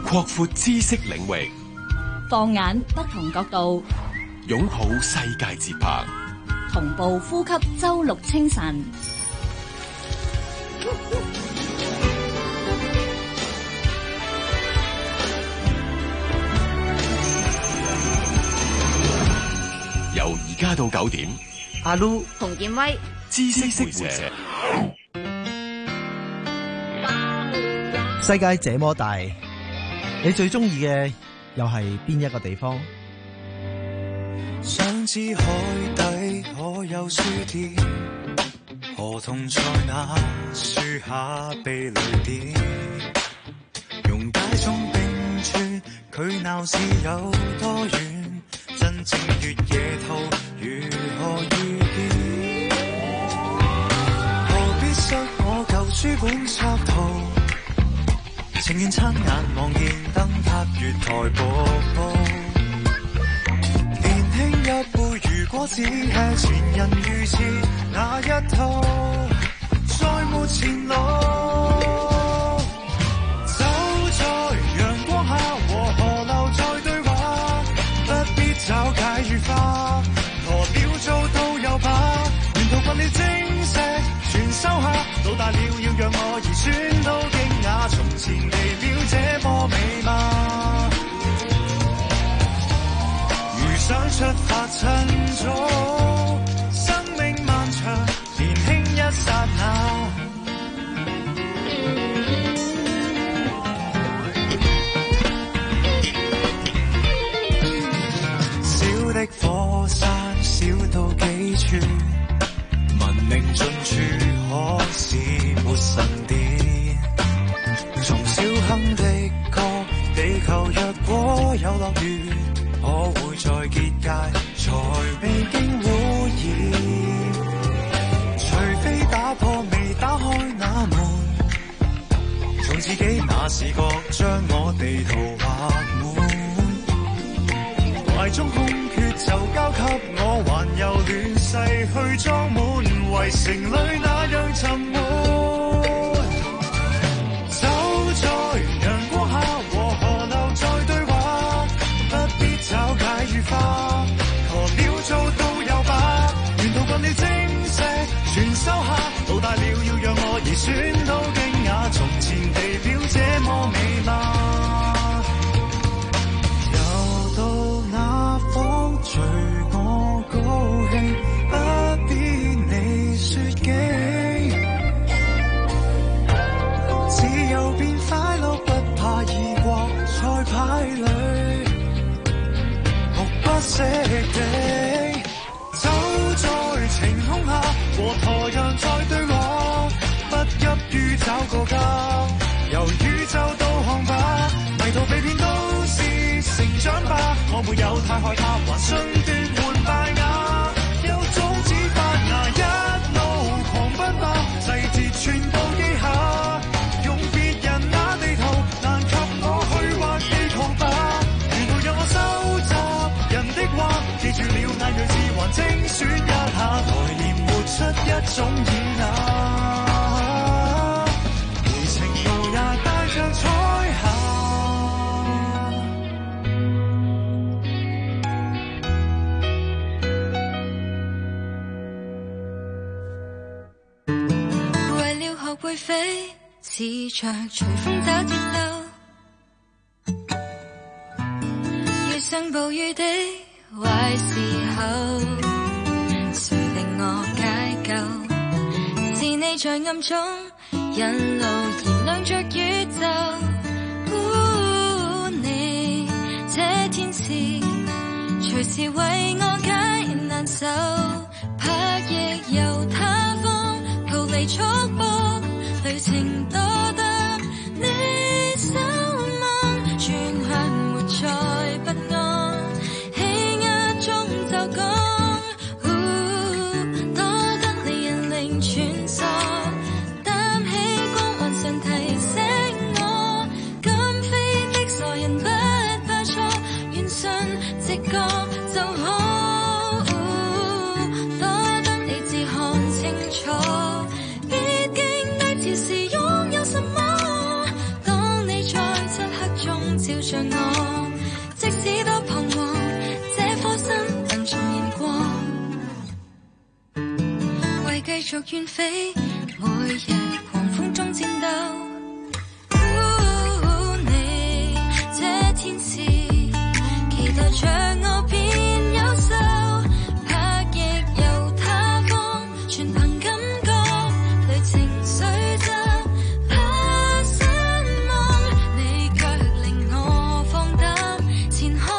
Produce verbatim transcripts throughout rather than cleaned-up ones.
擴闊知識領域， 放眼不同角度， 擁抱世界節拍， 同步呼吸周六清晨。 由而家到九點， 阿 Lu 洪建威， 知識會社。 世界這麼大，你最中意嘅又係邊一個地方？ 想知海底可有書店，河童在那樹下被雷電，溶解中冰川，佢鬧市有多遠？真正越野兔如何遇見？何必塞我舊書本插圖，情願親眼望見燈塔月台瀑布。年輕一輩如果只吃前人預設那一套，再沒前路。走在陽光下和河流在對話，不必找解與花，何表做到有把沿途困了晶石全收下，老大了要讓我兒孫都驚訝，從前地表這麼美嗎？如想出發趁早，生命漫長，年輕一剎那。小的火山小到幾處，文明盡處，可是沒神殿。從小亨的歌，地球若果有樂園，可會在結界才未經污染？除非打破未打開那門，從自己那視覺將我地圖畫滿。懷中空缺就交給我，環遊亂世去裝滿，圍城裏那樣沉悶。走在陽光下和河流在對話，不必找解與花，何了做到有把沿途困了晶石全收下，老大了要讓我兒孫都驚訝，從前地表這麼美嗎？又到那方隨我高興，不必你説經，自由變快樂，不怕疑惑在牌裏目不識地，走在晴空下和太陽在對話，不急於找個家，由宇宙導航吧，迷途被騙都是成長吧，我沒有太害怕，還身段換敗雅，有種子發芽，一路狂奔吧，細節全部記下，用別人那地圖難及我去畫地圖吧，沿途讓我收集人的話，記住了那睿智還精選一下，來年活出一種典雅，回程路也帶着彩霞。 為了學會飛，試着隨風找節奏，遇上暴雨的壞時候，誰令我解救？是你在暗中引路，燃亮着宇宙。哦，你這天使，隨時為我解難受，拍翼由他方逃離束縛，旅程多得你守望，轉向活在不安，氣壓中就講。直覺就好，多得你自看清楚，別經低潮時擁有什麼，當你在漆黑中續遠飛，每日狂風中戰鬥。你這天使，期待着我變優秀，拍翼由他方，全憑感覺，對情緒就怕失望，你卻令我放膽前看。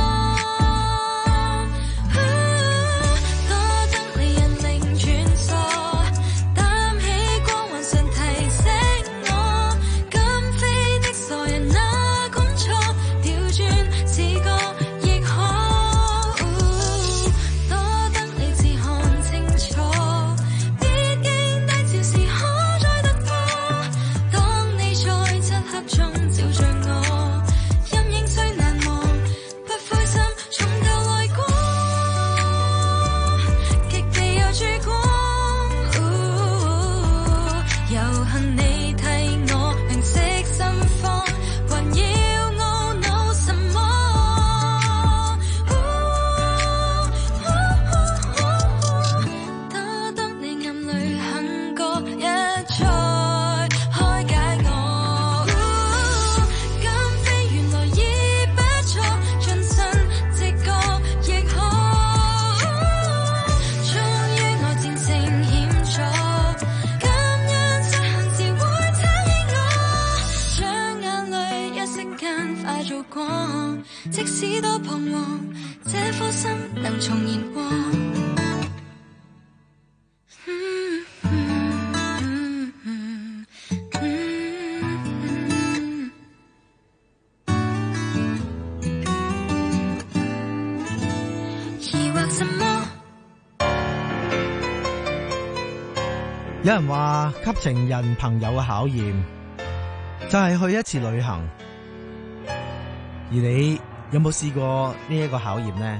多得你引領穿梭，擔起光環上提醒我，敢飛的傻人哪管錯，調轉視覺亦可。多得你自看清楚，畢竟低潮時可再突破。當你在漆黑中照着我，陰影雖難忘，不灰心，從頭來過，極地有曙光。有幸你替我亮色心慌，環繞我腦什麼？多得你暗裏肯過一再開解我，敢飛原來已不錯，盡信直覺亦可。終於我戰勝險阻，感恩失衡時會撐起我，將眼淚一息間化做光，即使多彷徨，這顆心能重燃過。嗯嗯嗯嗯疑惑什麼？ 有人話給情人朋友嘅考驗就係去一次旅行，而你有冇試過呢一個考驗呢？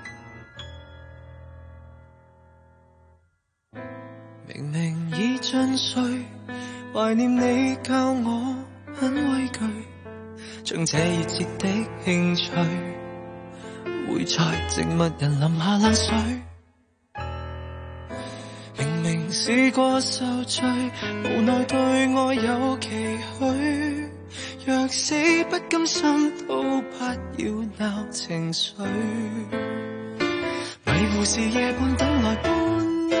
明明已盡睡，懷念你教我很畏懼，將這熱切的興趣會在植物人淋下冷水。明明試過受罪，無奈對愛有期許，若死不甘心都不要鬧情緒，迷糊時夜半等來伴侶，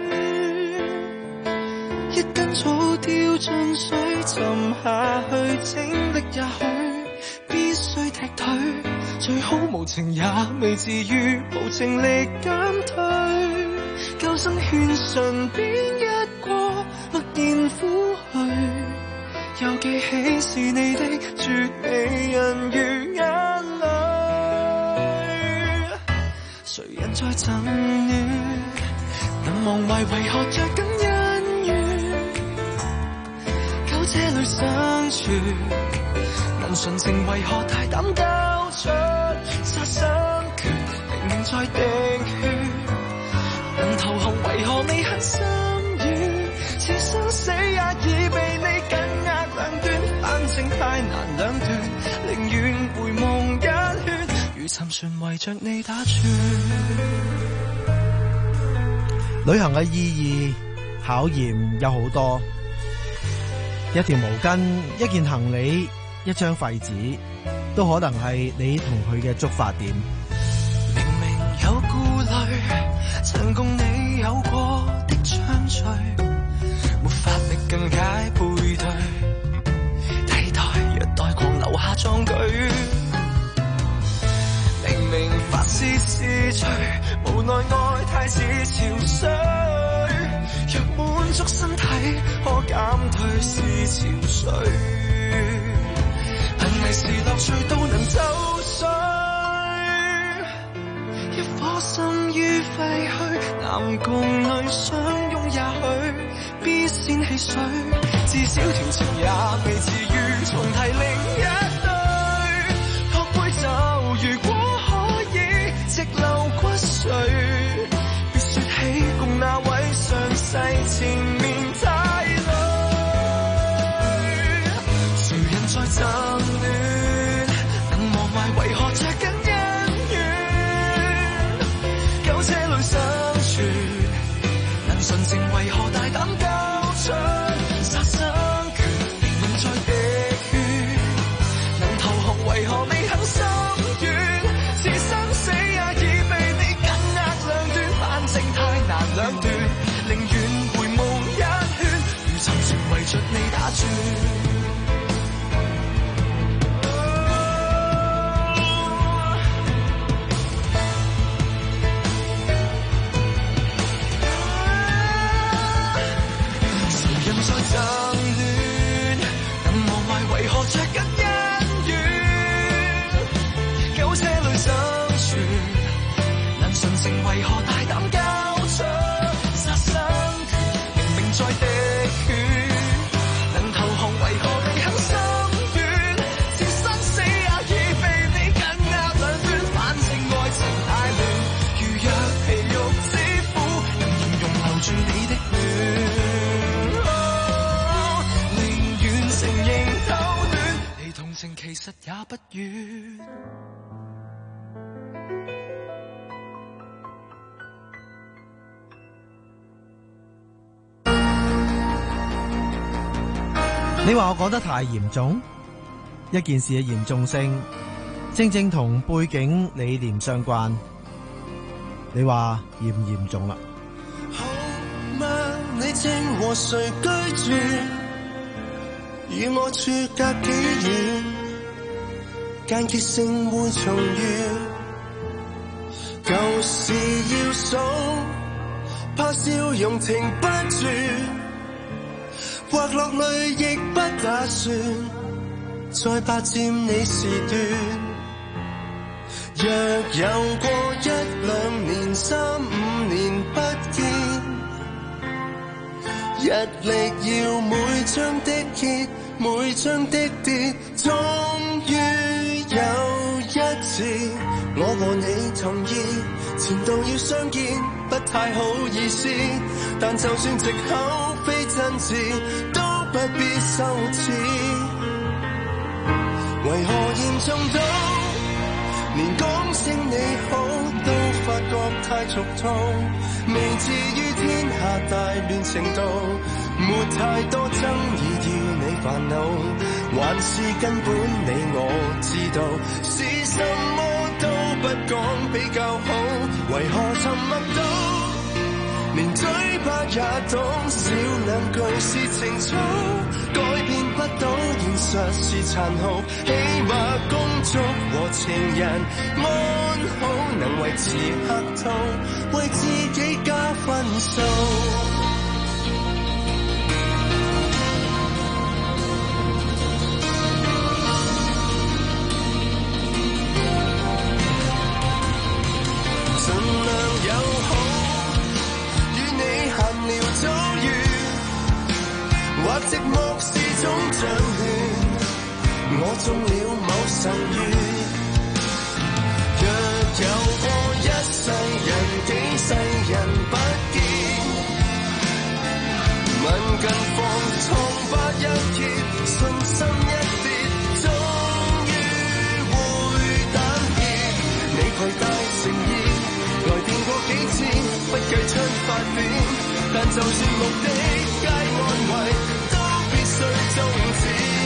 一根草掉進水沉下去，整的也許必須踢腿，最好無情也未至於無情力減退，舊生勸唇邊一過，默然撫去，又記起是你的絕美人如眼淚，誰人在贈暖，能忘懷為何着緊恩怨，苟這裡相處，能純情為何大膽交出殺生權，明明在滴血，能投降為何未很心軟，此生死也已被你緊握兩端，反正太難兩斷，寧願回夢一圈，如沉船圍着你打轉。 旅行嘅意義考驗有好多，一條毛巾、一件行李、一張廢紙，都可能係你同佢嘅觸發點。 明明有顧慮，曾共你有過的相隨，沒法力更解背對，替代虐待狂留下壯舉。明明發洩是罪，無奈愛太似潮水，若滿足身體可減退是潮水，貧迷時樂趣都能走水，一顆心於廢墟，男共女相擁也許必先汽水，至少調情也未至於重提另一對，托杯酒如果可以直流骨髓，別說起共那位上世前面太累，誰人在爭亂，能忘懷為何着緊恩怨，苟這裡生存，能純情為為何大膽交出殺生權？命在滴血，能投降為何未肯心軟？是生死也已被你緊握兩端，反正太難兩斷，寧願回夢一圈，如沉船圍着你打轉。在爭亂，能忘懷為何着緊恩怨？九車裏生存，能純情為何大膽交出殺生權？明明在滴血，能投降為何未肯心軟？是生死也已被你緊握兩端，反正愛情太亂，如若皮肉之苦，能形容留住你的戀。其實也不遠。 你話我講得太嚴重，一件事嘅嚴重性正正同背景理念相關。你話嚴唔嚴重啦？ 好嗎？你正和誰居住？與我處隔幾遠？間歇性會重遇，舊事要數，怕笑容停不住，或落淚亦不打算再霸佔你時段。若有過一兩年、三五年不見，日曆要每張的揭，每張的跌，終於有一次，我和你同意前度要相見，不太好意思，但就算藉口非真摯，都不必羞恥。為何嚴重到連講聲你好都發覺太俗套？未至於天下大亂程度，沒太多爭議要你煩惱，還是根本你我知道，是什麼都不講比較好。為何沉默到連嘴巴也懂，少兩句是情操，改變不到現實是殘酷。起碼工作和情人安好，能維持客套，為自己加分數。或寂寞是種障礙，我中了某神諭。若有過一世人、幾世人不見，問近況，瘡疤一揭，信心一跌，終於會膽怯。你攜帶誠意來電過幾次，不計出發點，但就算目的皆安慰，最終止。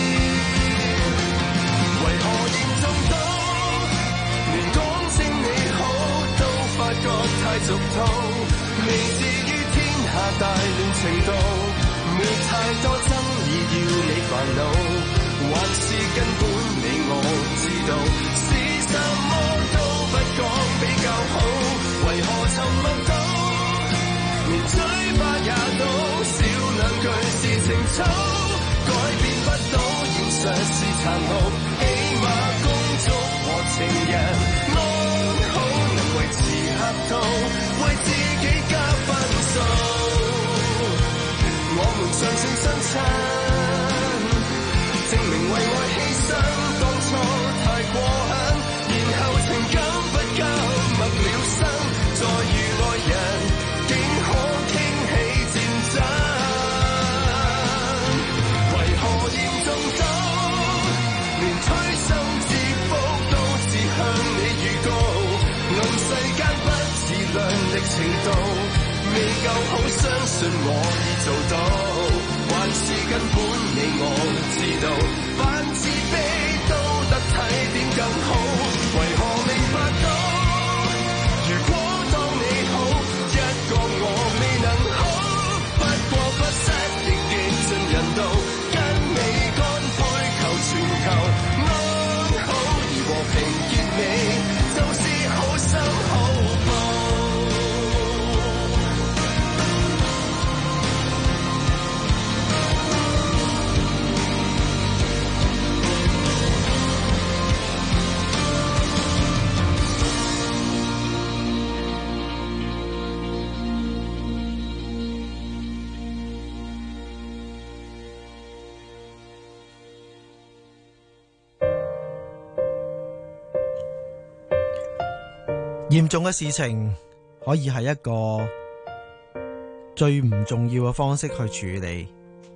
為何嚴重到連講聲你好都發覺太俗套？未至於天下大亂程度，沒太多爭議要你煩惱，還是根本你我知道，是什麼都不講比較好。為何沉默到連嘴巴也懂，少兩句是情操，改變不到現實是殘酷。起碼工作和情人安好，能維持客套，為自己加分數。我們上性相親，證明為愛犧牲，當初太過狠，然後情感不交默了生，再遇愛人竟可傾起戰爭。推心置腹都只向你預告，論世間不自量力程度，未夠好相信信我已做到，還是根本你我知道，凡自卑都得體點更好，為何未發到？如果當你好，一個我未能好，不過不失亦極盡人道，跟你乾杯求全球安好，而和平結尾就是好心好報。 嚴重嘅事情可以係一個最唔重要嘅方式去處理。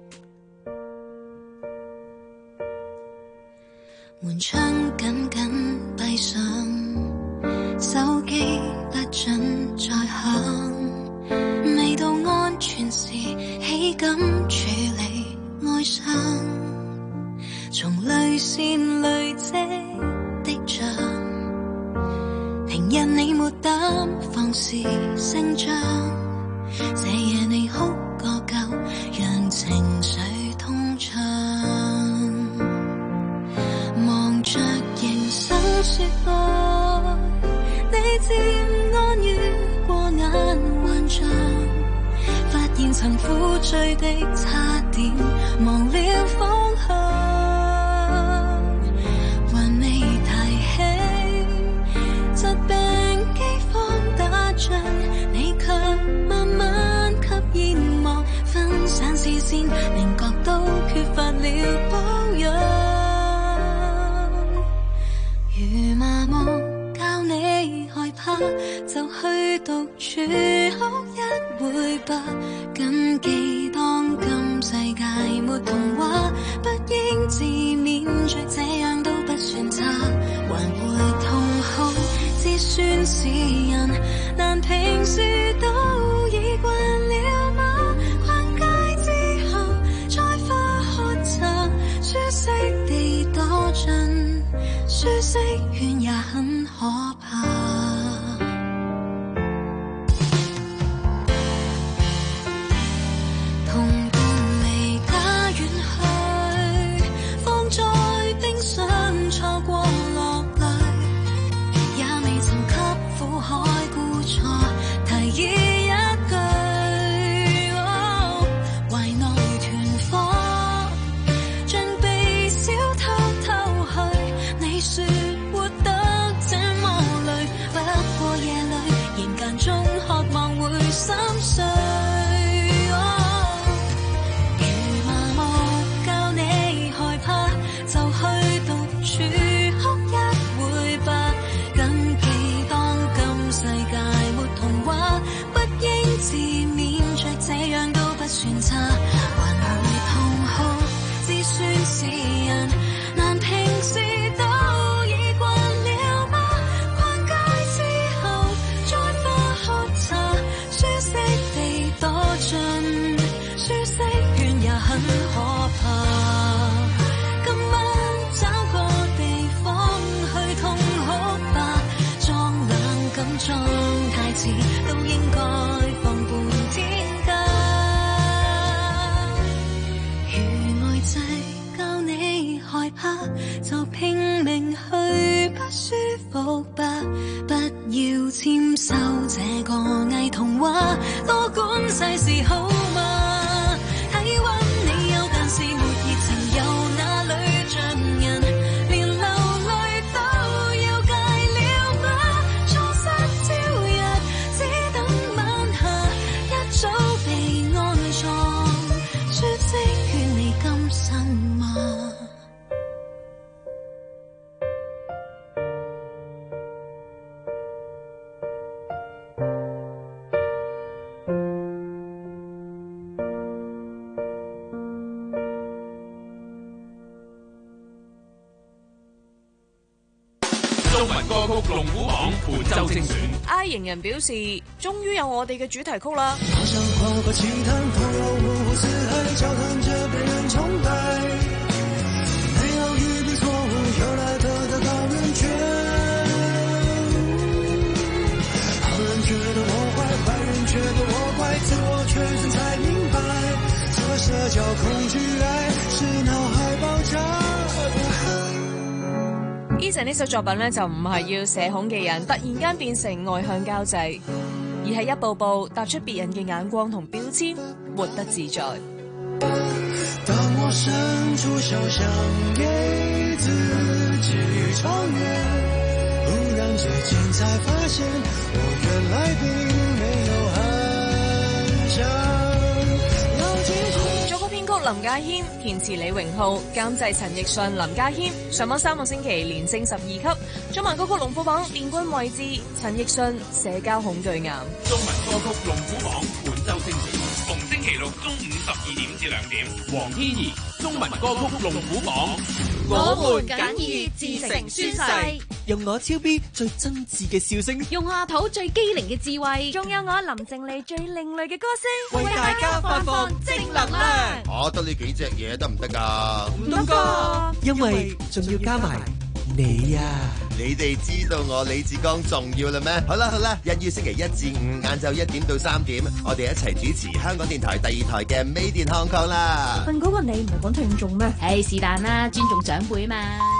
門窗緊緊閉上，手機不准再響，未到安全時豈敢處理哀傷，從淚腺累積的像，平日你沒膽放肆聲張，這夜你哭個夠，讓情緒通暢，望着凝生說愛，你漸安於過眼幻象，發現曾苦醉的差點忘了方向，還未提起疾病饑荒打仗，你卻慢慢給淹沒，分散視線，明覺都缺乏了保養，如麻木教你害怕，就去獨處哭一會吧，謹記當今世界沒童話，不應自勉著這樣都不算差，還會痛哭只算是人，但平時都已慣了嗎？逛街之後再花喝茶，舒適地躲進舒適圈也很可怕。心碎，如麻木教你害怕，就去獨處哭一會吧，謹記當今世界沒童話，不應自勉著這樣都不算差，還會痛哭只算是人，難平時都已慣了嗎？逛街之後再花喝茶，舒適地躲進舒適圈也很可怕，今晚找個地方去痛哭吧，裝冷感裝太遲都應該放半天假，如外界教你害怕，就拼命去不舒服吧，不要簽收這個偽童話，多管世事好嗎？體溫你有，但是沒熱情，又哪裏像人？連流淚都要戒了嗎？錯失朝日，只等晚霞，一早被安葬，舒適勸你今生嗎？ 中文歌曲龍虎榜本周精選。 I 型人表示，終於有我哋嘅主題曲啦！ 好像跨過奇灘，同遊五湖四海，交談着被人崇拜。沒有與別錯誤，有來得得到人權。好人覺得我壞，壞人覺得我怪，自我確認才明白，這社交恐懼愛是腦海爆炸。 Eason 呢首作品咧就唔係要社恐嘅人突然間變成外向交際，而係一步步踏出別人嘅眼光同標籤，活得自在。 當我伸出手想給自己超越，忽然之間才發現我原來並沒有很想。 林家謙填詞李榮浩，監製陳奕迅、林家謙。上網三個星期連升十二級，中文歌曲龍虎榜殿軍位置，陳奕迅社交恐懼癌。 中文歌曲龍虎榜本周精選，逢星期六中午十二點至兩點。黃天怡，中文歌曲龍虎榜， 我們謹以至誠宣誓， 用我超 B 最真摯嘅笑聲， 用阿土最機靈嘅智慧， 仲有我林靜麗最另類嘅歌聲， 為大家發放正能量。 我得呢幾隻嘢得唔得㗎？ 唔得㗎，因為仲要加埋你啊！ 你哋知道我李志剛重要啦咩？好啦好啦，一於星期一至五晏晝一點到三點，我哋一齊主持香港電台第二台嘅 Made in Hong Kong 啦。 問嗰個你唔係講聽眾咩？唉，是但啦，尊重長輩嘛。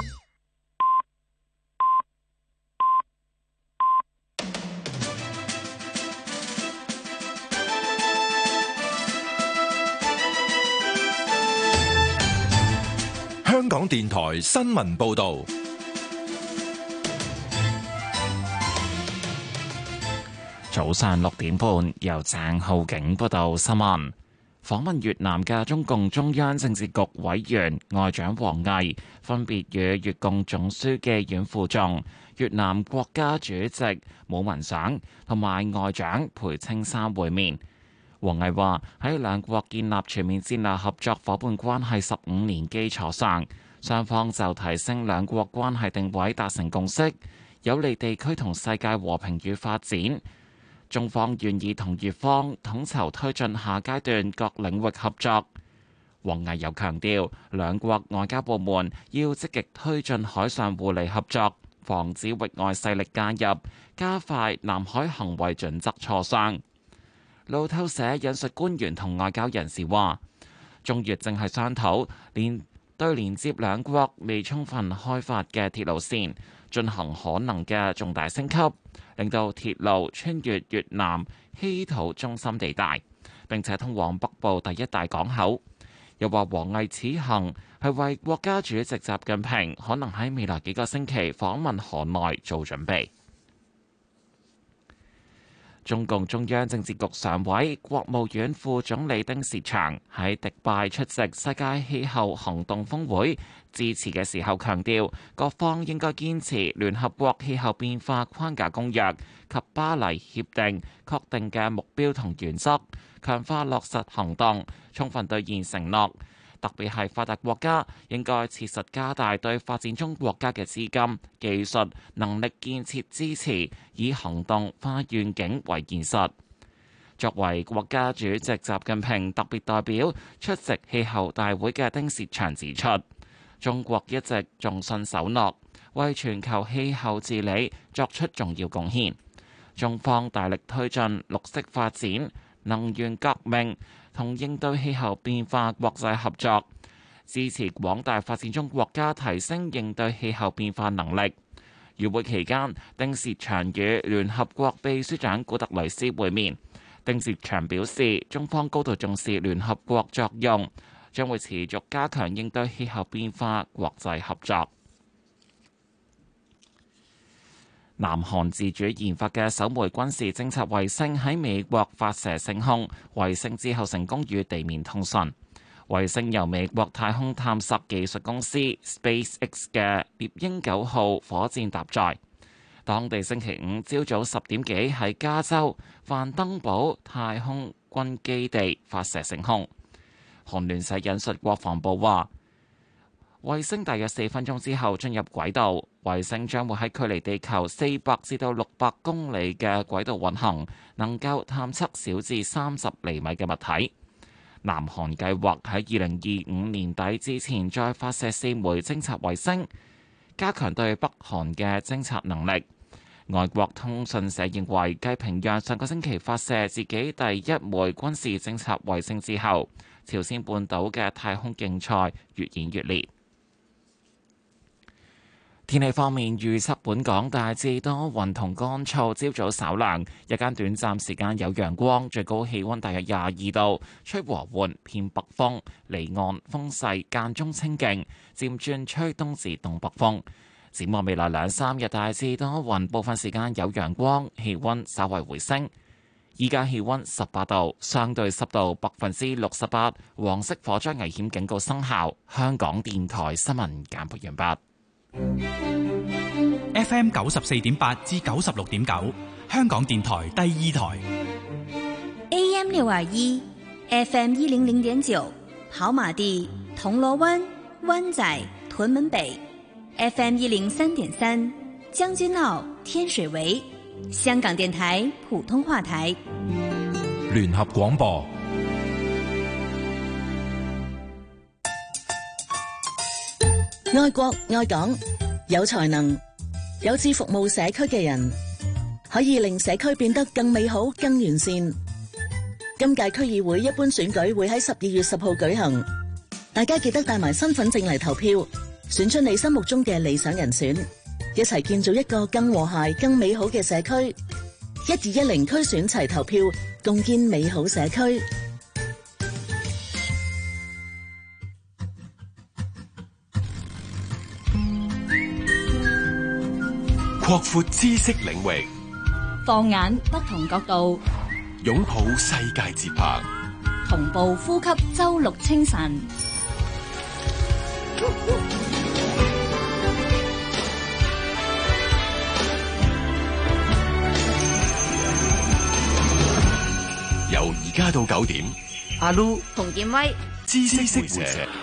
香港電台新聞報導。 早上六點半，由鄭浩景報道新聞。訪問越南嘅中共中央政治局委員外長王毅，分別與越共總書記阮富仲、越南國家主席武文賞同埋外長裴青山會面。王毅話：喺兩國建立全面戰略合作伙伴關係十五年基礎上，雙方就提升兩國關係定位達成共識，有利地區同世界和平與發展。中方願意同越方統籌推進下階段各領域合作。王毅又強調，兩國外交部門要積極推進海上互利合作，防止域外勢力介入，加快南海行為準則磋商。路透社引述官員同外交人士話，中越正係商討連對連接兩國未充分開發嘅鐵路線進行可能嘅重大升級，令到鐵路穿越越南稀土中心地帶，並且通往北部第一大港口。又話王毅此行係為國家主席習近平可能喺未來幾個星期訪問河內做準備。中共中央政治局常委、國務院副總理丁薛祥喺迪拜出席世界氣候行動峰會致辭嘅時候強調，各方應該堅持聯合國氣候變化框架公約及巴黎協定確定嘅目標同原則，強化落實行動，充分兌現承諾。特別係發達國家應該切實加大對發展中國家嘅資金、技術、能力建設支持，以行動化願景為現實。作為國家主席習近平特別代表出席氣候大會嘅丁薛祥指出，中國一直重信守諾，為全球氣候治理作出重要貢獻。中方大力推進綠色發展、能源革命同應對氣候變化國際合作，支持廣大發展中國家提升應對氣候變化能力。與會期間，丁薛祥與聯合國秘書長古特雷斯會面。丁薛祥表示，中方高度重視聯合國作用，將會持續加強應對氣候變化國際合作。南韓自主研發嘅首枚軍事偵察衛星喺美國發射升空，衛星之後成功與地面通訊。衛星由美國太空探索技術公司 SpaceX 嘅獵鷹九號火箭搭載。當地星期五朝早十點幾喺加州范登堡太空軍基地發射升空。韓聯社引述國防部話， 衛星大約四分鐘之後進入軌道，衛星將會喺距離地球四百至到六百公里嘅軌道運行，能夠探測小至三十厘米嘅物體。南韓計劃喺二零二五年底之前再發射四枚偵察衛星，加強對北韓嘅偵察能力。外國通訊社認為，繼平壤上個星期發射自己第一枚軍事偵察衛星之後，朝鮮半島嘅太空競賽越演越烈。天氣方面，預測本港大致多雲同乾燥，朝早稍涼，日間短暫時間有陽光，最高氣溫大約廿二度，吹和緩偏北風，離岸風勢間中清勁，漸轉吹東至東北風。展望未來兩三日，大致多雲，部分時間有陽光，氣溫稍為回升。依家氣溫十八度，相對濕度百分之六十八，黃色火災危險警告生效。香港電台新聞簡報完畢。 F M 九十四點八至九十六點九，香港電台第二台。 A M 六二一 ，F M 一零零點九，跑馬地、銅鑼灣、灣仔、屯門北 ，F M 一零三點三，將軍澳、天水圍，香港電台普通話台。 聯合廣播。 愛國愛港，有才能、有志服務社區嘅人，可以令社區變得更美好、更完善。今屆區議會一般選舉會喺十二月十號舉行，大家記得帶埋身份證嚟投票，選出你心目中嘅理想人選，一齊建造一個更和諧、更美好嘅社區。一二一零區選齊投票，共建美好社區。 擴闊知識領域， 放眼不同角度， 擁抱世界節拍， 同步呼吸周六清晨。 由而家到九點， 阿 Lu 洪建威， 知識會社。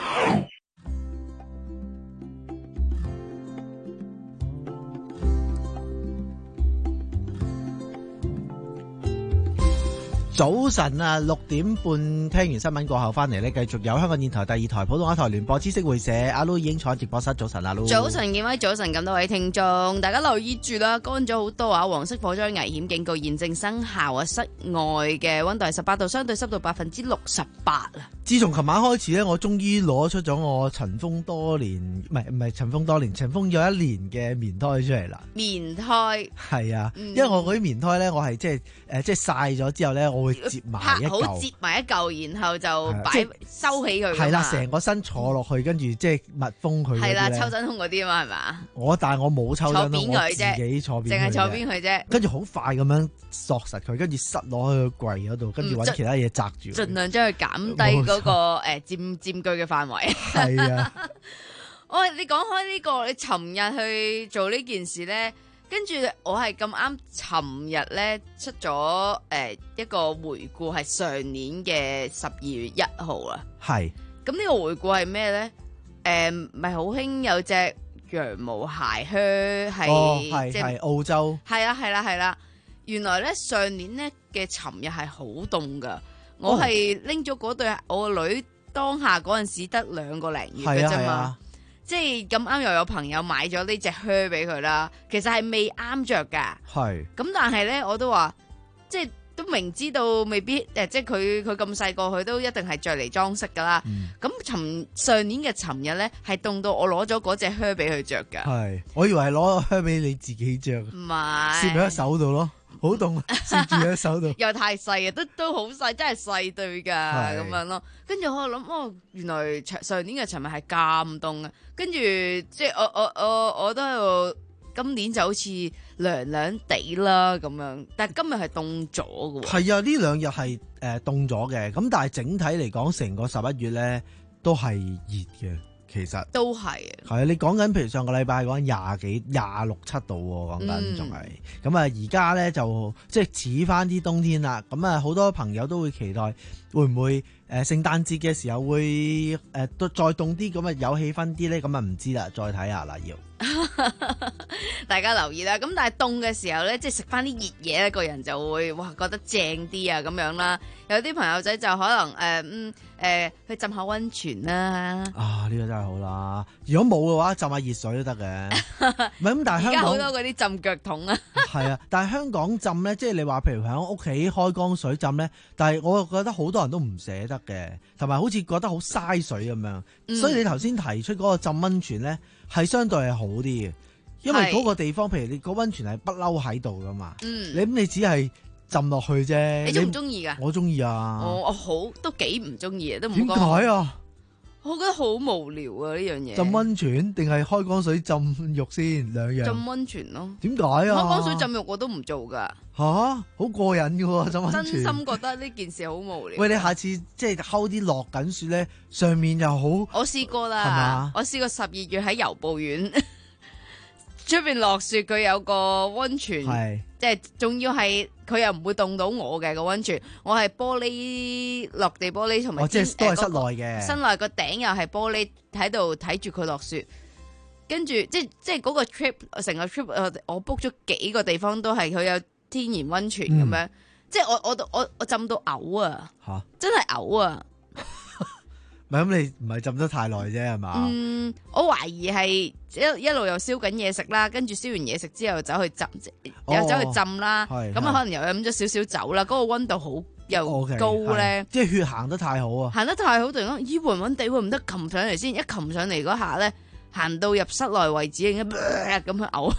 早晨啊，六點半聽完新聞過後翻嚟呢，繼續有香港電台第二台普通話台聯播知識會社，阿 Lu 已經坐喺直播室。早晨，阿 Lu。 早晨，建威，早晨，咁多位聽眾，大家留意住啦，乾咗好多啊！黃色火災危險警告現正生效啊！室外嘅溫度係十八度，相對濕度百分之六十八啊！ 自從琴晚開始呢，我終於攞出咗我塵封多年，唔係唔係塵封多年，塵封咗一年嘅棉胎出嚟啦。 棉胎係啊， 嗯、 因為我嗰啲棉胎咧，我係即係誒，即係曬咗之後咧，我會摺埋一嚿， 好摺埋一嚿，然後就擺收起佢。 係啦，成個身坐落去，跟住即係密封佢。 係啦，抽真空嗰啲啊嘛，係嘛？ 我但係我冇抽真空，我自己坐邊， 淨係坐邊佢啫。 跟住好快咁樣索實佢，跟住塞落去個櫃嗰度，跟住揾其他嘢擲住。 盡量將佢減低嗰個誒佔佔據嘅範圍。 係啊。 喂，你講開呢個，你尋日去做呢件事咧？跟住我係咁啱，尋日咧出咗誒、呃、一個回顧，係上年嘅十二月一號啊。係。咁呢個回顧係咩咧？誒、呃，咪好興有隻羊毛鞋靴係， 哦係係澳洲。係啊係啦係啦。原來咧上年咧嘅尋日係好凍噶，我係拎咗嗰對我個女當下嗰陣時得兩個零月嘅啫嘛。即係咁啱又有朋友買咗呢隻靴俾佢啦，其實係未啱着噶。係。咁但係咧，我都話，即係都明知道未必誒，即係佢佢咁細個，佢都一定係着嚟裝飾噶啦。咁尋、嗯、上年嘅尋日咧，係凍到我攞咗嗰隻靴俾佢着噶。係。我以為係攞個靴俾你自己着。唔係。攝喺手度咯。好凍啊！攝住喺手度，又太細啊，都都好細，真係細對噶咁樣咯。跟住我諗，哦，原來上年嘅尋日係咁凍啊！跟住即係我我我我都喺度，今年就好似涼涼地啦咁樣。但係今日係凍咗噶。係啊，呢兩日係誒凍咗嘅。咁但係整體嚟講，成個十一月咧都係熱嘅。其實都係，係啊！你講緊譬如上個禮拜講緊廿幾、廿六七度喎，講緊仲係咁啊！而家咧就即係似翻啲冬天啦。咁啊，好多朋友都會期待會唔會誒、 誒聖誕節嘅時候會誒、呃、再凍啲咁啊有氣氛啲咧，咁啊唔知啦，再睇下啦要。 大家留意啦，咁但係凍嘅時候咧，即係食翻啲熱嘢咧，個人就會哇覺得正啲啊咁樣啦。有啲朋友仔就可能誒、呃、嗯誒、呃、去浸下溫泉啦。 啊，呢、這個真係好啦！如果冇嘅話，浸下熱水都得嘅。唔係咁，但係香港而家好多嗰啲浸腳桶啊。係啊，但係香港浸咧，即係你話譬如喺屋企開缸水浸咧，但係我又覺得好多人都唔捨得嘅，同埋好似覺得好嘥水咁樣。嗯、所以你頭先提出嗰個浸溫泉咧，係相對係好啲嘅。因為嗰個地方，譬如你個溫泉係不嬲喺度噶嘛，嗯、你咁你只係浸落去啫。 你中唔中意噶？ 我中意啊！ 我我好都幾唔中意啊，都唔點解啊？ 我覺得好無聊啊呢樣嘢。 浸溫泉定係開缸水浸浴先兩樣？ 浸溫泉咯。點解啊？ 開缸水浸浴我都唔做噶。 吓，好過癮噶喎！浸溫泉。 真心覺得呢件事好無聊。 喂，你下次即係溝啲落緊雪咧，上面又好。 我試過啦， 係嘛？ 我試過十二月喺遊步苑。出邊落雪，佢有個溫泉，即係仲要係佢又唔會凍到我嘅個溫泉，我係玻璃落地玻璃同埋， 哦，即係都係室內嘅， 室內個頂又係玻璃，喺度睇住佢落雪，跟住即係即係嗰個 trip 成個 trip，我 book 咗幾個地方都係佢有天然溫泉咁樣，嗯、即係我我我我浸到嘔啊，吓真係嘔啊！ 唔係咁，你唔係浸得太耐啫，係嘛？ 嗯，我懷疑係一一路又燒緊嘢食啦，跟住燒完嘢食之後走去浸，哦、又走去浸啦。咁啊，可能又飲咗少少酒啦，嗰、嗰個溫度好又高咧、 哦 okay，即係血行得太好啊！ 行得太好，突然間咦暈暈地，會唔得擒上嚟先？一擒上嚟嗰下咧，行到入室內位置，已經咁樣嘔。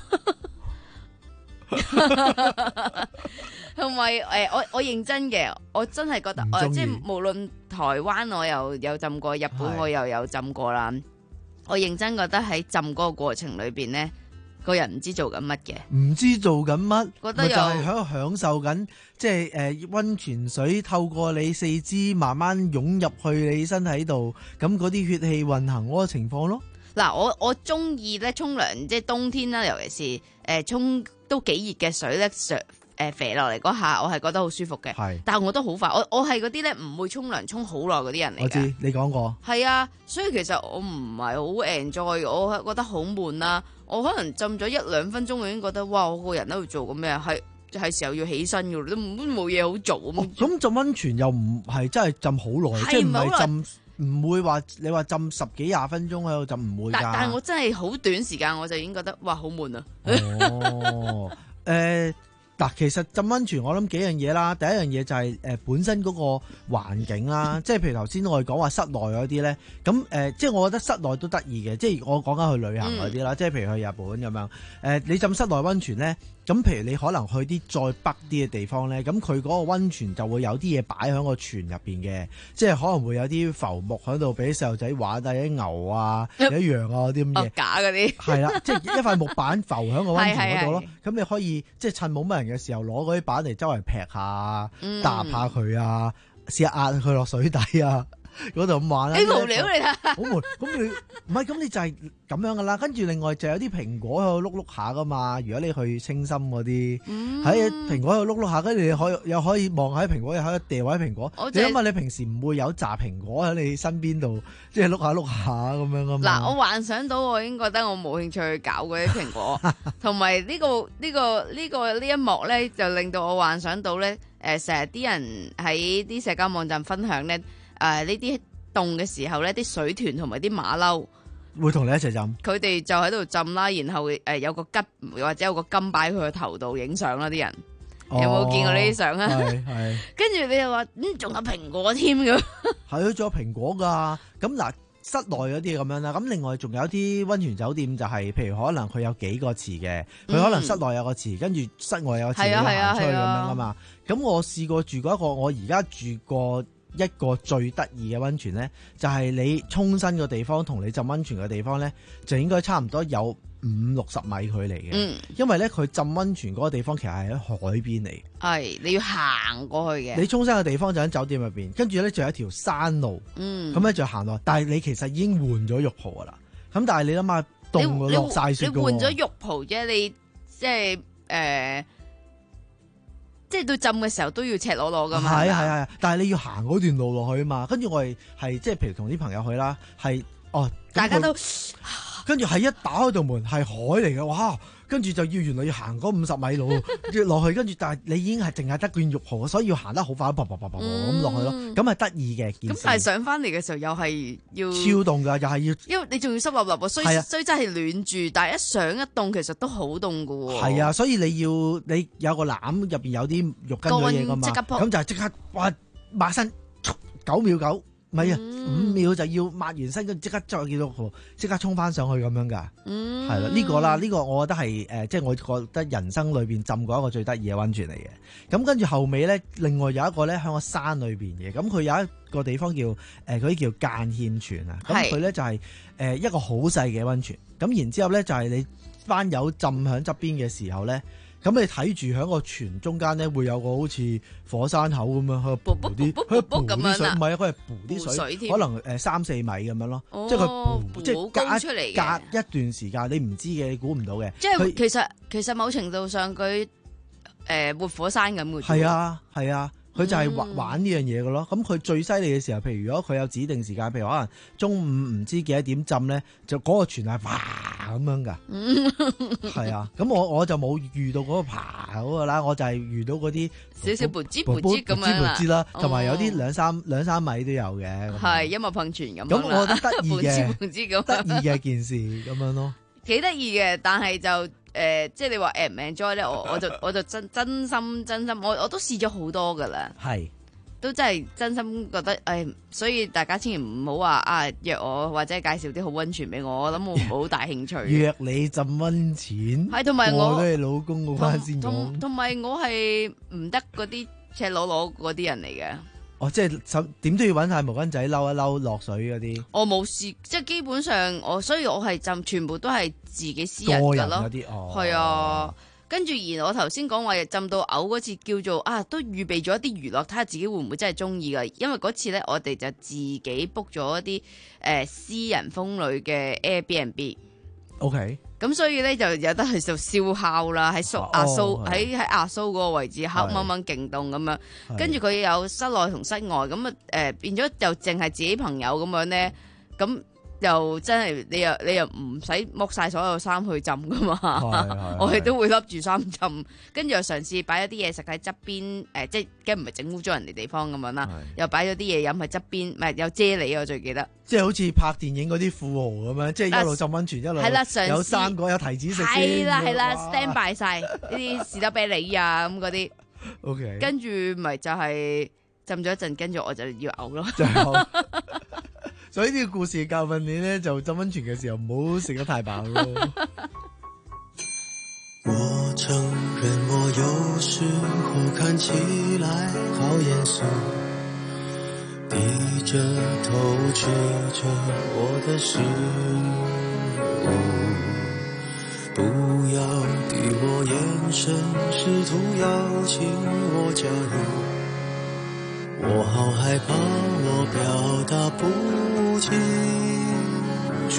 同埋誒，我我認真嘅，我真係覺得，我即係無論台灣我又有浸過，日本我又有浸過啦。我認真覺得喺浸嗰個過程裏邊咧，個人唔知做緊乜嘅， 唔知做緊乜， 覺得就係喺度享受緊，即係誒溫泉水透過你四肢慢慢湧入去你身體度，咁嗰啲血氣運行嗰個情況咯。 嗱，我我中意咧沖涼，即係冬天啦，尤其是誒沖都幾熱嘅水咧，上誒肥落嚟嗰下，我係覺得好舒服嘅。係，但係我都好快，我我係嗰啲咧唔會沖涼沖好耐嗰啲人嚟嘅。 我知你講過。 係啊，所以其實我唔係好 enjoy，我覺得好悶啦。我可能浸咗一兩分鐘，我已經覺得哇，我個人喺度做緊咩啊？係係時候要起身㗎，都冇嘢好做咁。 咁浸溫泉又唔係真係浸好耐，即係唔係浸。唔會話你話浸十幾廿分鐘喺度浸唔會㗎。但但係我真係好短時間我就已經覺得哇好悶啊！ 哦，誒、呃。嗱，其實浸溫泉我諗幾樣嘢啦，第一樣嘢就係、是、誒、呃、本身嗰個環境啦，即係譬如頭先我哋講話室內嗰啲咧，咁誒、呃、即係我覺得室內都得意嘅，即係我講緊去旅行嗰啲啦，嗯、即係譬如去日本咁樣，誒、呃、你浸室內溫泉咧，咁譬如你可能去啲再北啲嘅地方咧，咁佢嗰個溫泉就會有啲嘢擺喺個泉入邊嘅，即係可能會有啲浮木喺度俾細路仔玩，但係啲牛啊、有啲羊啊嗰啲咁嘢， 假嗰啲， 係啦，即係一塊木板浮喺個溫泉嗰度咯，咁你可以即係趁冇乜人嘅時候攞嗰啲板嚟周圍劈下、嗯、搭下佢啊，試下壓佢落水底啊，嗰度咁玩啦。 你無聊你睇， 好悶。咁你唔係咁你就係咁樣噶啦。跟住另外就有啲蘋果喺度碌碌下噶嘛。如果你去清心嗰啲，喺蘋果喺度碌碌下，跟住你可以又可以望喺蘋果，又喺度掉位蘋果。你諗下你平時唔會有紮蘋果喺你身邊度，即係碌下碌下咁樣噶嘛。 嗱，我幻想到我已經覺得我冇興趣去搞嗰啲蘋果，同埋呢個呢、呢個呢、呢個呢一幕咧，就令到我幻想到咧，誒成日啲人喺啲社交網站分享咧。誒，呢啲凍嘅時候咧，啲水豚同埋啲馬騮會同你一齊浸， 佢哋就喺度浸啦，然後誒有個吉或者有個金擺佢個頭度影相啦，啲人、哦、有冇見過呢啲相啊？係係，跟住你又話嗯仲有蘋果添咁， 係啊，仲有蘋果噶，咁嗱室內嗰啲咁樣啦，咁另外仲有啲溫泉酒店就係、是，譬如可能佢有幾個池嘅，佢可能室內有個池，跟住室外有個池你行出去咁樣噶嘛。咁我試過住過一個，我而家住過。一個最得意嘅溫泉咧，就係、是、你沖身嘅地方同你浸溫泉嘅地方咧，就應該差唔多有五六十米距離嘅。嗯，因為咧佢浸溫泉嗰個地方其實係喺海邊嚟。 係，你要行過去嘅。 你沖身嘅地方就喺酒店入邊，跟住咧就有一條山路。嗯，咁咧就行落，但係你其實已經換咗浴袍噶啦。咁但係你諗下，凍落晒雪嘅。 你換咗浴袍啫，你即係誒。 即係到浸嘅時候都要赤裸裸噶嘛。 係啊係啊，但係你要行嗰段路落去啊嘛。跟住我係係即係譬如同啲朋友去啦，係哦， 大家都跟住係一打開道門係海嚟嘅，哇！跟住就要原來要行嗰五十米路要落去，跟住但係你已經係淨係得件浴袍，所以要行得好快，啪啪啪啪咁落去咯。咁係得意嘅件事。 咁但係上翻嚟嘅時候又係要超凍㗎，又係要， 因為你仲要濕立立喎，雖雖真係暖住，但係一上一凍其實都好凍㗎喎。 係啊，所以你要你有個籃入邊有啲浴巾嘅嘢㗎嘛，咁就係即刻哇抹身九秒九。唔係啊，五秒就要抹完身，跟住即刻再見到即刻衝翻上去咁樣噶，係啦、嗯，呢、這個啦，呢、這個我覺得係誒，即、呃、係、就是、我覺得人生裏邊浸過一個最得意嘅溫泉嚟嘅。咁跟住後尾咧，另外有一個咧喺個山裏邊嘅，咁佢有一個地方叫誒嗰啲叫間欠泉啊，咁佢咧就係、是、誒、呃、一個好細嘅溫泉，咁然之後咧就係、是、你班友浸喺側邊嘅時候咧。咁你睇住喺個泉中間咧，會有個好似火山口咁樣，去潑啲，去潑啲水，唔係啊，佢係潑啲水，可能誒三四米咁樣咯，即係佢即係隔隔一段時間，你唔知嘅，你估唔到嘅。 即係其實其實某程度上佢誒活火山咁嘅。 係啊係啊。佢就係玩玩呢樣嘢嘅咯，咁佢最犀利嘅時候，譬如如果佢有指定時間，譬如可能中午唔知幾多點浸咧，就嗰個泉係啪咁樣噶，係啊，咁我我就冇遇到嗰個爬嗰個啦，我就係遇到嗰啲少少噗吱噗吱咁樣啦，同埋有啲兩三兩三米都有嘅， 係音樂噴泉咁。 咁我覺得得意嘅， 噗吱咁得意嘅件事咁樣咯， 幾得意嘅，但係就。誒、呃，即係你話 at 唔 enjoy 咧，我我就我就真真心真心，我我都試咗好多噶啦，係都真係真心覺得誒、哎，所以大家千祈唔好話啊約我或者介紹啲好溫泉俾我，我諗我唔好大興趣。 約你浸溫泉， 係同埋我都係老公嗰班先講， 同埋我係唔得嗰啲赤裸裸嗰啲人嚟嘅。 哦，即係點都要揾晒毛巾仔嬲一嬲落水嗰啲。 我冇試，即係基本上我，所以我係浸全部都係自己私人噶咯。係、哦、啊，跟住而我頭先講話浸到嘔嗰次叫做啊，都預備咗一啲娛樂，睇下自己會唔會真係中意噶。因為嗰次咧，我哋就自己 book 咗一啲誒、呃、私人風呂嘅 Airbnb。O K。咁所以咧就有得去做燒烤啦，喺蘇阿蘇喺喺阿蘇嗰個位置黑掹掹勁凍咁樣，跟住佢有室內同室外，咁啊誒變咗就淨係自己朋友咁樣咧，咁又真係你又你又唔使剝晒所有衫去浸噶嘛，我哋都會笠住衫浸，跟住又嘗試擺咗啲嘢食喺側邊，誒即係梗唔係整污咗人哋地方咁樣啦，又擺咗啲嘢飲喺側邊，唔係有啫喱我最記得。即係好似拍電影嗰啲富豪咁樣，即係一路浸溫泉一路有生果有提子食先。係啦係啦 ，stand by 晒呢啲士多啤梨啊咁嗰啲。O K。跟住咪就係浸咗一陣，跟住我就要嘔咯。所以呢個故事教訓你咧，就浸溫泉嘅時候唔好食得太飽咯。 我承認我有時候看起來好嚴肅，低着頭吹着我的事物，不要給我眼神，試圖邀請我加入，我好害怕我表達不清楚，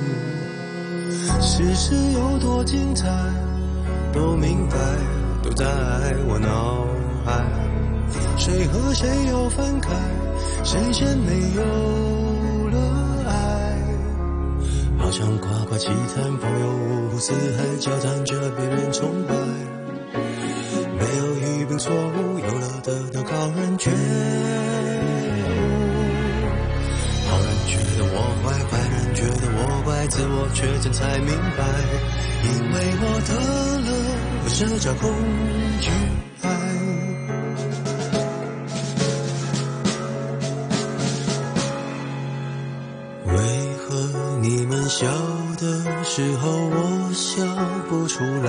事實有多精彩都明白，都在我腦海，誰和誰又分開，誰先沒有了愛，好像呱呱奇談朋友五湖四海交談着別人崇拜，沒有語病錯誤，有了得到高人覺悟，好人覺得我壞，壞人覺得我怪，自我確診才明白，因為我得了社交恐懼癌。為何你們笑的時候我笑不出來，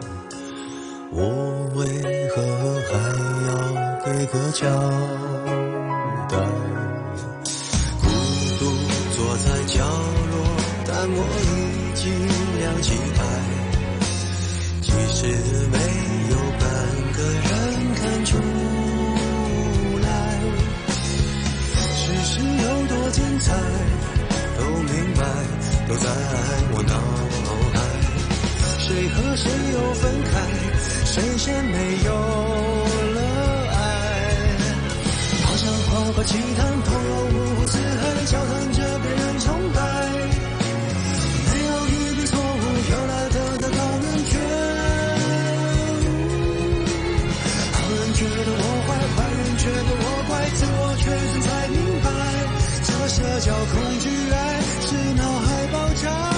我為何還要給個交代，孤獨坐在角落，但我已經亮起來，即使沒有半個人看出來，事實有多精彩都明白，都在我腦海，誰和誰又分開，誰先沒有塊雞蛋，投入五湖四海，交談着被人崇拜。沒有一筆錯誤，由來得的高人卻，好人覺得我壞，壞人覺得我怪，自我確認才明白，這社交恐懼愛是腦海爆炸。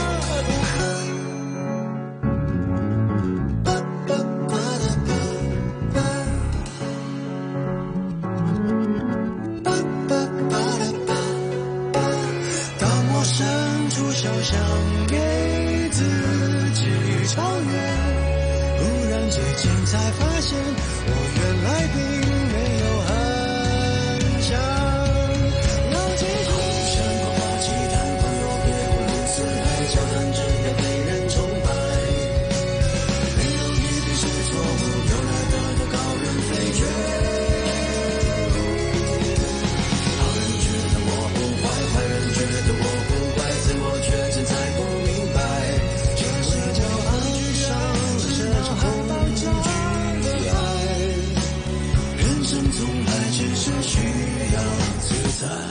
想給自己超越，忽然之間才發現我原來並沒有很想要記住像塊花雞蛋放入別湖如此愛交談着要被人崇拜，沒有一筆是錯誤，由來得的高人飛躍，好人覺得我不壞，壞人覺得我不怪，自我確認才不明白，這社交恐懼上是腦海爆炸的愛，人生從來只是需要自在。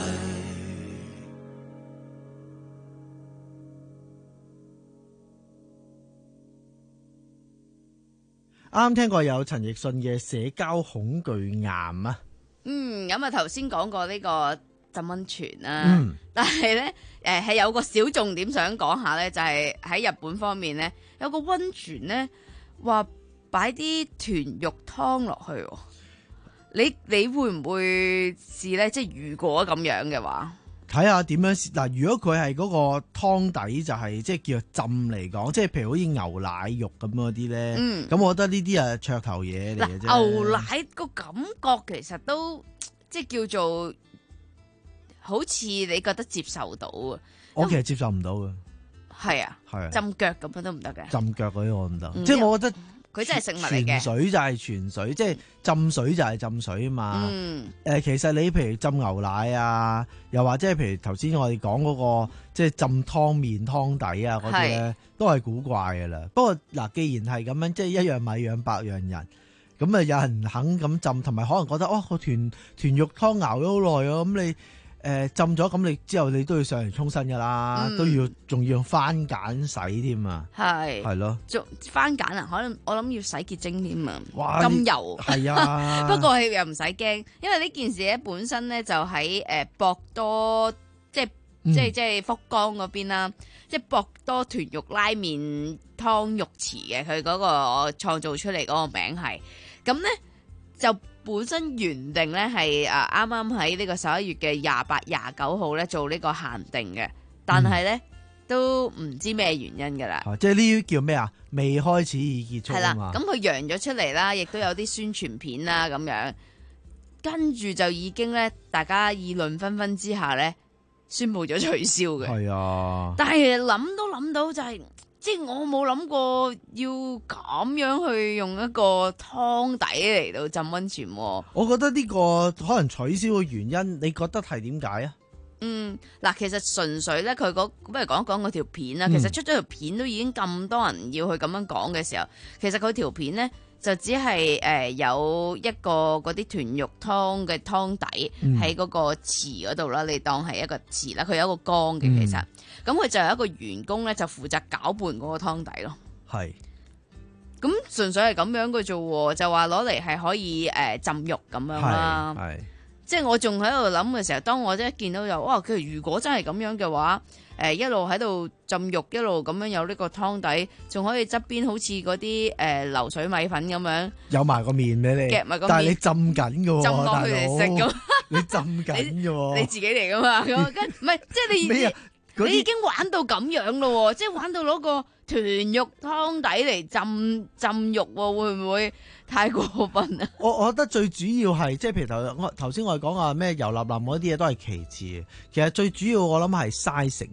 啱聽過有陳奕迅嘅社交恐懼癌啊。 嗯，咁啊頭先講過呢個浸溫泉啦， 嗯、 但係咧誒係有個小重點想講下咧，就係、是、喺日本方面咧有個溫泉咧話擺啲豚肉湯落去，你你會唔會試咧？即係如果咁樣嘅話。 睇下點樣嗱，如果佢係嗰個湯底就係即係叫浸嚟講，即係譬如好似牛奶肉咁嗰啲咧，咁、嗯、我覺得呢啲係噱頭嘢嚟嘅啫。 牛奶個感覺其實都即係叫做好似你覺得接受到啊， 我其實接受唔到嘅。 係啊， 係浸腳咁樣都唔得嘅。 浸腳嗰啲我唔得， 嗯、 即係我覺得。 佢真係食物嚟嘅， 泉水就係泉水，即係浸水就係浸水啊嘛。誒、嗯呃，其實你譬如浸牛奶啊，又或者係譬如頭先我哋講嗰個，即係浸湯麵湯底啊嗰啲咧，都係古怪㗎啦。不過嗱，既然係咁樣，即係一樣米養百樣人，咁啊有人肯咁浸，同埋可能覺得哦個豚豚肉湯熬咗好耐啊，咁你。誒、呃、浸咗咁，你之後你都要上嚟沖身噶啦，嗯、都要仲要用番梘洗添啊，係係咯， 仲番梘啊，可能我諗要洗潔精添啊， 哇咁油係啊， 不過又唔使驚，因為呢件事咧本身咧就喺誒博多，即係、嗯、即係即係福岡嗰邊啦，即係博多豚肉拉麵湯浴池嘅，佢嗰個創造出嚟嗰個名係，咁咧就。本身原定咧係啊啱啱喺呢個十一月嘅廿八、廿九號咧做呢個限定嘅，但係咧、嗯、都唔知咩原因噶啦、 啊。即係呢啲叫咩啊？未開始已結束啊嘛。 係啦，咁佢揚咗出嚟啦，亦都有啲宣傳片啦咁樣，跟住就已經咧大家議論紛紛之下咧宣布咗取消嘅。係啊， 但係諗都諗到就係、是。即係我冇諗過要咁樣去用一個湯底嚟到浸溫泉。 我覺得呢個可能取消嘅原因，你覺得係點解啊？ 嗯，嗱，其實純粹咧，佢嗰不如講一講嗰條片啦。嗯、其實出咗條片都已經咁多人要去咁樣講嘅時候，其實佢條片咧就只係誒、呃、有一個嗰啲豚肉湯嘅湯底喺嗰個池嗰度啦，你當係一個池啦，佢有一個缸嘅其實。嗯咁佢就有一個員工咧，就負責攪拌嗰個湯底咯。係，咁純粹係咁樣嘅啫，就話攞嚟係可以誒、呃、浸浴咁樣啦。係，即係我仲喺度諗嘅時候，當我一見到有哇，佢如果真係咁樣嘅話，誒、呃、一路喺度浸浴，一路咁樣有呢個湯底，仲可以側邊好似嗰啲誒流水米粉咁樣，有埋個麵俾你，夾埋個麵，但係你浸緊嘅，浸落去嚟食咁，你浸緊嘅，你自己嚟噶嘛？咁跟唔係即係你。你已經玩到咁樣咯，即係玩到攞個豚肉湯底嚟浸浸肉，會唔會太過分啊？我我覺得最主要係即係譬如頭我頭先我哋講話咩油淋淋嗰啲嘢都係其次，其實最主要我諗係嘥食物。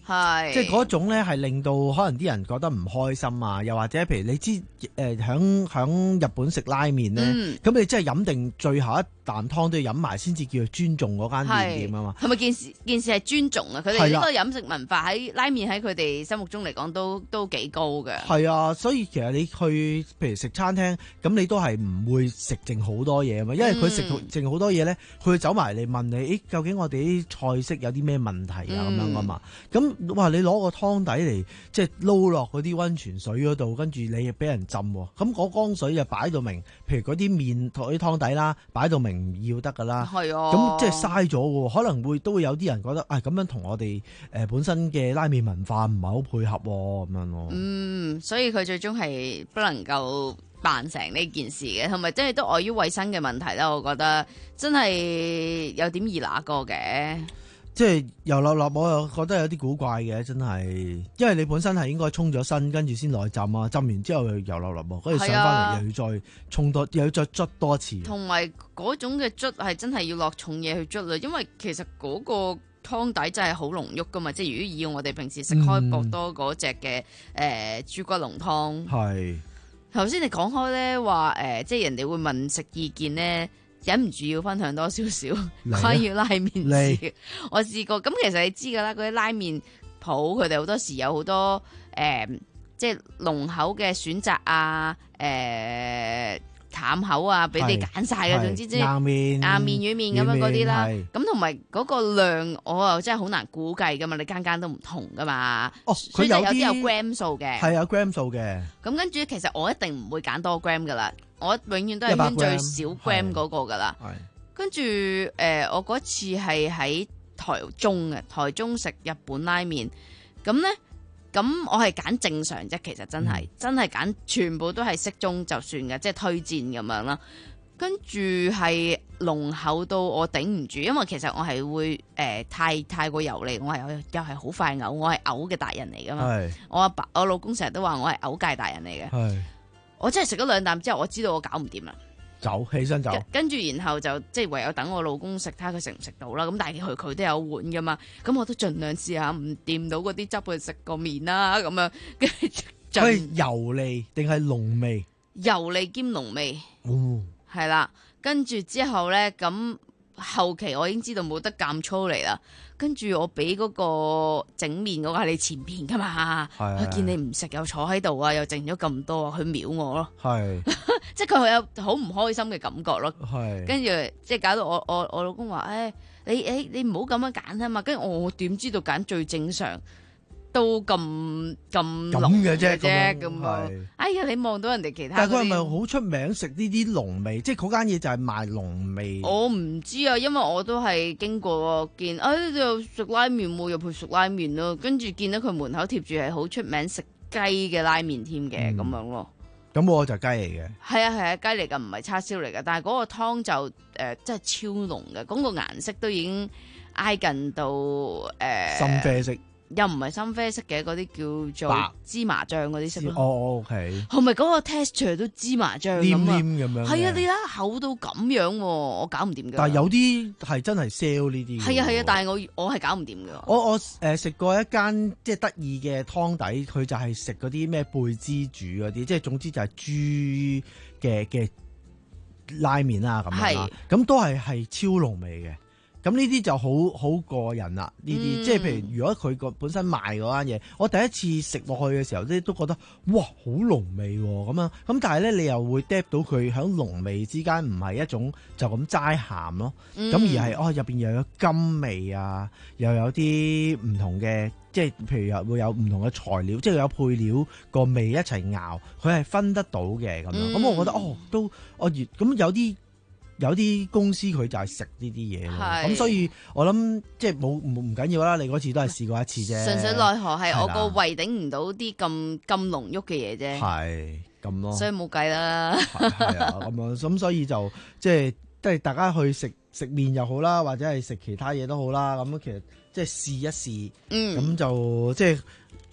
係即係嗰種咧係令到可能啲人覺得唔開心啊，又或者譬如你知誒響響日本食拉麵咧，咁、嗯、你真係飲定最後一啖湯都要飲埋先至叫做尊重嗰間麵店啊嘛。 係咪件事件事係尊重啊？佢哋呢個飲食文化喺拉麵喺佢哋心目中嚟講都都幾高嘅。 係啊，所以其實你去譬如食餐廳，咁你都係唔會食剩好多嘢啊嘛，因為佢食剩好多嘢咧，佢會走埋嚟問你，誒究竟我哋啲菜式有啲咩問題啊咁、嗯、樣啊嘛。咁哇，你攞個湯底嚟即係撈落嗰啲溫泉水嗰度，跟住你俾人浸，咁嗰缸水就擺到明，譬如嗰啲麵同啲湯底啦，擺到明唔要得噶啦。 係啊， 咁即係嘥咗喎，可能會都會有啲人覺得，啊、哎、咁樣同我哋誒本身嘅拉麵文化唔係好配合咁樣咯。 嗯，所以佢最終係不能夠辦成呢件事嘅，同埋真係都礙於衛生嘅問題啦。我覺得真係有點易那個嘅。 即係油立立，我又覺得有啲古怪嘅，真係，因為你本身係應該沖咗身，跟住先落去浸啊，浸完之後又油立立，跟住上翻嚟又要再沖多，又要再捽多一次。 同埋嗰種嘅捽係真係要落重嘢去捽啦，因為其實嗰個湯底真係好濃郁噶嘛，即係如果以我哋平時食開博多嗰隻嘅誒豬骨濃湯，係頭先你講開咧話誒，即係人哋會問食意見咧。忍唔住要分享多少少關於拉麵事，我試過。咁其實你知㗎啦，嗰啲拉麵鋪佢哋好多時有好多誒、呃，即係濃口嘅選擇啊，誒、呃、淡口啊，俾你揀晒嘅。總之即係硬麵、硬麵、軟麵咁樣嗰啲啦。咁同埋嗰個量，我又真係好難估計㗎嘛。你間間都唔同㗎嘛。哦，佢有啲有 gram 數嘅， 係有 gram 數嘅。 咁跟住其實我一定唔會揀多 gram 㗎啦。我永遠都係揀最少 gram 嗰個噶啦，跟住誒、呃，我嗰次係喺台中嘅，台中食日本拉麵，咁咧，咁我係揀正常啫，其實真係、嗯、真係揀全部都係適中就算嘅，即係推薦咁樣啦。跟住係濃厚到我頂唔住，因為其實我係會誒、呃、太太過油膩，我係又係好快嘔，我係嘔嘅大人嚟噶嘛。我阿爸我老公成日都話我係嘔界大人嚟嘅。我真係食咗兩啖之後，我知道我搞唔掂啦， 走起身走， 跟住然後就即係唯有等我老公食，睇下佢食唔食到啦。咁但係佢佢都有碗噶嘛，咁我都盡量試下唔掂到嗰啲汁去食個麵啦，咁樣。 佢係油膩定係濃味？ 油膩兼濃味，哦，係啦。跟住之後咧，咁後期我已經知道冇得咁粗嚟啦。跟住我俾嗰個整麵嗰個喺你前邊噶嘛，佢見你唔食又坐喺度啊，又剩咗咁多啊，佢秒我咯，係，即係佢有好唔開心嘅感覺咯，係，跟住即係搞到我我我老公話，誒、哎，你誒你唔好咁樣揀啊嘛，跟住我點知道揀最正常？都咁咁濃嘅啫，咁啊！哎呀，你望到人哋其他， 但係佢係咪好出名食呢啲濃味？即係嗰間嘢就係賣濃味。 我唔知啊，因為我都係經過見，哎就食拉麵冇入去食拉麵咯，跟住見到佢門口貼住係好出名食雞嘅拉麵添嘅咁樣咯。 咁我就雞嚟嘅。係啊係啊，雞嚟㗎，唔係叉燒嚟㗎。但係嗰個湯就誒、呃、真係超濃嘅，嗰、嗰個顏色都已經挨近到誒、呃、 深啡色。 又唔係深啡色嘅，嗰啲叫做芝麻醬嗰啲色咯。 哦，OK。 係咪嗰個 texture 都芝麻醬咁啊？ 黏黏咁樣。係啊，你睇厚到咁樣，我搞唔掂㗎。 但係有啲係真係 sell 呢啲。 係啊係啊，但係我我係搞唔掂㗎。 我我誒食過一間即係得意嘅湯底，佢就係食嗰啲咩貝枝煮嗰啲，即係總之就係豬嘅嘅拉麵啦咁樣啦。咁都係係超濃味嘅。咁呢啲就好好過癮啦！呢啲、嗯、即係譬如，如果佢個本身賣嗰間嘢，我第一次食落去嘅時候咧，都覺得哇好濃味喎咁樣。咁但係咧，你又會 drop 到佢喺濃味之間，唔係一種就咁齋鹹咯。咁、嗯、而係哦入邊又有甘味啊，又有啲唔同嘅，即係譬如又會有唔同嘅材料，即係有配料個味一齊熬，佢係分得到嘅咁樣。咁、嗯、我覺得哦都哦越咁有啲。有啲公司佢就係食呢啲嘢咯，咁所以我諗即係冇唔唔緊要啦。你嗰次都係試過一次啫， 純粹奈何係我個胃頂唔到啲咁咁濃郁嘅嘢啫， 係咁咯， 所以冇計啦。 係啊，咁樣咁所以就即係即係大家去食食麵又好啦，或者係食其他嘢都好啦。咁其實即係試一試，咁、嗯、就即係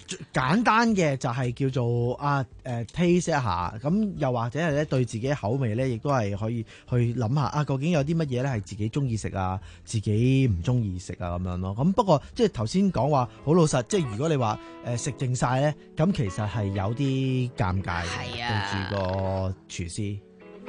簡單嘅就係叫做啊誒、呃、taste 一下，咁又或者係咧對自己口味咧，亦都係可以去諗下啊，究竟有啲乜嘢咧係自己中意食啊，自己唔中意食啊咁樣咯。咁不過即係頭先講話好老實，即係如果你話誒食剩晒咧，咁其實係有啲尷尬嘅，對住個廚師。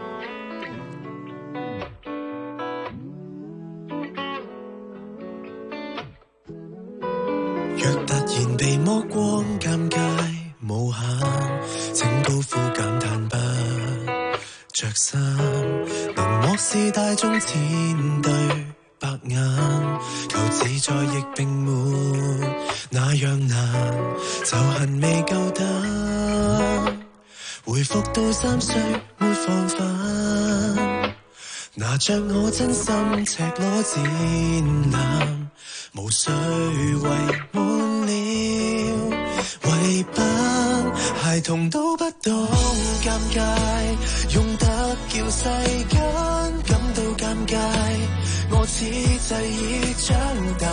若突然被剝光，尷尬無限，請高呼感嘆不着衫，能漠視大眾前對白眼，求自在亦並沒那樣難，就恨未夠膽回復到三歲沒防範，拿着我真心赤裸展覽，無需為滿了圍板，孩童都不懂尷尬，用得叫世間感到尷尬，我此際已長大，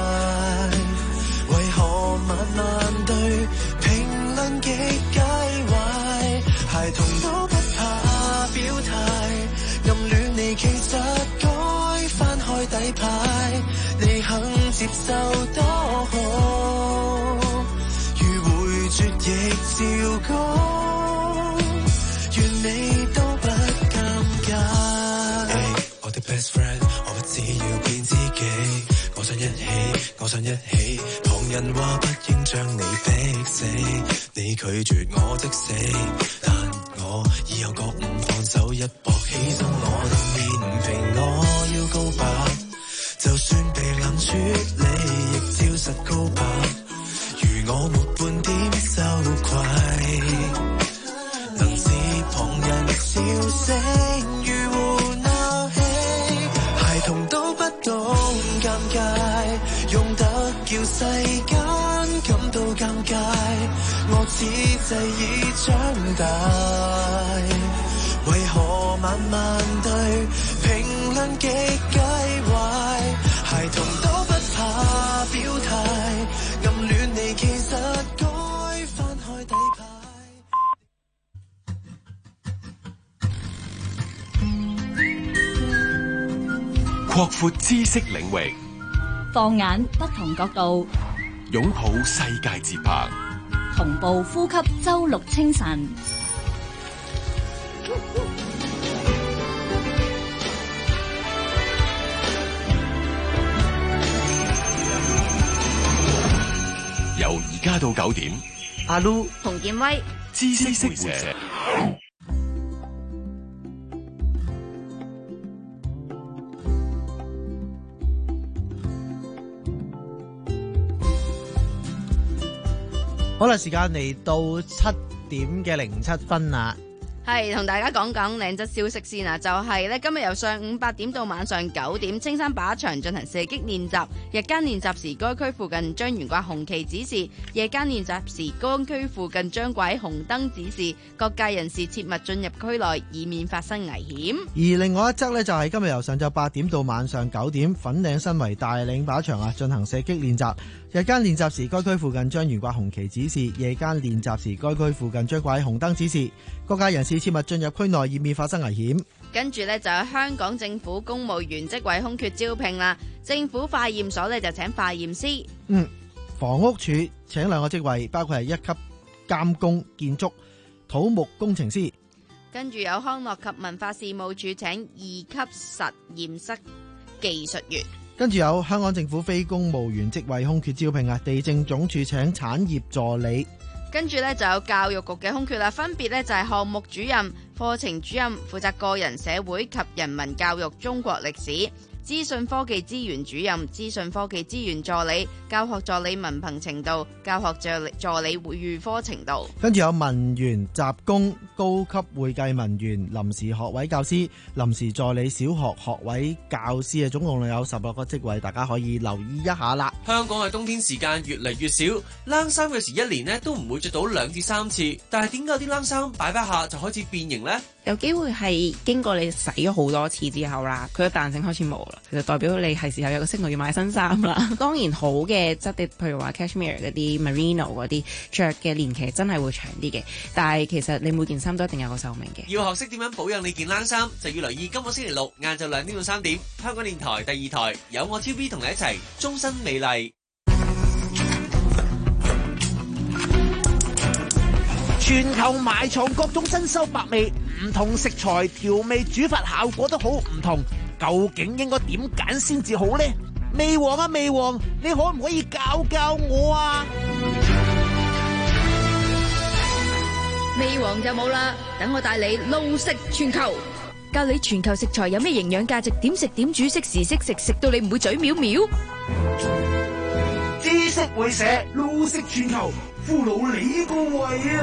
為何慢慢對評論極介懷，孩童都不怕表態，暗戀你其實該翻開底牌，你肯接受多好，如回絕亦照講，願你都不尷尬。Hey, 我的 best friend， 我不只要變知己，我想一起，我想一起，旁人話不應將你逼死，你拒絕我即死，但我以後覺悟放手一搏，犧牲我的面皮，我要告白。就算被冷處理，亦照實告白。如我沒半點羞愧，能使旁人笑聲如胡鬧戲，孩童都不懂尷尬，用得叫世間感到尷尬。我此際已長大，為何慢慢對評論極介懷？孩童都不怕表態，暗戀你其實該翻開底牌。 擴闊知識領域， 放眼不同角度， 擁抱世界節拍， 同步呼吸周六清晨。 由而家到九點， 阿 Lu 洪建威知識會社。 好啦，時間嚟到七點嘅零七分啦。 係同大家講講靚則消息先啊，就係咧今日由上午八點到晚上九點，青山靶場進行射擊練習。日間練習時，該區附近將懸掛紅旗指示；夜間練習時，該區附近將掛紅燈指示。各界人士切勿進入區內，以免發生危險。 而另外一則呢，就係今日由上晝八點到晚上九點，粉嶺新圍大嶺靶場啊進行射擊練習。日間練習時，該區附近將懸掛紅旗指示；夜間練習時，該區附近將掛紅燈指示。各界人士切勿進入區內，以免發生危險。 跟住呢，就有香港政府公務員職位空缺招聘啦，政府化驗所呢，就請化驗師。 嗯，房屋署請兩個職位，包括係一級監工、建築、土木工程師。 跟住有康樂及文化事務署請二級實驗室技術員。 跟住有香港政府非公務員職位空缺招聘啊，地政總署請產業助理。 跟住咧就有教育局嘅空缺啦，分別咧就係項目主任、課程主任，負責個人、社會及人民教育、中國歷史；資訊科技資源主任、資訊科技資源助理、教學助理文憑程度、教學助理助理預科程度。跟住有文員、雜工、高級會計文員、臨時學位教師、臨時助理小學學位教師啊，總共有十六個職位，大家可以留意一下啦。 香港嘅冬天時間越嚟越少，冷衫嘅時一年呢都唔會着到兩至三次，但係點解啲冷衫擺擺下就開始變形呢？ 有機會係經過你洗咗好多次之後啦，佢嘅彈性開始冇， 啦，其實代表你係時候有個 signal 要買新衫啦。當然好嘅質地，譬如話 cashmere 嗰啲、merino 嗰啲，着嘅年期真係會長啲嘅。但係其實你每件衫都一定有個壽命嘅。 要學識點樣保養你件冷衫，就要留意今個星期六晏晝兩點到三點，香港電台第二台有我 T V B 同你一齊終身美麗。 全球埋藏各種新秀百味，唔同食材調味煮法效果都好唔同，究竟應該點揀先至好呢？味王啊味王，你可唔可以教教我啊？ 味王就冇啦，等我帶你路食全球，教你全球食材有咩營養價值，點食點煮，識時識食，食到你唔會嘴藐藐。 知識會社路食全球，俘虜你個胃啊！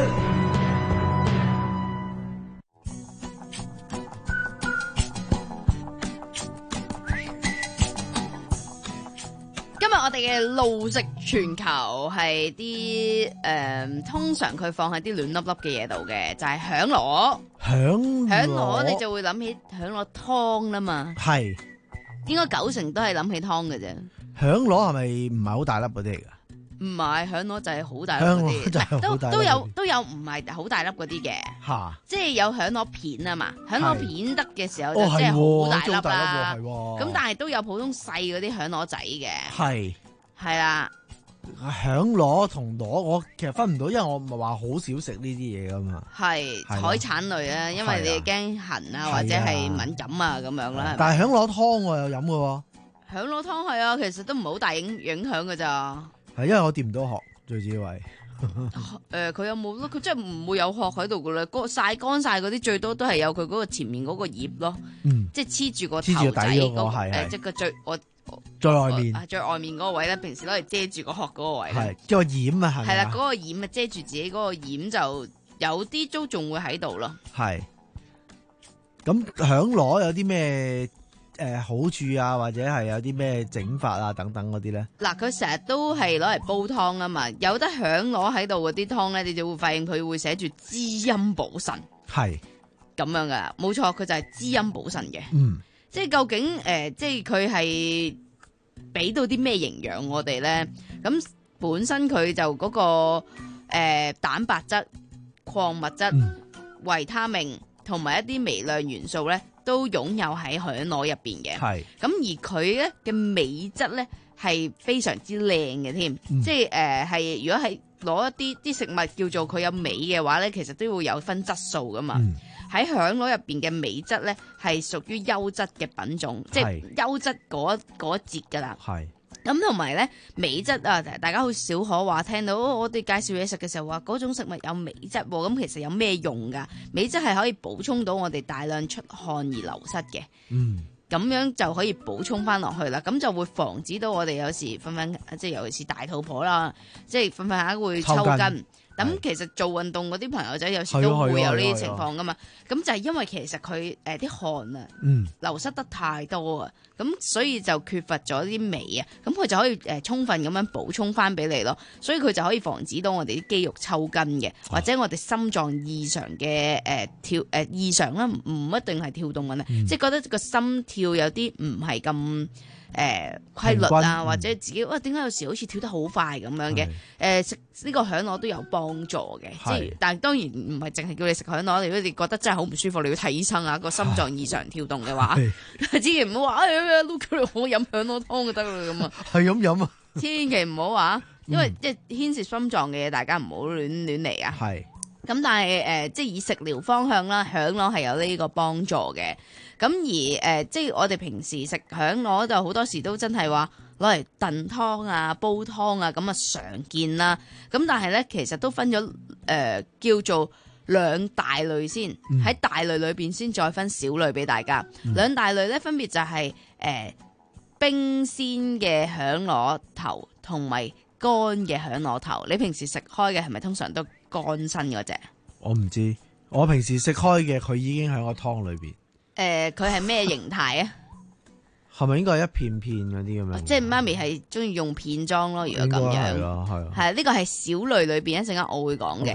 今日我哋嘅路食全球係啲誒，通常佢放喺啲暖粒粒嘅嘢度嘅，就係響螺。 響響螺你就會諗起響螺湯啦嘛。 係， 應該九成都係諗起湯嘅啫。 響螺係咪唔係好大粒嗰啲嚟㗎？ 唔係，響螺就係好大粒嗰啲，都都有都有唔係好大粒嗰啲嘅， 嚇， 即係有響螺片啊嘛，響螺片得嘅時候就哦即係好大粒係喎啦， 係喎咁但係都有普通細嗰啲響螺仔嘅， 係係啦， 響螺同螺我其實分唔到，因為我唔係話好少食呢啲嘢噶嘛。 係係啦海產類啊，因為你驚痕啊或者係敏感啊咁樣啦。 但係響螺湯我有飲嘅喎。 響螺湯係啊，其實都唔係好大影影響㗎咋。 係因為我掂唔到殼，最主要係。 誒，佢有冇咯？佢真係唔會有殼喺度噶啦。嗰曬乾晒嗰啲，最多都係有佢嗰個前面嗰個葉咯。 嗯， 即係黐住個黐住個底頭仔嗰個嗰係係誒，即係個最我最外面啊最外面嗰個位咧，平時攞嚟遮住個殼嗰個位咧。 係即係個掩啊，係咪係啦， 啊嗰個掩啊遮住自己嗰個掩就有啲都仲會喺度咯。 係。咁響螺有啲咩誒好處啊，或者係有啲咩整法啊等等嗰啲咧？ 嗱，佢成日都係攞嚟煲湯啊嘛，有得響螺喺度嗰啲湯咧，你就會發現佢會寫住滋陰補腎， 係咁樣噶，冇錯，佢就係滋陰補腎嘅。 嗯， 即係究竟誒、呃，即係佢係俾到啲咩營養我哋咧？咁本身佢就嗰、嗰個、呃、蛋白質、礦物質、 嗯、 維他命同埋一啲微量元素咧，都擁有喺響螺入邊嘅。 係咁而佢咧嘅美質咧係非常之靚嘅添， 嗯即係誒係如果係攞一啲啲食物叫做佢有美嘅話咧，其實都會有分質素噶嘛。 嗯喺響螺入邊嘅美質咧係屬於優質嘅品種，即係優質嗰嗰一節噶啦。 係咁同埋咧美質啊，大家好少可話聽到、哦、我哋介紹嘢食嘅時候話嗰種食物有美質喎，咁其實有咩用㗎？美質係可以補充到我哋大量出汗而流失嘅。 嗯。 咁樣就可以補充翻落去啦，咁就會防止到我哋有時瞓瞓，即係尤其是大肚婆啦，即係瞓瞓下會抽筋。咁其實做運動嗰啲朋友仔有時都會有呢啲情況噶嘛。咁就係因為其實佢誒啲汗啊， 嗯、 流失得太多啊，咁所以就缺乏咗啲味啊。咁佢就可以誒、呃、充分咁樣補充翻俾你咯。所以佢就可以防止到我哋啲肌肉抽筋嘅，或者我哋心臟異常嘅誒、呃、跳誒、呃、異常啦，唔一定係跳動嘅、嗯，即係覺得個心跳有啲唔係咁誒規律啊，或者自己哇點解有時好似跳得好快咁樣嘅？誒食呢個響螺都有幫助嘅，即係但係當然唔係淨係叫你食響螺，如果你覺得真係好唔舒服，你要睇醫生啊。個心臟異常跳動嘅話，千祈唔好話哎呀 Luke 我飲響螺湯就得啦咁啊， 係咁飲啊， 千祈唔好話，因為即係牽涉心臟嘅嘢，大家唔好亂亂嚟啊。 係咁，但係誒、呃，即係以食療方向啦，響螺係有呢個幫助嘅。咁而誒、呃，即係我哋平時食響螺就好多時都真係話攞嚟燉湯啊、煲湯啊，咁啊常見啦。咁但係咧，其實都分咗誒、呃、叫做兩大類先，喺、嗯、大類裏邊先再分小類俾大家。嗯、兩大類咧分別就係、是、誒、呃、冰鮮嘅響螺頭同埋乾嘅響螺頭。你平時食開嘅係咪通常都乾身嗰隻？ 我唔知，我平時食開嘅佢已經喺個湯裏邊。 誒、呃，佢係咩形態啊？ 係咪應該係一片片嗰啲咁樣？ 即係媽咪係中意用片裝咯，如果咁樣。 係啊，係啊。 係呢個係小類裏邊，一陣間我會講嘅。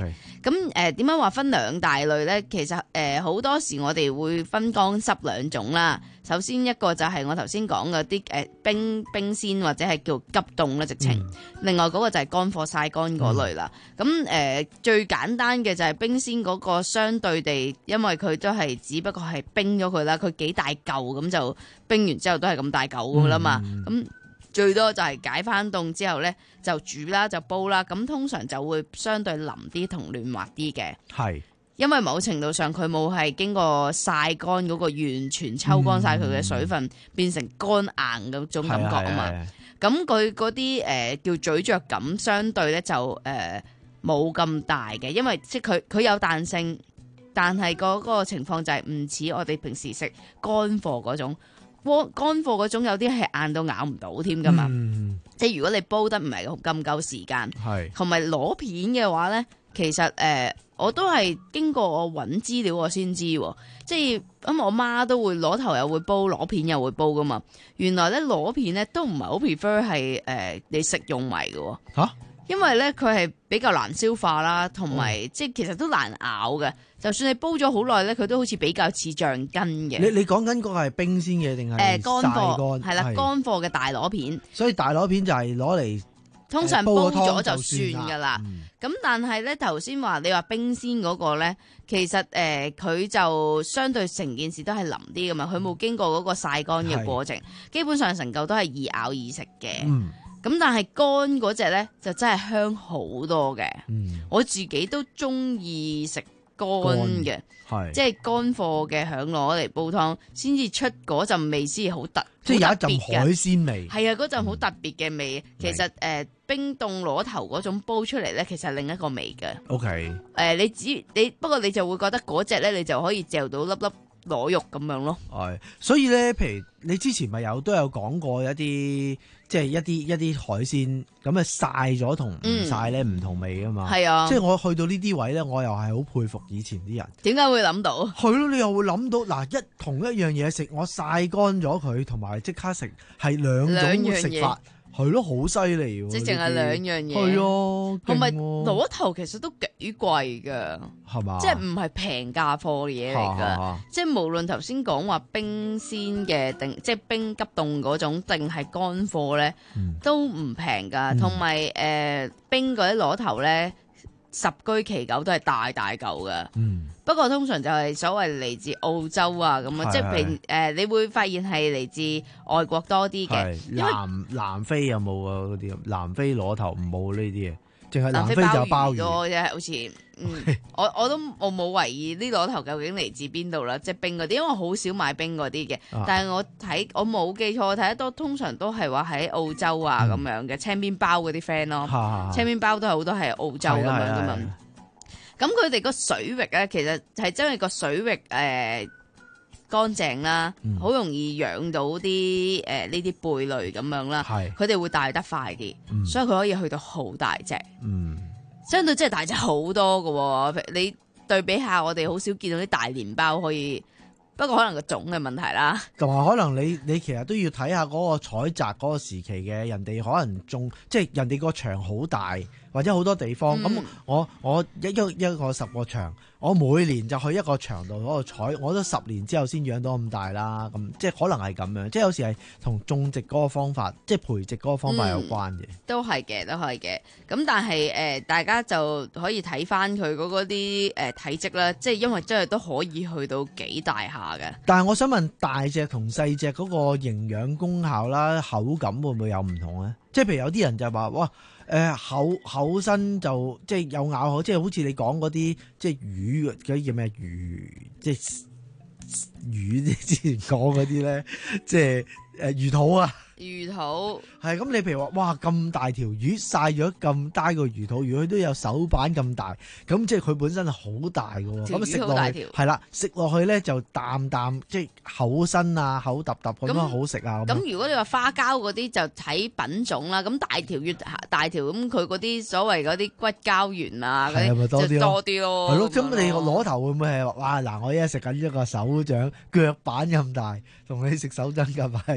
咁誒點樣話分兩大類咧？其實誒好、呃、多時我哋會分乾濕兩種啦。首先一個就係我頭先講嗰啲誒冰冰鮮或者係叫急凍啦，直情。嗯、另外嗰個就係乾貨曬乾嗰類啦。咁誒、嗯呃、最簡單嘅就係冰鮮嗰個，相對地，因為佢都係只不過係冰咗佢啦，佢幾大嚿咁就冰完之後都係咁大嚿噶啦嘛。咁、嗯、最多就係解翻凍之後咧就煮啦，就煲啦。咁通常就會相對腍啲同嫩滑啲嘅。係。因為某程度上佢冇係經過曬乾嗰個完全抽乾晒佢嘅水分，嗯、變成乾硬嗰種感覺啊嘛。咁佢嗰啲誒叫咀嚼感相對咧就誒冇咁大嘅，因為即係佢佢有彈性，但係嗰個情況就係唔似我哋平時食乾貨嗰種，乾貨嗰種有啲係硬到咬唔到添噶嘛。嗯、即係如果你煲得唔係咁夠時間，同埋攞片嘅話咧，其實誒。呃我都係經過我揾資料我先知，即係咁我媽都會攞頭又會煲，攞片又會煲噶嘛。原來咧攞片咧都唔係好 prefer 係誒、呃、你食用埋嘅嚇，啊、因為咧佢係比較難消化啦，同埋、嗯、即係其實都難咬嘅。就算你煲咗好耐咧，佢都好似比較似橡筋嘅。你你講緊嗰個係冰鮮嘅定係誒乾貨？係啦，乾貨嘅大攞片。所以大攞片就係攞嚟。通常煲咗就算噶啦，咁、嗯、但係咧頭先話你話冰鮮嗰個咧，其實誒佢、呃、就相對成件事都係腍啲噶嘛，佢冇經過嗰個曬乾嘅過程，是基本上成嚿都係易咬易食嘅。咁、嗯、但係乾嗰隻咧就真係香好多嘅，嗯、我自己都中意食乾嘅，即係乾貨嘅響螺嚟煲湯，先至出嗰陣味先好特，即係有一陣海鮮味。係啊，嗰陣好特別嘅味。嗯、其實誒、呃、冰凍螺頭嗰種煲出嚟咧，其實係另一個味嘅。O K，誒你只你不過你就會覺得嗰隻咧，你就可以嚼到粒粒螺肉咁樣咯。係，所以咧，譬如你之前咪有都有講過一啲。即係一啲一啲海鮮咁啊曬咗同唔曬咧唔同味啊嘛，係啊！即係我去到呢啲位咧，我又係好佩服以前啲人。點解會諗到？係咯，你又會諗到嗱，一同一樣嘢食，我曬乾咗佢，同埋即刻食係兩種食法。係咯，好犀利喎！即係淨係兩樣嘢。係啊，同埋螺頭其實都幾貴㗎，係嘛？即係唔係平價貨嘅嘢嚟㗎。即係無論頭先講話冰鮮嘅定即係冰急凍嗰種，定係乾貨咧，嗯、都唔平㗎。同埋誒冰嗰啲螺頭咧，十居其九都係大大嚿㗎。嗯。不過通常就係所謂嚟自澳洲啊咁啊，即係平誒，你會發現係嚟自外國多啲嘅。南南非有冇啊？嗰啲南非螺頭冇呢啲嘢，淨係南非就鮑魚咯，即係好似嗯，我我都我冇懷疑呢螺頭究竟嚟自邊度啦，即係冰嗰啲，因為我好少買冰嗰啲嘅。啊、但係我睇我冇記錯，我睇得多通常都係話喺澳洲啊咁、嗯、樣嘅青邊包嗰啲 friend 咯，啊、青邊包都係好多係澳洲咁樣噶嘛。咁佢哋個水域咧，其實係真係個水域誒、呃、乾淨啦，好、嗯、容易養到啲誒呢啲貝類咁樣啦。係佢哋會大得快啲，嗯、所以佢可以去到好大隻。嗯，相對真係大隻好多㗎。你對比下，我哋好少見到啲大連包可以，不過可能個種嘅問題啦。同埋可能你你其實都要睇下嗰個採摘嗰個時期嘅，人哋可能種即係人哋個場好大。或者好多地方咁，嗯、我我一一一個十個場，我每年就去一個場度嗰度採，我都十年之後先養到咁大啦。咁即係可能係咁樣，即係有時係同種植嗰個方法，即係培植嗰個方法有關嘅、嗯。都係嘅，都係嘅。咁但係誒、呃，大家就可以睇翻佢嗰啲誒體積啦，即係因為真係都可以去到幾大下嘅。但係我想問，大隻同細隻嗰個營養功效啦、口感會唔會有唔同咧？即係譬如有啲人就話哇。誒、呃、厚厚身就即係有咬口，即係好似你講嗰啲即係魚嗰啲叫咩魚，即係魚之前講嗰啲咧，即係誒、呃、魚肚啊。魚肚係咁，你譬如話，哇咁大條魚曬咗咁大個魚肚，如果佢都有手板咁大，咁即係佢本身係好大嘅喎。咁食落去係啦，食落去咧就啖啖，即係厚身啊，口揼揼咁樣好食啊。咁如果你話花膠嗰啲就睇品種啦。咁大條越大條，咁佢嗰啲所謂嗰啲骨膠原啊嗰啲就多啲咯。係咯，咁你個螺頭會唔會係話哇嗱？我依家食緊一個手掌腳板咁大，同你食手踭咁係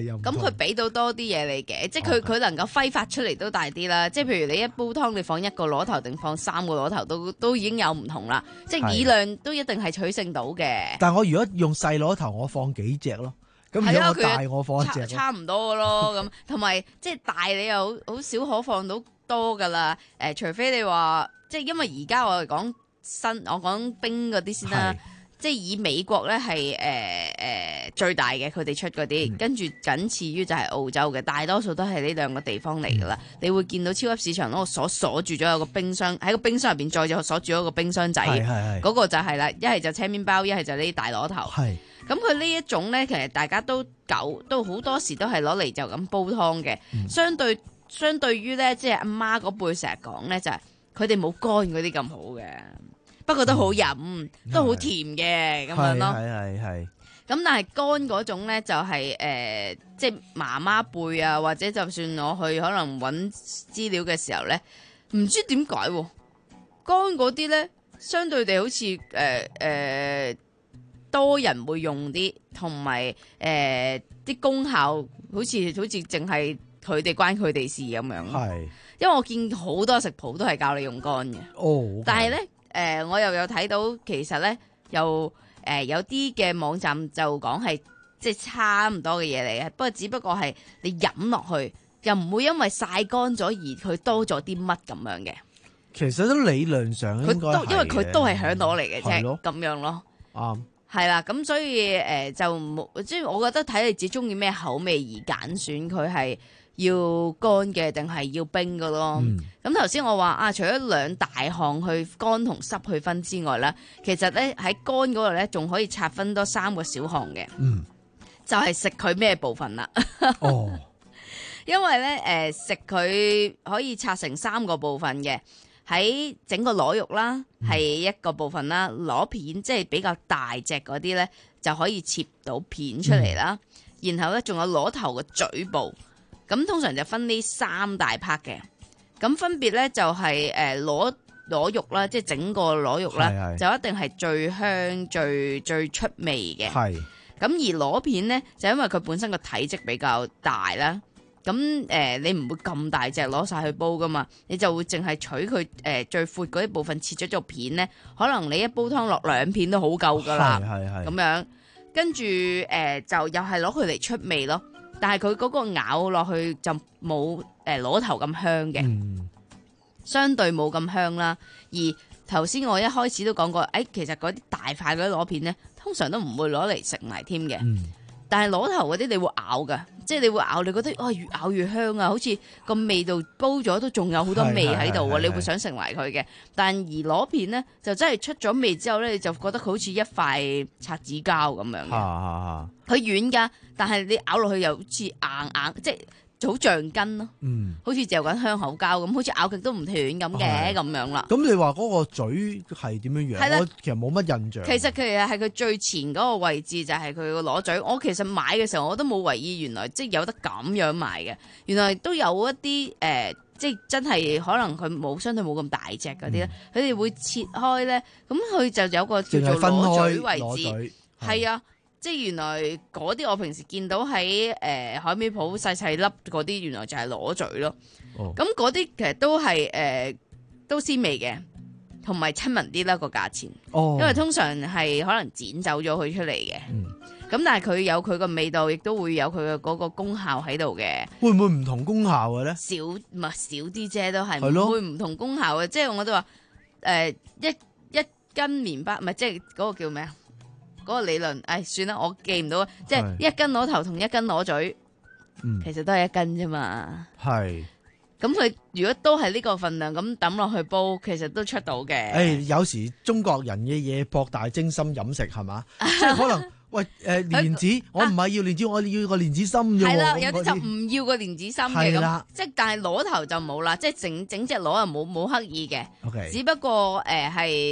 又唔咁佢俾到多啲嘢你嘅，即係佢佢能夠揮發出嚟都大啲啦。即係譬如你一煲湯，你放一個螺頭定放三個螺頭都都已經有唔同啦。即係以量都一定係取勝到嘅。 但係我如果用細螺頭，我放幾隻咯。咁如果我大，我放一隻。 差唔多咯。咁同埋即係大，你又好少可放到多噶啦。誒、呃，除非你話即係因為而家我哋講新，我講冰嗰啲先啦。即係以美國咧係誒誒最大嘅，佢哋出嗰啲，跟住僅次於就係澳洲嘅，大多數都係呢兩個地方嚟噶啦。嗯、你會見到超級市場嗰個鎖鎖住咗有個冰箱，喺個冰箱入邊再就鎖住咗個冰箱仔，嗰個就係啦，一係就車麵包，一係就呢啲大螺頭。咁佢呢一種咧，其實大家都久都好多時都係攞嚟就咁煲湯嘅、嗯。相對相對於咧，即係阿媽嗰輩成日講咧，就係佢哋冇乾嗰啲咁好嘅。不過都好飲、嗯，都好甜嘅咁樣咯。 係係係。 咁但係乾嗰種咧，就係、是、誒、呃，即係媽媽輩啊，或者就算我去可能揾資料嘅時候咧，唔知點解乾嗰啲咧，相對地好似誒誒多人會用啲，同埋誒啲功效好似好似淨係佢哋關佢哋事咁樣。係，因為我見好多食譜都係教你用乾嘅。哦，okay. 但係咧。誒、呃，我又有睇到，其實咧，又誒、呃、有啲嘅網站就講係即係差唔多嘅嘢嚟嘅，不過只不過係你飲落去，又唔會因為曬乾咗而佢多咗啲乜咁樣嘅。 其實都理論上應該係嘅， 因為佢都係響螺嚟嘅啫，咁樣咯。 啱， 係啦，咁所以誒、呃、就冇，即係我覺得睇你自己中意咩口味而揀選佢係要乾嘅定係要冰嘅咯。咁頭先我話啊，除咗兩大項去乾同濕去分之外咧，其實咧喺乾嗰度咧仲可以拆分多三個小項嘅。嗯，就係食佢咩部分啦。哦，因為咧誒食佢可以拆成三個部分嘅，喺整個螺肉啦係一個部分啦，螺片即係比較大隻嗰啲咧就可以切到片出嚟啦。嗯、然後咧仲有螺頭嘅嘴部。咁通常就分呢三大 part 嘅，咁分別咧就係誒螺螺肉啦，即係整個螺肉啦，就一定係最香、最最出味嘅。係。咁而螺片咧，就因為佢本身個體積比較大啦，咁誒、呃、你唔會咁大隻攞晒去煲噶嘛，你就會淨係取佢誒、呃、最闊嗰啲部分切咗做片咧，可能你一煲湯落兩片都好夠噶啦。係係係。咁樣跟住誒、呃、就又係攞佢嚟出味咯。但係佢嗰個咬落去就冇誒螺頭咁香嘅、嗯，相對冇咁香啦。而頭先我一開始都講過，誒、哎、其實嗰啲大塊嗰啲螺片咧，通常都唔會攞嚟食埋添嘅。嗯、但係螺頭嗰啲你會咬㗎，即係你會咬，你覺得哇、哦、越咬越香啊，好似個味道煲咗都仲有好多味喺度啊，你會想食埋佢嘅。但而螺片咧就真係出咗味之後咧，你就覺得佢好似一塊擦紙膠咁樣嘅。佢軟㗎。但係你咬落去又好似硬硬，即係好橡筋咯，嗯，好似嚼緊香口膠咁，好似咬極都唔斷咁嘅咁樣啦。咁你話嗰個嘴係點樣樣？我其實冇乜印象。 其實其實係佢最前嗰個位置就係佢個螺嘴。我其實買嘅時候我都冇為意，原來即係有得咁樣賣嘅。原來都有一啲誒、呃，即係真係可能佢冇相對冇咁大隻嗰啲咧，佢、嗯、哋會切開咧，咁佢就有個叫做螺嘴位置，係啊。即係原來嗰啲我平時見到喺誒、呃、海味鋪細細粒嗰啲，原來就係螺嘴咯。咁嗰啲其實都係誒、呃、都鮮味嘅，同埋親民啲啦個價錢。哦，因為通常係可能剪走咗佢出嚟嘅。嗯，咁但係佢有佢個味道，亦都會有佢嘅嗰個功效喺度嘅。 會唔會唔同功效嘅咧？ 少唔係少啲啫，都係唔會唔同功效嘅。即係我都話誒、呃、一一斤麵包，唔係即係嗰個叫咩啊？嗰、那個理論，唉，算啦，我記唔到，即係一斤螺頭同一斤螺嘴，嗯、其實都係一斤啫嘛。係，咁佢如果都係呢個份量咁抌落去煲，其實都出到嘅。誒、 欸，有時中國人嘅嘢博大精深飲食係嘛，即係可能喂誒、呃、蓮子，我唔係要蓮子，我要個蓮子心啫。係啦， 有啲就唔要個蓮子心嘅咁，即係但係螺頭就冇啦，即係整整隻螺又冇冇刻意嘅， okay. 只不過誒係。呃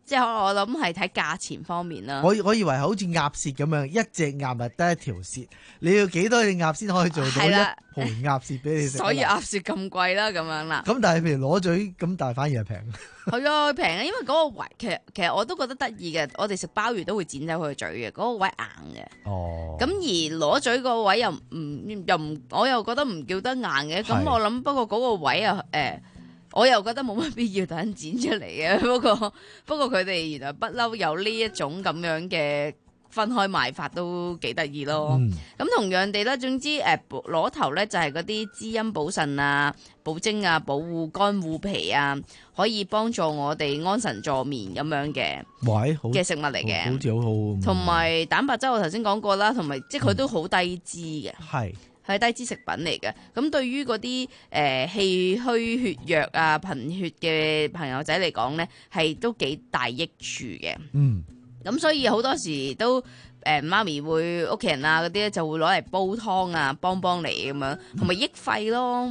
即係我諗係睇價錢方面啦。 我我以為好似鴨舌咁樣，一隻鴨咪得一條舌，你要幾多隻鴨先可以做到一盤鴨舌俾你食？ 所以鴨舌咁貴啦，咁樣啦。 咁但係譬如攞嘴咁，但係反而係平。係啊，平啊，因為嗰個位其實其實我都覺得得意嘅。我哋食鮑魚都會剪走佢個嘴嘅，嗰、嗰個位硬嘅。哦。咁而攞嘴個位又唔又唔，我又覺得唔叫得硬嘅。咁我諗不過嗰個位啊誒。呃我又覺得冇乜必要等人剪出嚟嘅，不過不過佢哋原來不嬲有呢一種咁樣嘅分開賣法都幾得意咯。咁、嗯、同樣地啦，總之誒螺頭咧就係嗰啲滋陰補腎啊、補精啊、保護肝護脾啊，可以幫助我哋安神助眠咁樣嘅嘅食物嚟嘅， 好似好好。 同埋蛋白質我頭先講過啦，同埋即係佢都好低脂嘅。係、嗯。係低脂食品嚟嘅，咁對於嗰啲誒氣虛血弱啊、貧血嘅朋友仔嚟講咧，係都幾大益處嘅。嗯，咁所以好多時都誒、呃、媽咪會屋企人啊嗰啲咧就會攞嚟煲湯啊，幫幫你咁樣，同埋益肺咯。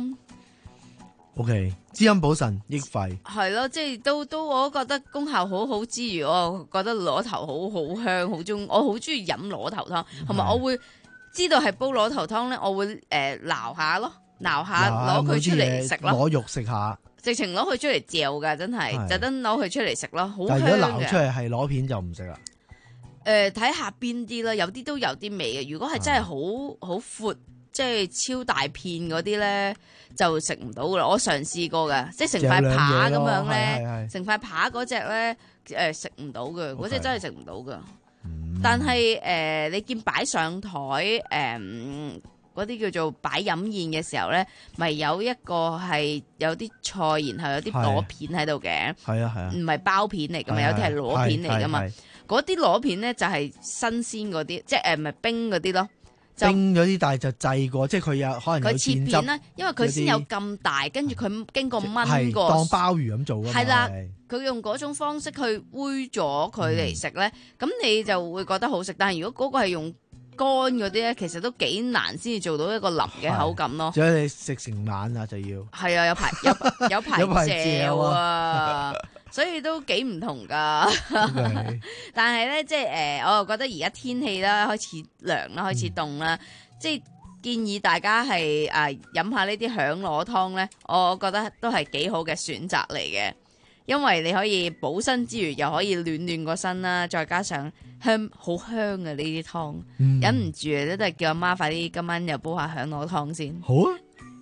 OK， 滋陰補腎益肺。係咯，即係都都我都覺得功效好好之餘，我覺得螺頭好好香，好中我好中意飲螺頭湯，同埋我會。知道係煲螺頭湯咧，我會誒撈、呃、下咯，撈下攞佢出嚟食咯， 攞肉食下， 直情攞佢出嚟嚼噶，真係特登攞佢出嚟食咯，好香嘅。但係如果撈出嚟係螺片就唔食啦。 誒、呃，睇下邊啲啦，有啲都有啲味嘅。如果係真係好好闊，即係超大片嗰啲咧，就食唔到噶啦。我嘗試過噶，即係成塊扒咁樣咧，成塊扒嗰隻咧，誒食唔到嘅，嗰隻真係食唔到噶。但係誒、呃，你見擺上台誒嗰啲叫做擺飲宴嘅時候咧，咪有一個係有啲菜，然後有啲螺片喺度嘅。係啊係啊，唔係包片嚟噶嘛，有啲係螺片嚟噶嘛。嗰啲螺片咧就係新鮮嗰啲，即係誒唔係冰嗰啲咯。 冰咗啲，但係就製過，即係佢有可能有切片啦，因為佢先有咁大，跟住佢經過燜過， 當鮑魚咁做㗎嘛。 係啦，佢用嗰種方式去煨咗佢嚟食咧，咁、嗯、你就會覺得好食。但係如果嗰個係用乾嗰啲咧，其實都幾難先至做到一個腍嘅口感咯。 所以你食成晚啊就要。 係啊，有排有有排嚼啊。所以都幾唔同噶，okay. 但係咧，即係誒、呃，我又覺得而家天氣啦，開始涼啦，開始凍啦，嗯、即係建議大家係誒飲下呢啲響螺湯咧，我覺得都係幾好嘅選擇嚟嘅，因為你可以補身之餘，又可以暖暖個身啦，再加上香好香嘅呢啲湯，嗯、忍唔住咧都係叫阿媽快啲今晚又煲下響螺湯先。 好啊！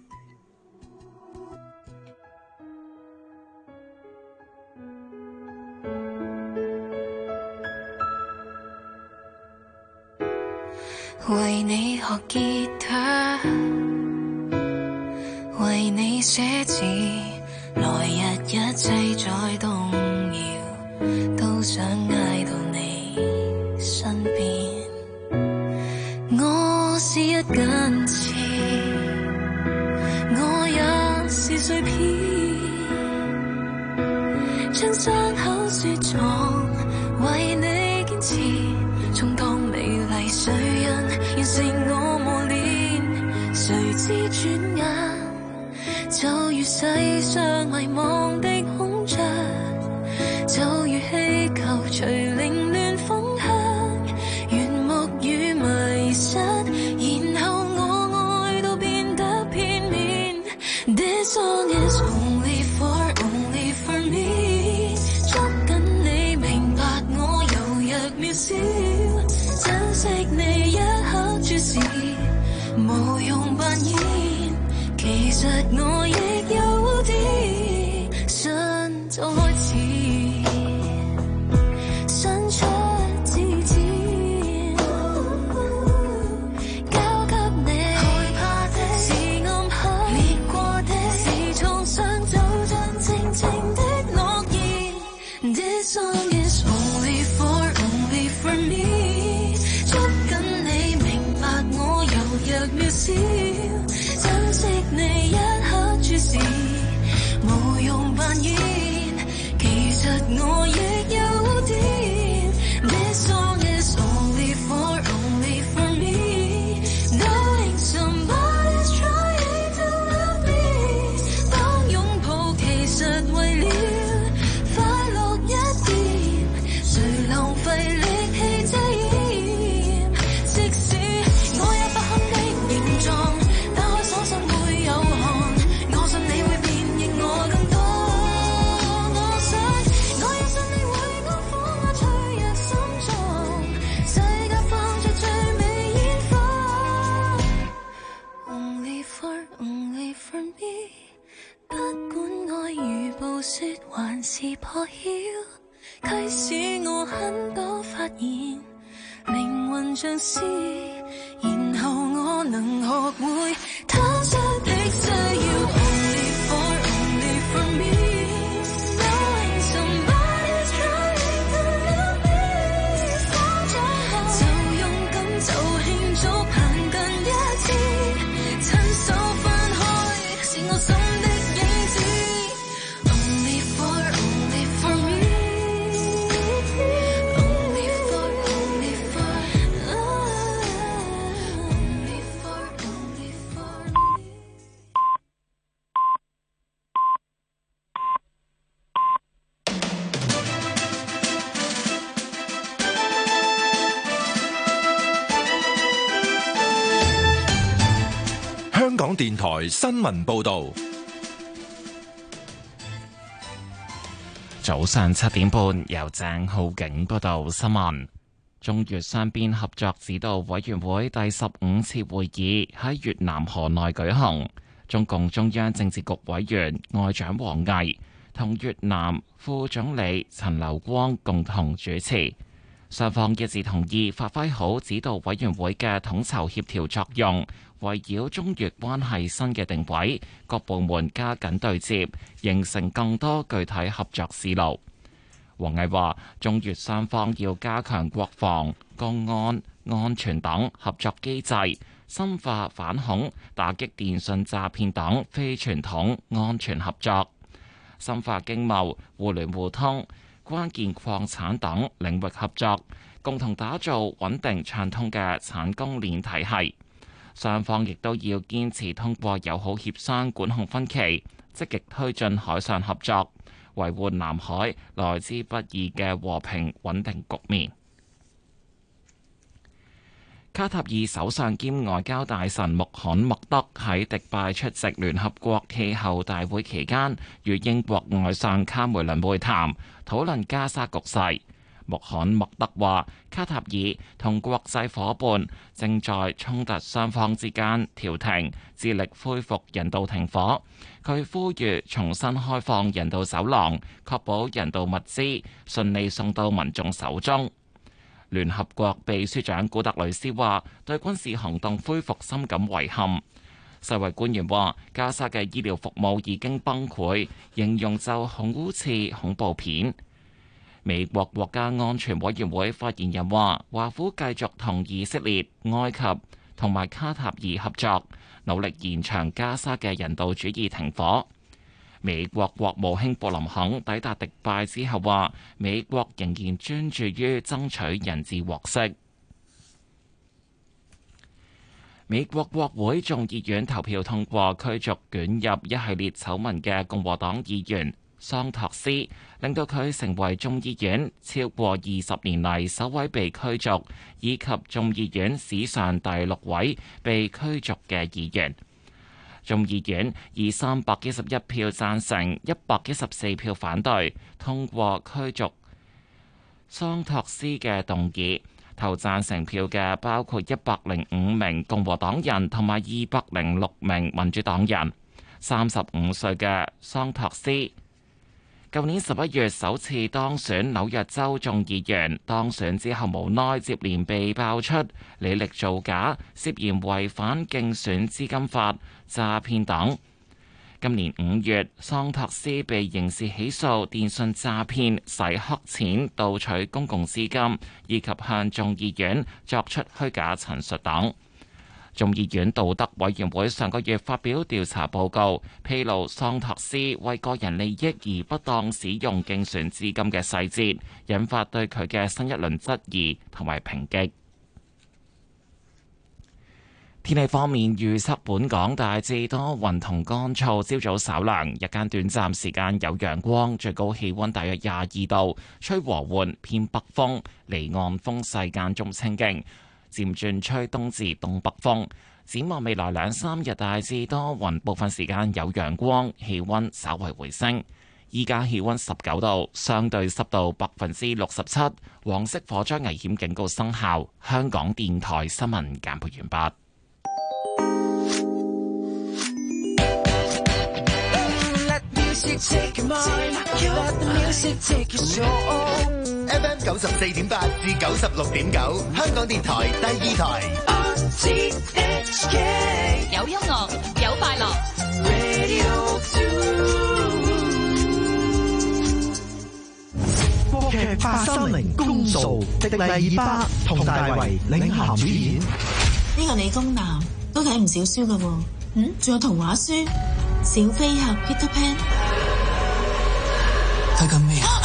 為你學吉他，為你寫字，來日一切再動搖，都想挨到你身邊。我是一根刺，我也是碎片，將傷口雪藏，為你堅持，充當美麗水印。完成我磨練，誰知轉眼就如世上迷惘的孔雀，就如氣球隨凌亂風向，緣木與迷失，然後我愛到變得片面。This song is only for, only for me， 捉緊你明白我柔弱渺小，珍惜你一刻注視，無用扮演，其實我亦有啲信就開始伸出指尖，交給你，害怕的是暗黑裂過的是創傷，就像靜靜的諾言。This song is only for, only for me， 捉緊你明白我柔弱渺小，珍惜你一刻注視，無用扮演，其實我亦有點。This song is only for, only for me， knowing somebody's trying to love me， 當擁抱其實為了快樂一點， 說還是破曉，驅使我很多發現，命運像詩，然後我能學會他說的需要 only for only for me。Knowing somebody's trying to love me， 放掌後就勇敢就慶祝行近一次，親手翻開是我心的影子。Only for only for me，Only for only for Only for only for me。 香港電台新聞報道。 早上七點半，由鄭浩景報道新聞。中越雙邊合作指導委員會第十五次會議喺越南河內舉行，中共中央政治局委員外長王毅同越南副總理陳流光共同主持。雙方一致同意發揮好指導委員會嘅統籌協調作用，圍繞中越關係新嘅定位，各部門加緊對接，形成更多具體合作思路。王毅話：中越雙方要加強國防、公安、安全等合作機制，深化反恐、打擊電信詐騙等非傳統安全合作，深化經貿、互聯互通、關鍵礦產等領域合作，共同打造穩定暢通嘅產供鏈體系。雙方亦都要堅持通過友好協商管控分歧，積極推進海上合作，維護南海來之不易嘅和平穩定局面。卡塔爾首相兼外交大臣穆罕默德喺迪拜出席聯合國氣候大會期間，與英國外相卡梅倫會談，討論加沙局勢。穆罕默德話：卡塔爾同國際夥伴正在衝突雙方之間調停，致力恢復人道停火。佢呼籲重新開放人道走廊，確保人道物資順利送到民眾手中。聯合國秘書長古特雷斯話：對軍事行動恢復深感遺憾。世衛官員話：加沙嘅醫療服務已經崩潰，形容就好似恐怖片。美國國家安全委員會發言人話：華府繼續同以色列、埃及同埋卡塔爾合作，努力延長加沙嘅人道主義停火。美國國務卿布林肯抵達迪拜之後話：美國仍然專注於爭取人質獲釋。美國國會眾議院投票通過驅逐捲入一系列醜聞嘅共和黨議員桑托斯，令到佢成為眾議院超過二十年嚟首位被驅逐，以及眾議院史上第六位被驅逐嘅議員。眾議院以三百一十一票贊成、一百一十四票反對通過驅逐桑托斯嘅動議。投贊成票嘅包括一百零五名共和黨人同埋二百零六名民主黨人。三十五歲嘅桑托斯舊年十一月首次當選紐約州眾議員，當選之後無奈接連被爆出履歷造假、涉嫌違反競選資金法、詐騙等。今年五月，桑托斯被刑事起訴電信詐騙、洗黑錢、盜取公共資金，以及向眾議院作出虛假陳述等。眾議院道德委員會上個月發表調查報告，披露桑托斯為個人利益而不當使用競選資金嘅細節，引發對佢嘅新一輪質疑同埋抨擊。天氣方面預測，本港大致多雲同乾燥，朝早稍涼，日間短暫時間有陽光，最高氣溫大約廿二度，吹和緩偏北風，離岸風勢間中清勁，漸轉吹東至東北風。展望未來兩三日大致多雲，部分時間有陽光，氣溫稍為回升。依家氣溫十九度，相對濕度百分之六十七，黃色火災危險警告生效。香港電台新聞簡報完畢。 Take mine, let the music take your soul. F M 九十四點八至九十六點九，香港電台第二台。 R T H K 有音樂，有快樂。 Radio two。 國劇八三零公訴，迪麗熱巴同大為領銜主演。 呢個理工男都睇唔少書噶喎，嗯，仲有童話書《小飛俠 Peter Pan》。 睇緊咩啊？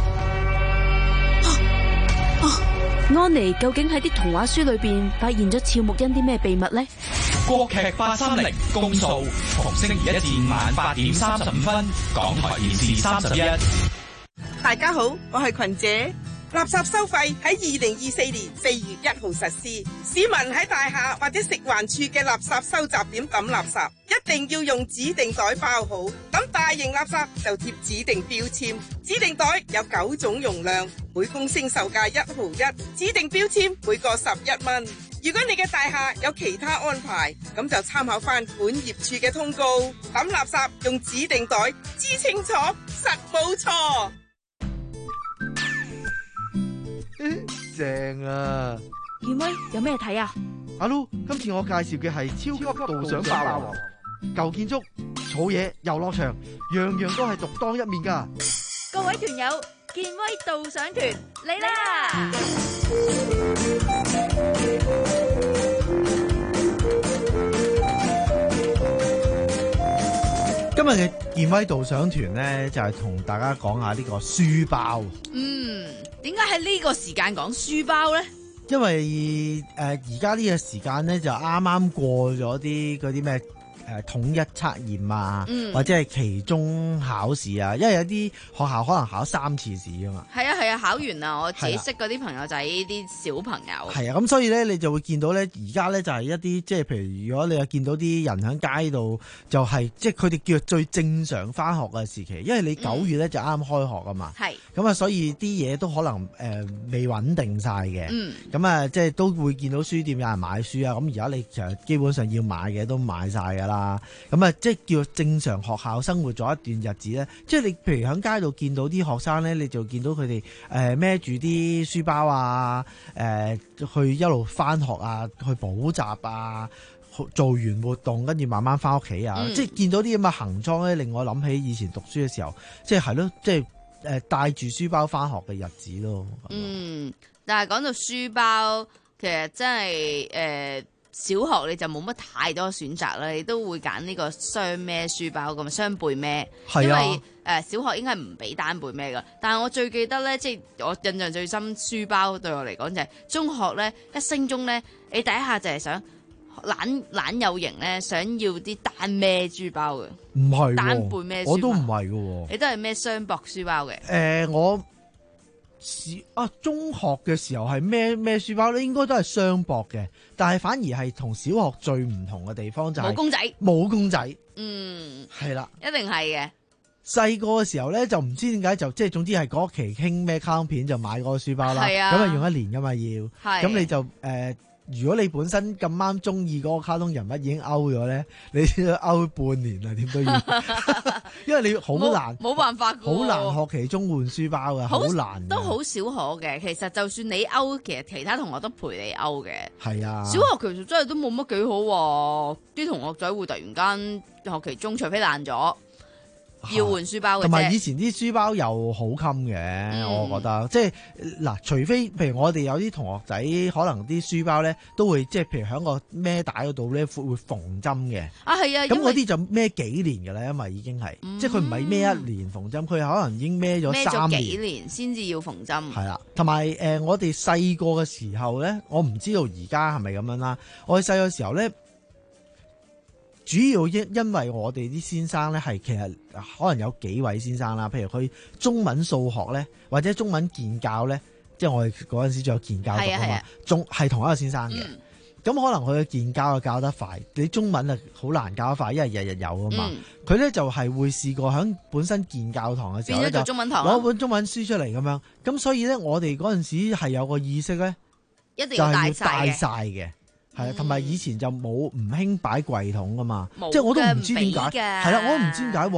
安妮究竟喺啲童話書裏邊發現咗俏木恩啲咩秘密呢？ 國劇八三零公訴，逢星期一至五晚八點三十五分，港台電視三十一。 大家好，我係群姐。垃圾收費喺二零二四年四月一號實施，市民喺大廈或者食環署嘅垃圾收集點抌垃圾，一定要用指定袋包好。咁大型垃圾就貼指定標籤，指定袋有九種容量，每公升售價一毫一，指定標籤每個十一蚊。如果你嘅大廈有其他安排，咁就參考翻管業處嘅通告，抌垃圾用指定袋，知清楚，實冇錯。 正啊！ 燕威有咩睇啊？ 阿 Lu，今次我介紹嘅係超級導賞霸王，舊建築、草野、遊樂場，樣樣都係獨當一面噶。 各位團友，健威導賞團嚟啦！ 今日嘅健威導賞團咧，就係、是、同大家講下呢個書包。 嗯，點解喺呢個時間講書包咧？ 因為誒而家呢個時間咧就啱啱過咗啲嗰啲咩誒統一測驗啊， 嗯、 或者係期中考試啊，因為有啲學校可能考三次試啊嘛。 係啊係啊，考完啦！我自己識嗰啲朋友仔啲小朋友。 係啊，咁所以咧你就會見到咧，而家咧就係一啲即係譬如如果你有見到啲人喺街度，就係、是、即係佢哋叫最正常返學嘅時期，因為你九月咧就啱開學啊嘛。係、嗯。咁啊，所以啲嘢都可能誒、呃、未穩定晒嘅。嗯。咁啊，即係都會見到書店有人買書啊。咁而家你其實基本上要買嘅都買晒㗎啦。咁啊，即係叫正常學校生活咗一段日子咧。即係你譬如喺街度見到啲學生咧，你就見到佢哋誒孭住啲書包啊，誒、呃、去一路返學啊，去補習啊，做完活動跟住慢慢返屋企啊。嗯、即係見到啲咁嘅行裝咧，令我諗起以前讀書嘅時候，即係係咯，即係誒帶住書包返學嘅日子咯。 嗯，但係講到書包，其實真係誒。呃小學你就冇乜太多選擇啦，你都會揀呢個雙孭書包咁，雙背孭。係啊，因為誒、呃、小學應該唔俾單背孭噶。但係我最記得咧，即係我印象最深書包對我嚟講就係中學咧，一升中咧，你第一下就係想懶懶有型咧，想要啲單孭書包嘅。唔係單背孭書包， 我都唔係嘅。 你都係孭雙膊書包嘅。誒、 呃，我。啊，中學嘅時候係咩咩書包咧？應該都係雙膊嘅，但係反而係同小學最唔同嘅地方就係、是、 冇公仔， 冇公仔。 嗯，係啦， 一定係嘅。 細個嘅時候咧，就唔知點解就即係總之係嗰期興咩卡通片就買嗰個書包啦。係啊，咁啊用一年噶嘛要，咁你就誒。呃如果你本身咁啱中意嗰個卡通人物已經勾咗咧，你先要勾半年啦，點都要，因為你好難， 冇辦法， 好難學期中換書包嘅，好難， 都好少可嘅。其實就算你勾，其實其他同學都陪你勾嘅。係啊，小學其實真係都冇乜幾好喎，啲同學仔會突然間學期中，除非爛咗。要換書包嘅，同埋以前啲書包又好襟嘅，嗯、我覺得即係嗱，除非譬如我哋有啲同學仔，可能啲書包咧都會即係譬如喺個孭帶嗰度咧會會縫針嘅。啊，係啊，咁嗰啲就孭幾年㗎啦，因為已經係、嗯、即係佢唔係孭一年縫針，佢可能已經孭咗三年，孭咗幾年先至要縫針。係啦，同埋誒，我哋細個嘅時候咧，我唔知道而家係咪咁樣啦。我哋細個時候咧。主要因因為我哋啲先生咧係其實可能有幾位先生啦，譬如佢中文數學咧或者中文健教咧，即係我哋嗰陣時仲有健教讀啊嘛，仲係同一個先生嘅。咁、嗯、可能佢嘅健教教得快，你中文啊好難教得快，因為日日有啊嘛。佢咧、嗯、就係會試過喺本身健教堂嘅時候咧就攞本中文書出嚟咁樣。咁所以咧我哋嗰陣時係有個意識咧，一定要帶晒嘅。係啊，同埋以前就冇唔興擺櫃桶噶嘛，即係我都唔知點解，係啦，我都唔知點解喎。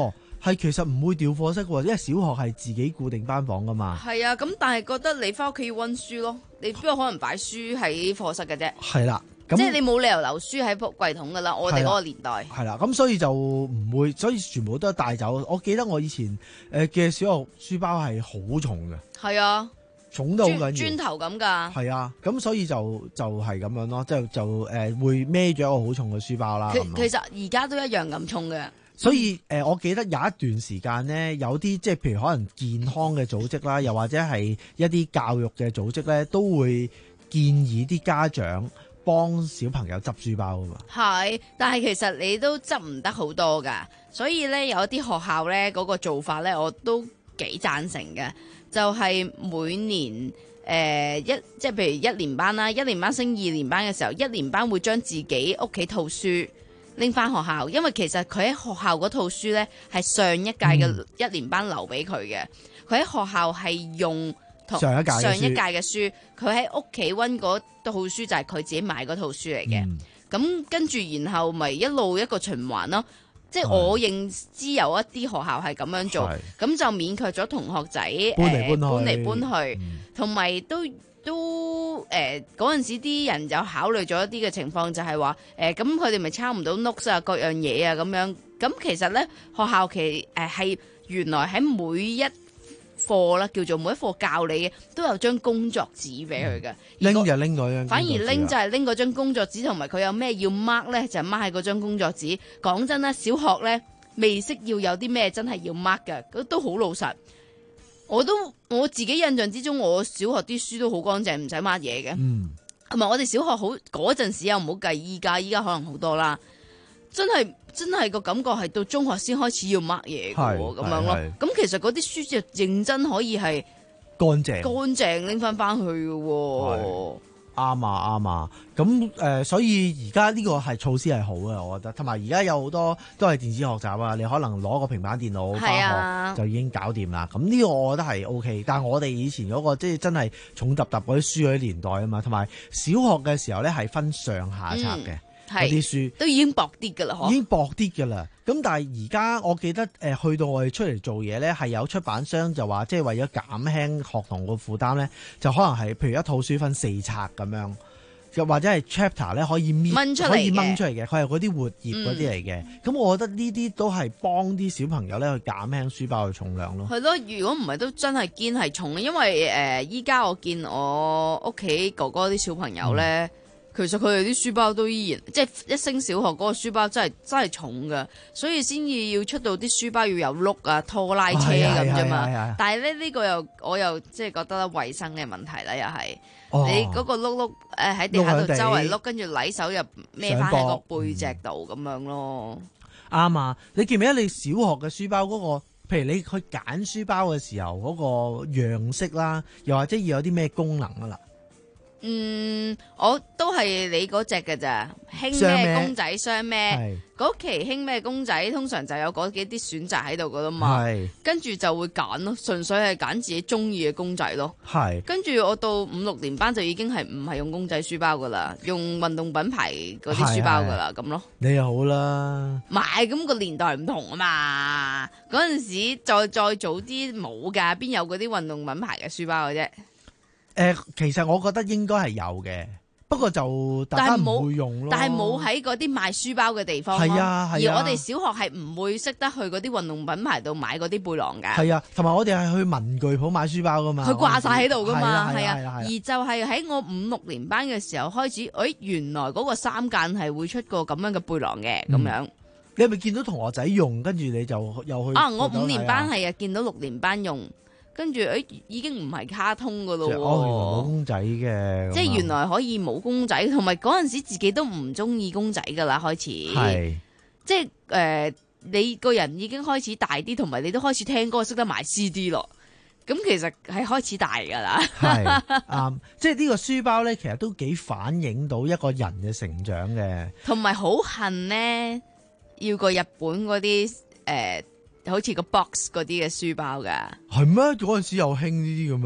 係其實唔會調課室喎，因為小學係自己固定班房噶嘛。 係啊，咁但係覺得你翻屋企要溫書咯，你邊有可能擺書喺課室嘅啫？ 係啦。 即係你冇理由留書喺櫃桶噶啦，我哋嗰個年代係啦，咁所以就唔會，所以全部都帶走。我記得我以前誒嘅小學書包係好重嘅， 係啊， 重到好緊要， 磚頭咁噶。 係啊，咁所以就就係咁樣咯，即係就誒、呃、會孭咗一個好重嘅書包啦。 其其實而家都一樣咁重嘅。 所以誒、呃，我記得有一段時間咧，有啲即係譬如可能健康嘅組織啦，又或者係一啲教育嘅組織咧，都會建議啲家長幫小朋友執書包㗎嘛。係， 但係其實你都執唔得好多㗎，所以咧有一啲學校咧嗰個做法咧，我都幾贊成嘅，就係、是、每年誒、呃、一即係譬如一年班啦，一年班升二年班嘅時候，一年班會將自己屋企套書拎翻學校，因為其實佢喺學校嗰套書咧係上一屆嘅一年班留俾佢嘅，佢喺、嗯、學校係用同上一屆嘅書，佢喺屋企溫嗰套書就係佢自己買嗰套書嚟嘅。咁、嗯、跟住然後咪一路一個循環咯。即係我認知有一啲學校係咁樣做，咁就免卻咗同學仔搬嚟搬嚟搬去，同埋、嗯、都都誒嗰陣時啲人就考慮咗一啲嘅情況，就係話誒咁佢哋咪抄唔到 notes 啊各樣嘢啊咁樣。咁其實咧學校其誒係、呃、原來喺每一課啦，叫做每一課教你嘅都有張工作紙俾佢嘅， 拎就拎嗰張， 反而拎就係拎嗰張工作紙，同埋佢有咩要 mark 咧，就 mark 喺嗰張工作紙。講真啦，小學咧未識要有啲咩真係要 mark 嘅，都好老實。我都我自己印象之中，我小學啲書都好乾淨，唔使 mark 嘢嘅。嗯，同埋我哋小學好嗰陣時又唔好計依家，依家可能好多啦。真係真係個感覺係到中學先開始要 mark 嘢嘅喎，咁樣咯。咁其實嗰啲書就認真可以係乾淨乾淨拎翻翻去嘅喎。 啱啊啱啊，咁誒、呃，所以而家呢個係措施係好嘅，我覺得。同埋而家有好多都係電子學習啊，你可能攞個平板電腦翻學就已經搞掂啦。咁呢個我覺得係 O K。但係我哋以前嗰、那個即係真係重揼揼嗰啲書嗰啲年代啊嘛，同埋小學嘅時候咧係分上下冊嘅。嗯嗰啲書都已經薄啲㗎啦， 已經薄啲㗎啦。咁但係而家我記得誒、呃，去到我哋出嚟做嘢咧，係有出版商就話，即係為咗減輕學童個負擔咧，就可能係譬如一套書分四冊咁樣，又或者係 chapter 咧可以搣出嚟，可以掹出嚟嘅，佢係嗰啲活頁嗰啲嚟嘅。咁、嗯、我覺得呢啲都係幫啲小朋友咧去減輕書包嘅重量咯。 係咯，如果唔係都真係堅係重，因為誒依家我見我屋企哥哥啲小朋友咧。嗯其實佢哋啲書包都依然，即係一升小學嗰個書包真係真係重㗎，所以先至要出到啲書包要有碌啊、拖拉車咁啫嘛。但係咧呢個又我又即係覺得衞生嘅問題啦，又係、哦、你嗰個碌碌誒喺地下度周圍碌，跟住禮手又孭翻喺個背脊度咁樣咯。 啱啊！你記唔記得你小學嘅書包嗰、嗰個，譬如你去揀書包嘅時候嗰個樣式啦，又或者要有啲咩功能啊啦？ 嗯，我都係你嗰隻嘅咋，興咩公仔雙咩？嗰期興咩公仔，通常就有嗰幾啲選擇喺度噶啦嘛。跟住就會揀咯，純粹係揀自己中意嘅公仔咯。係。跟住我到五六年班就已經係唔係用公仔書包噶啦，用運動品牌嗰啲書包噶啦，咁咯。 你又好啦。 買咁個年代唔同啊嘛，嗰陣時再再早啲冇噶，邊有嗰啲運動品牌嘅書包嘅啫。 誒、呃，其實我覺得應該係有嘅，不過就大家唔會用咯。 但係冇喺嗰啲賣書包嘅地方咯。係啊，係啊。而我哋小學係唔會識得去嗰啲運動品牌度買嗰啲背囊㗎。係啊，同埋我哋係去文具鋪買書包㗎嘛。 佢掛晒喺度㗎嘛，係啊。而就係喺我五六年班嘅時候開始，誒、哎、原來嗰個三間係會出個咁樣嘅背囊嘅咁、嗯、樣。 你係咪見到同學仔用，跟住你就又去？ 啊，我五年班係啊，見到六年班用。跟住誒已經唔係卡通噶咯喎， 哦，原來冇公仔嘅， 即係原來可以冇公仔，同埋嗰陣時自己都唔中意公仔噶啦，開始，係，即係誒、呃、你個人已經開始大啲，同埋你都開始聽歌，識得買 C D 咯，咁其實係開始大噶啦， 係啱，即係呢個書包咧，其實都幾反映到一個人嘅成長嘅， 同埋好恨呢，要個日本嗰啲誒。呃好似個 box 嗰啲嘅書包噶， 係咩？嗰陣時又興呢啲嘅咩？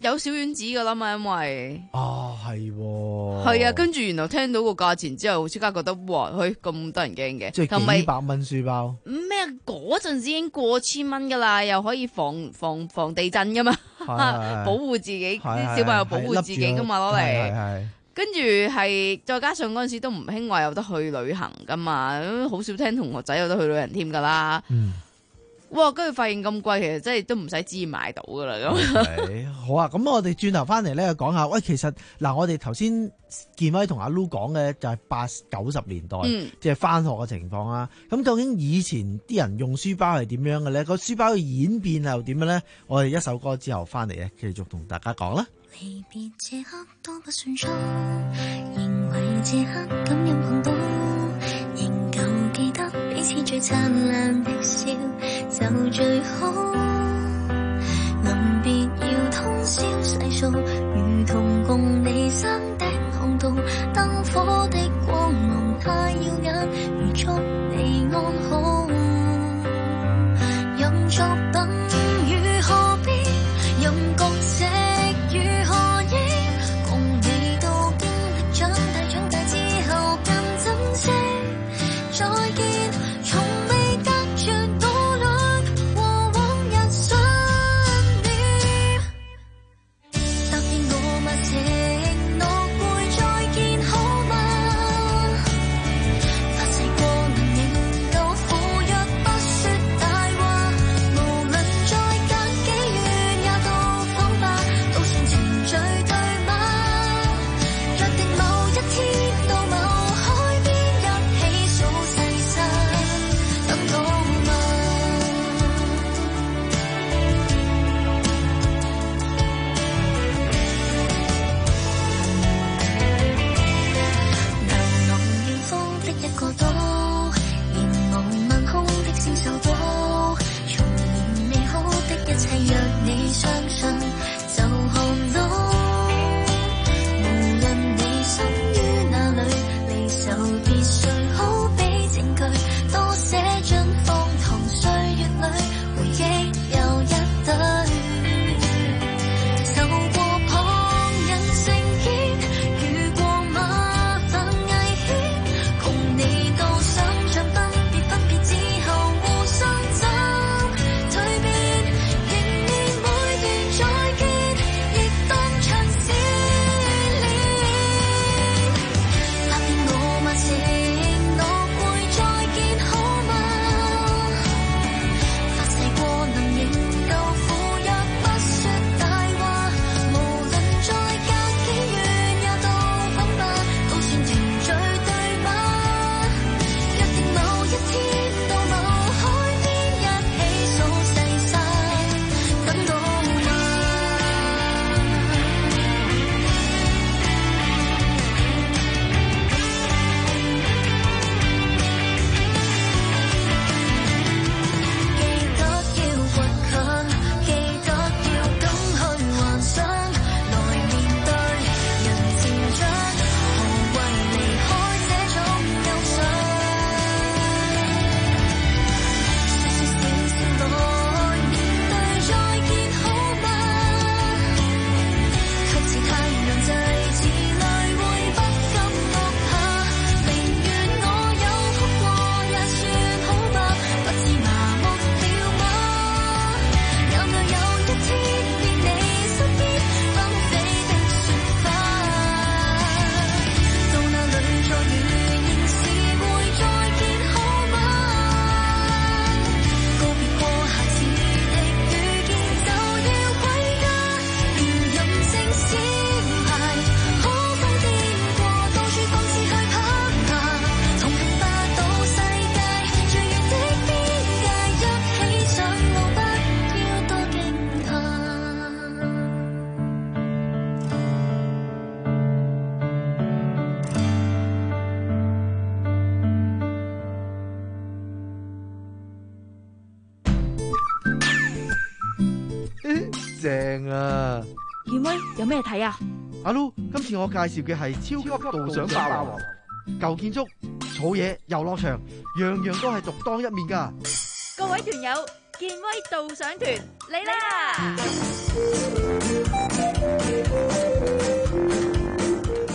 有小丸子噶啦嘛，因為啊係係啊，跟住然後聽到個價錢之後，即刻覺得哇，佢咁得人驚嘅， 即係幾百蚊書包咩？嗰陣時已經過千蚊噶啦，又可以防防防地震噶嘛，保護自己啲小朋友保護自己噶嘛，攞嚟。跟住係再加上嗰陣時都唔興話有得去旅行噶嘛，好少聽同學仔有得去旅行添噶啦。嗯哇！跟住發現咁貴，其實真係都唔使知買到噶啦咁。 Okay, 好啊，咁我哋轉頭翻嚟咧講下，喂，其實嗱，我哋頭先建威同阿 Lu 講嘅就係八九十年代，嗯、即係翻學嘅情況啊。咁究竟以前啲人用書包係點樣嘅咧？個書包嘅演變又點樣咧？我哋一首歌之後翻嚟咧，繼續同大家講啦。 離別這刻都不算早，認為這刻感應碰到，仍舊記得彼此最燦爛的笑就最好。臨別要通宵細數，如同共你山頂航道，燈火的光芒太耀眼，如祝你安好。任作等與何必，任角色如何演，共你都經歷長大，長大之後更珍惜再見，從未隔絕努力和往日信念。答應我嗎？承諾會再見好嗎？發誓過能仍舊赴約，不說大話，無論再隔幾遠也到訪吧，都算情緒對嗎？約定某一天到某海邊一起數細沙，等到嗎？流浪遠方的一個島，凝望晚空的星宿島，從前美好的一切，若你相信就看到。無論你身於哪裡，離愁別緒好比證據，多寫進荒唐歲月裡，回憶又一堆。受過旁人成見，遇過麻煩危險，共你都想像分別，分別之後互相找蛻變，仍然每段再見，亦當場試煉。答應我嗎？承諾會再見好嗎？發誓過能仍舊赴約，不說大話，無論再隔幾遠也到訪吧，都算程序對嗎？約定某一天到某海邊一起數細沙，等到嗎？記得要倔強，記得要敢去幻想，來面對人成長，何謂離開這種憂傷？說說笑笑來面對再見好嗎？卻似太陽滯，似淚會不禁落下，寧願我有哭過也算好吧，不至麻木了嗎？有沒有一天變你身邊紛飛的雪花？到那裡再遇，仍是會再見好嗎？告別過下次的遇見就要歸家，連任性小孩可瘋癲過，到處放肆去攀爬，從平霸到世界最遠的邊界，一起上路，不要多驚嚇。 正啊！ 建威有咩睇啊？ 阿 Lu，今次我介紹嘅係超級導賞霸王，舊建築、草野、遊樂場，樣樣都係獨當一面㗎。 各位團友，建威導賞團嚟啦！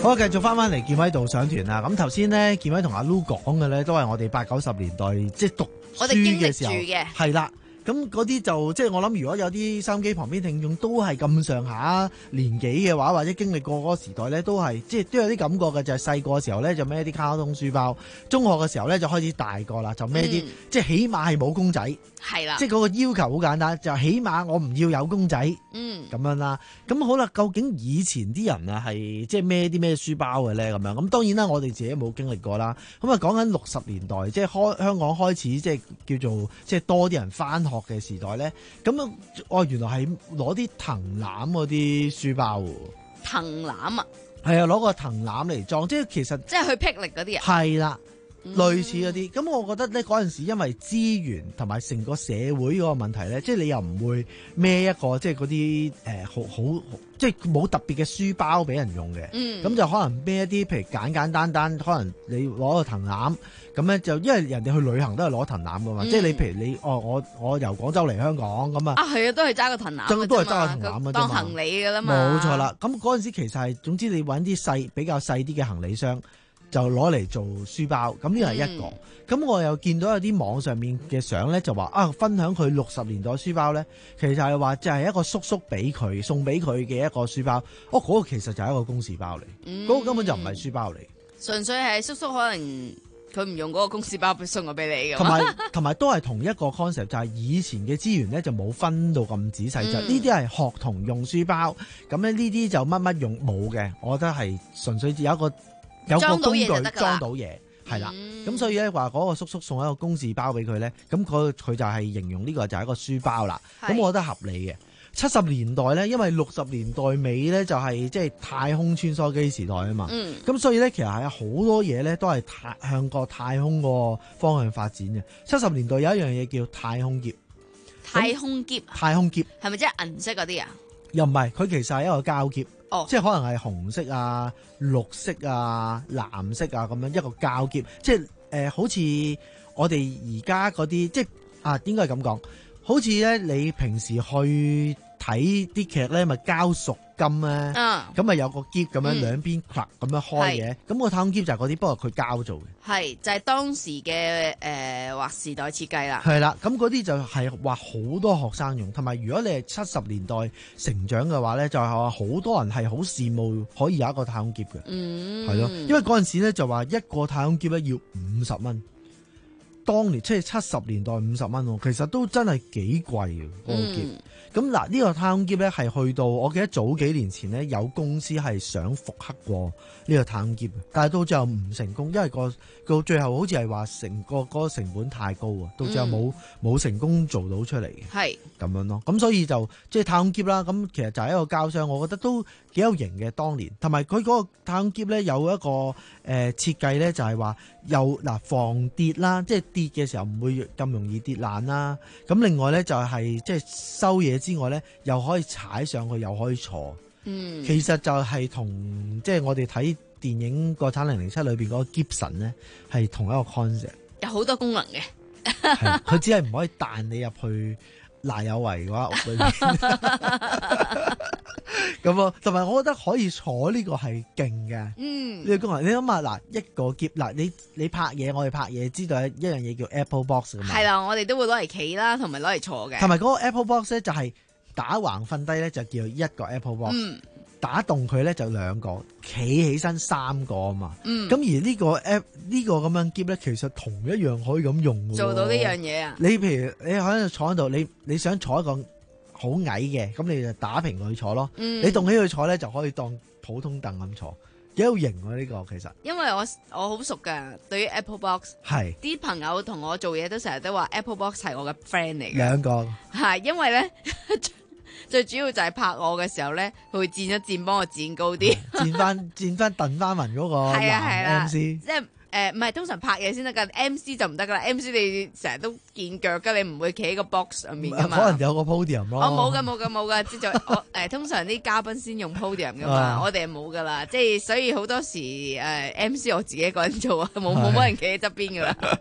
好，繼續翻翻嚟健威導賞團啦。咁頭先咧，健威同阿 Lu 講嘅咧，都係我哋八九十年代即係讀書嘅時候，係啦。咁嗰啲就即係我諗，如果有啲收音機旁邊聽眾都係咁上下年紀嘅話，或者經歷過嗰個時代咧，都係即係都有啲感覺嘅。就係細個嘅時候咧，就孭啲卡通書包；中學嘅時候咧，就開始大個啦，就孭啲、嗯、即係起碼係冇公仔，係啦，即係嗰個要求好簡單，就起碼我唔要有公仔，嗯，咁樣啦。咁好啦，究竟以前啲人啊係即係孭啲咩書包嘅咧？咁樣咁當然啦，我哋自己冇經歷過啦。咁啊講緊六十年代，即係開香港開始即係叫做即係多啲人返學嘅時代咧，咁啊，哦，原來係攞啲藤籃嗰啲書包喎。 藤籃啊？ 係啊，攞個藤籃嚟裝，即係其實即係去霹靂嗰啲啊？係啦，類似嗰啲。咁、嗯、我覺得咧嗰陣時，因為資源同埋成個社會嗰個問題咧，即係你又唔會孭一個即係嗰啲誒好好即係冇特別嘅書包俾人用嘅。咁、嗯、就可能孭一啲譬如簡簡單單，可能你攞個藤籃。咁咧就因為人哋去旅行都係攞藤籃噶嘛，嗯、即係你譬如你哦，我我由廣州嚟香港咁啊， 啊係啊，都係揸個藤籃， 都都係揸個藤籃啊， 當行李噶啦嘛， 冇錯啦。咁嗰陣時其實係總之你揾啲細比較細啲嘅行李箱，就攞嚟做書包。咁呢個係一個。咁、嗯、我又見到有啲網上面嘅相咧，就話啊分享佢六十年代書包咧，其實係話就係一個叔叔俾佢送俾佢嘅一個書包。哦，嗰、嗰個其實就係一個公事包嚟，嗰、嗯嗰個根本就唔係書包嚟， 純粹係叔叔可能。佢唔用嗰個公事包送我俾你嘅， 同埋同埋都係同一個 concept，就係以前嘅資源咧就冇分到咁仔細，嗯、就呢啲係學童用書包，咁咧呢啲就乜乜用冇嘅，我覺得係純粹有一個有個工具裝到嘢，係啦，咁、嗯、所以咧話嗰個叔叔送一個公事包俾佢咧，咁佢佢就係形容呢個就係一個書包啦，咁我覺得合理嘅。七十年代咧，因為六十年代尾咧就係即係太空穿梭機時代啊嘛，咁、嗯、所以咧其實係好多嘢咧都係太向個太空個方向發展嘅。七十年代有一樣嘢叫太空篋， 太空篋，太空篋係咪即係銀色嗰啲啊？又唔係，佢其實係一個膠篋， 哦， 即係可能係紅色啊、綠色啊、藍色啊咁樣一個膠篋，即係誒、呃、好似我哋而家嗰啲即係啊應該係咁講，好似咧你平時去睇啲劇咧，咪膠屬金咧，咁咪、嗯、有個篋咁樣、嗯、兩邊框咁樣開嘅，咁、個太空篋就係嗰啲，不過佢膠做嘅， 係就係、是、當時嘅誒劃時代設計啦。係啦，咁嗰啲就係話好多學生用，同埋如果你係七十年代成長嘅話咧，就係話好多人係好羨慕可以有一個太空篋嘅，係咯、嗯，因為嗰陣時咧就話一個太空篋咧要五十蚊。當年即係七十年代五十蚊喎，其實都真係幾貴嘅嗰個篋。咁嗱呢個太空篋咧係去到，我記得早幾年前咧有公司係想復刻過呢個太空篋，但係到最後唔成功，因為個到最後好似係話成個嗰個成本太高啊，到最後冇冇、嗯、成功做到出嚟嘅。係咁樣咯，咁所以就即係太空篋啦。咁其實就係一個膠箱，我覺得都幾有型嘅當年。同埋佢嗰個太空篋咧有一個誒、呃、設計咧，就係話又嗱防跌啦，即係跌嘅時候唔會咁容易跌爛啦。咁另外咧就係即係收嘢之外咧，又可以踩上去，又可以坐。嗯，其實就係同即係我哋睇電影《國產零零七》裏邊嗰個 Gibson 咧，係同一個 concept。 有好多功能嘅， 係佢只係唔可以彈你入去賴有為嘅話屋裏邊。咁啊，同埋我覺得可以坐呢個係勁嘅。嗯，呢個功能你諗下嗱，一個篋嗱，你你拍嘢，我哋拍嘢知道一樣嘢叫 Apple Box 㗎嘛。 係啦，我哋都會攞嚟企啦，同埋攞嚟坐嘅。 同埋嗰個 Apple Box 咧就係打橫瞓低咧就叫一個 Apple Box。嗯。打動佢咧就兩個，企起身三個啊嘛。嗯。咁而呢個 app 呢個咁樣篋咧，其實同一樣可以咁用嘅。 做到呢樣嘢啊！ 你譬如你喺度坐喺度，你你想坐一個好矮嘅，咁你就打平佢坐咯。嗯。你動起佢坐咧，就可以當普通凳咁坐，幾有型喎呢個其實。因為我我好熟噶，對於 Apple Box 係啲朋友同我做嘢都成日都話 Apple Box 係我嘅 friend 嚟嘅。 兩個係因為咧。最主要就係拍我嘅時候咧，佢會剪一剪，幫我剪高啲， 剪翻剪翻鄧翻文嗰個男 M C。 即係誒，唔係通常拍嘢先得噶 ，M C 就唔得噶啦。M C 你成日都見腳噶，你唔會企喺個 box 上面噶嘛。 可能有個 podium 咯。 我冇噶，冇噶，冇噶。即係我誒，通常啲嘉賓先用 podium 噶嘛，我哋係冇噶啦。即係所以好多時誒，M C 我自己一個人做啊，冇冇乜人企喺側邊噶啦。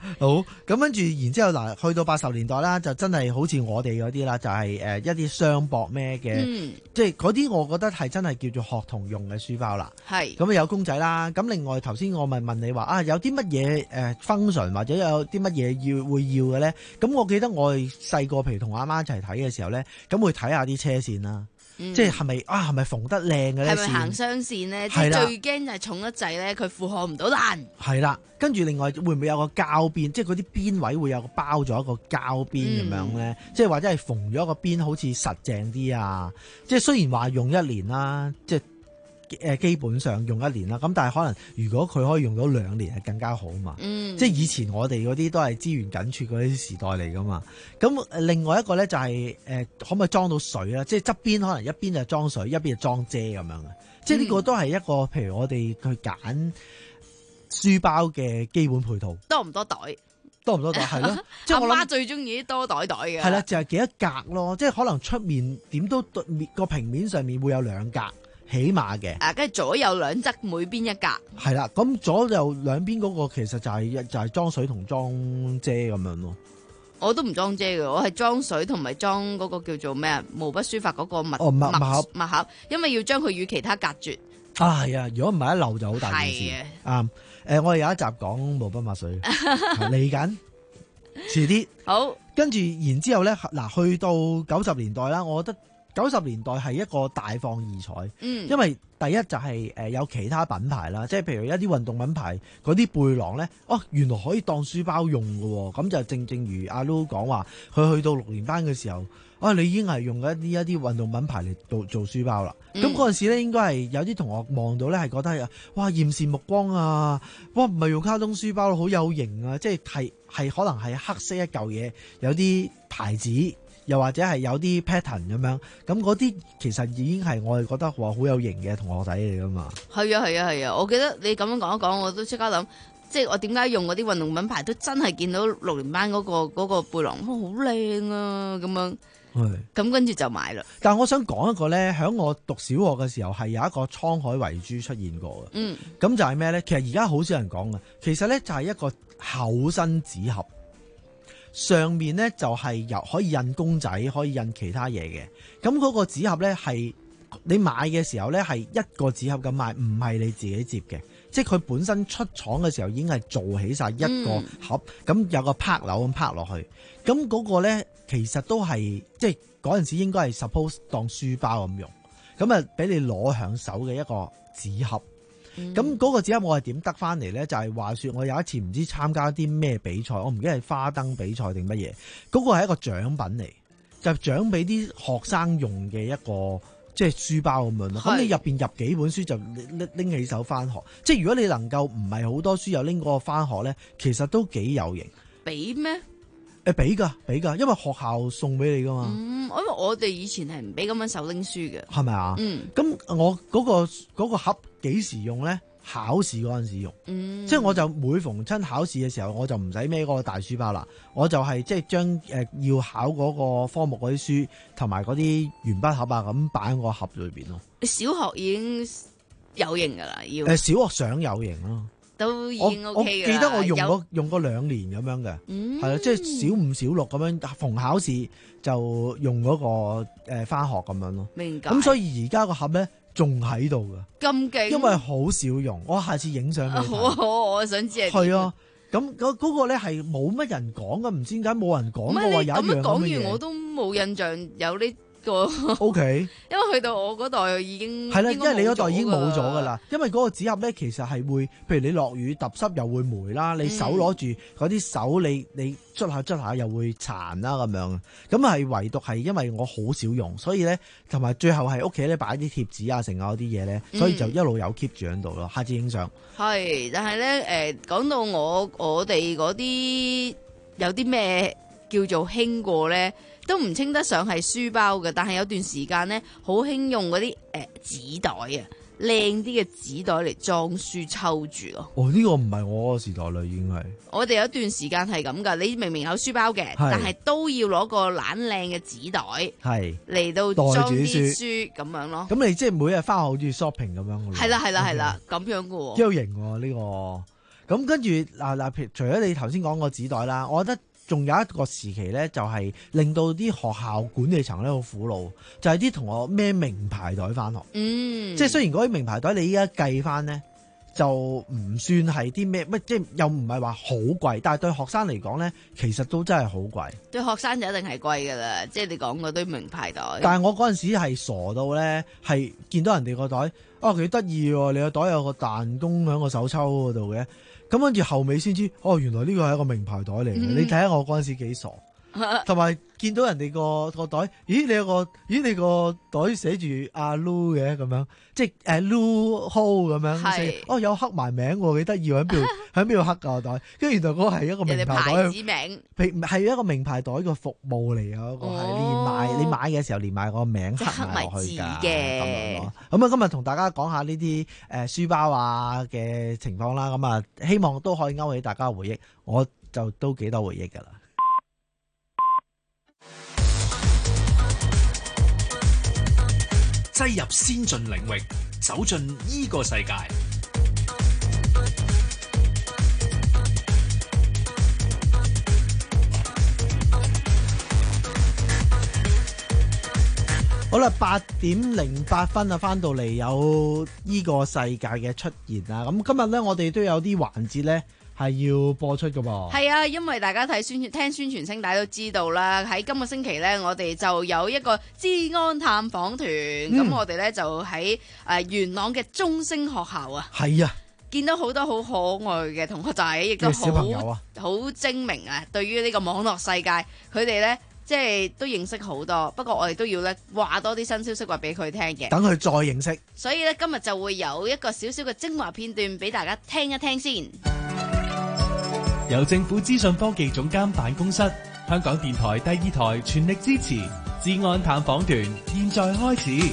好，咁跟住，然之後嗱，去到八十年代啦，就真係好似我哋嗰啲啦，就係、是、誒一啲雙薄孭嘅， 嗯、 即係嗰啲我覺得係真係叫做學童用嘅書包啦。 係咁啊有公仔啦，咁另外頭先我咪問你話啊，有啲乜嘢誒 function 或者有啲乜嘢要會要嘅咧？咁我記得我哋細個，譬如同阿媽一齊睇嘅時候咧，咁會睇下啲車線啦。嗯、即係係咪啊？係咪縫得靚嘅咧？ 係咪行雙線咧？即係最驚就係重得滯咧，佢負荷唔到爛。係啦，跟住另外會唔會有個膠邊？即係嗰啲邊位會有個包咗一個膠邊咁樣咧？嗯、即係或者係縫咗個邊好似實淨啲啊？即係雖然話用一年啦，即係。誒基本上用一年啦，咁但係可能如果佢可以用到兩年係更加好嘛。嗯，即係以前我哋嗰啲都係資源緊缺嗰啲時代嚟噶嘛。咁另外一個咧就係、是、誒、呃、可唔可以裝到水啦？即係側邊可能一邊就裝水，一邊就裝遮咁樣嘅。即係呢個都係一個譬如我哋去揀書包嘅基本配套。 多唔多袋？ 多唔多袋係咯，即係我阿媽最中意啲多袋袋嘅。 係啦，就係、是、幾多格咯？即係可能出面點都個平面上面會有兩格。起碼嘅， 啊，跟住左右兩側每邊一格， 係啦，咁左右兩邊嗰個其實就係、是、就係、是、裝水同裝遮咁樣咯。 我都唔裝遮嘅，我係裝水同埋裝嗰個叫做咩啊，毛筆書法嗰個墨哦墨盒墨盒，因為要將佢與其他隔絕。 啊，係啊，如果唔係一漏就好大件事。係啊，啱。誒、呃，我哋有一集講毛筆墨水嚟緊，遲啲好。跟住然之後咧，嗱，去到九十年代啦，我覺得。九十年代係一個大放異彩，嗯，因為第一就係誒有其他品牌啦，即係譬如一啲運動品牌嗰啲背囊咧，哦原來可以當書包用㗎喎，咁就正正如阿 Lu 講話，佢去到六年班嘅時候，啊你已經係用緊一啲一啲運動品牌嚟做做書包啦，咁嗰陣時咧應該係有啲同學望到咧係覺得係哇豔羨目光啊，哇唔係用卡通書包好有型啊，即係係係可能係黑色一嚿嘢，有啲牌子。又或者係有啲 pattern 咁樣，咁嗰啲其實已經係我哋覺得話好有型嘅同學仔嚟噶嘛。係啊係啊係啊！我記得你咁樣講一講，我都即刻諗，即係我點解用嗰啲運動品牌都真係見到六年班嗰、嗰個嗰個背囊，好靚啊咁樣。係。咁跟住就買啦。但係我想講一個咧，喺我讀小學嘅時候係有一個滄海遺珠出現過嘅。嗯。咁就係咩咧？其實而家好少人講嘅，其實咧就係一個厚身紙盒。上面咧就係有可以印公仔，可以印其他嘢嘅。咁嗰個紙盒咧係你買嘅時候咧係一個紙盒咁買，唔係你自己摺嘅。即係佢本身出廠嘅時候已經係做起晒一個盒，咁、嗯、有個拍鈕咁拍落去。咁嗰個咧其實都係即係嗰陣時應該係 suppose 當書包咁用。咁啊俾你攞響手嘅一個紙盒。咁嗰、嗯、個紙盒我係點得翻嚟咧？就係、是、話說我有一次唔知參加啲咩比賽，我唔記得係花燈比賽定乜嘢，嗰、那個係一個獎品嚟，就獎俾啲學生用嘅一個即係書包咁樣咯。咁是你入邊入幾本書就拎拎起手翻學，即係如果你能夠唔係好多書又拎嗰個翻學咧，其實都幾有型。俾咩？誒俾㗎俾㗎，因為學校送俾你㗎嘛。嗯，因為我哋以前係唔俾咁樣手拎書嘅。係咪啊？嗯。咁我嗰、那個嗰、那個盒幾時用咧？考試嗰陣時用。嗯。即係我就每逢親考試嘅時候，我就唔使孭嗰個大書包啦。我就係即係將誒要考嗰個科目嗰啲書同埋嗰啲鉛筆盒啊咁擺喺個盒裏邊咯。你小學已經有型㗎啦，要。誒小學想有型咯。都已經 OK 嘅。我記得我用過有用過兩年咁樣嘅，係啦、嗯，即係小五小六咁樣逢考試就用嗰、那個誒返、呃、學咁樣咯。明白。咁所以而家個盒咧仲喺度㗎。咁勁。因為好少用，我下次影相俾你睇。好好，我想知係。係啊，咁嗰嗰個咧係冇乜人講㗎，唔知點解冇人講過話有一樣咁嘅嘢。咁樣講完我都冇印象有呢。O K， 因為去到我嗰代已經係啦，因為你嗰代已經冇咗噶啦。因為嗰個紙盒咧，其實係會，譬如你落雨揼濕又會霉啦，你手攞住嗰啲手，你你捽下捽下又會殘啦咁樣。咁係唯獨係因為我好少用，所以咧同埋最後係屋企咧擺啲貼紙啊，成啊嗰啲嘢咧，所以就一路有 keep 住喺度咯。下次影相係，但係咧誒講到我我哋嗰啲有啲咩叫做興過咧？都唔稱得上係書包嘅，但係有段時間咧，好興用嗰啲誒紙袋啊，靚啲嘅紙袋嚟裝書抽住咯。哦，呢、這個唔係我個時代啦，已經係。我哋有一段時間係咁噶，你明明有書包嘅，是但係都要攞個懶靚嘅紙袋，係嚟到裝啲書咁樣咯。咁你即係每日翻學好似 shopping 咁樣咯。係啦係啦係啦，咁樣噶喎。幾有型喎呢個。 咁跟住嗱嗱，譬如除咗你頭先講個紙袋啦，我覺得仲有一個時期咧，就係令到啲學校管理層咧好苦惱，就係啲同學孭名牌袋翻學。 嗯， 即係雖然嗰啲名牌袋你依家計翻咧，就唔算係啲咩乜，即係又唔係話好貴，但係對學生嚟講咧，其實都真係好貴。 對學生就一定係貴㗎啦，即係你講嗰堆名牌袋。 但係我嗰陣時係傻到咧，係見到人哋個袋，啊幾得意喎！你個袋有個彈弓喺個手抽嗰度嘅，咁跟住後尾先知，哦原來呢個係一個名牌袋嚟嘅。嗯、你睇下我嗰陣時幾傻，同埋見到人哋個個袋，咦你有個，咦你個袋寫住阿 Lu 嘅咁樣，即係誒 Lu Ho 咁樣，哦有刻埋名喎，幾得意喎，喺邊度喺邊度刻個袋？跟住原來嗰個係一個名牌袋， 牌子名係一個名牌袋嘅服務嚟嘅，嗰個係連埋你買嘅時候連埋個名刻埋落去㗎咁樣咯。咁啊今日同大家講下呢啲誒書包啊嘅情況啦，咁啊希望都可以勾起大家回憶，我就都幾多回憶㗎啦。 擠入先進領域，走進依個世界。 好啦，八點零八分啊，翻到嚟有依個世界嘅出現啊！咁今日咧，我哋都有啲環節咧。係要播出㗎噃， 係啊，因為大家睇宣傳聽宣傳聲帶都知道啦。喺今個星期呢，我哋就有一個資安探訪團，咁、嗯、我哋呢，就喺誒元朗嘅中升學校啊， 係啊， 見到好多好可愛嘅同學仔，亦都好好精明啊。對於呢個網絡世界，佢哋呢，即係都認識好多。不過我哋都要呢話多啲新消息話俾佢聽嘅， 等佢再認識。 所以呢，今日就會有一個少少嘅精華片段俾大家聽一聽先。 由政府資訊科技總監辦公室、香港電台第二台全力支持資安探訪團，現在開始。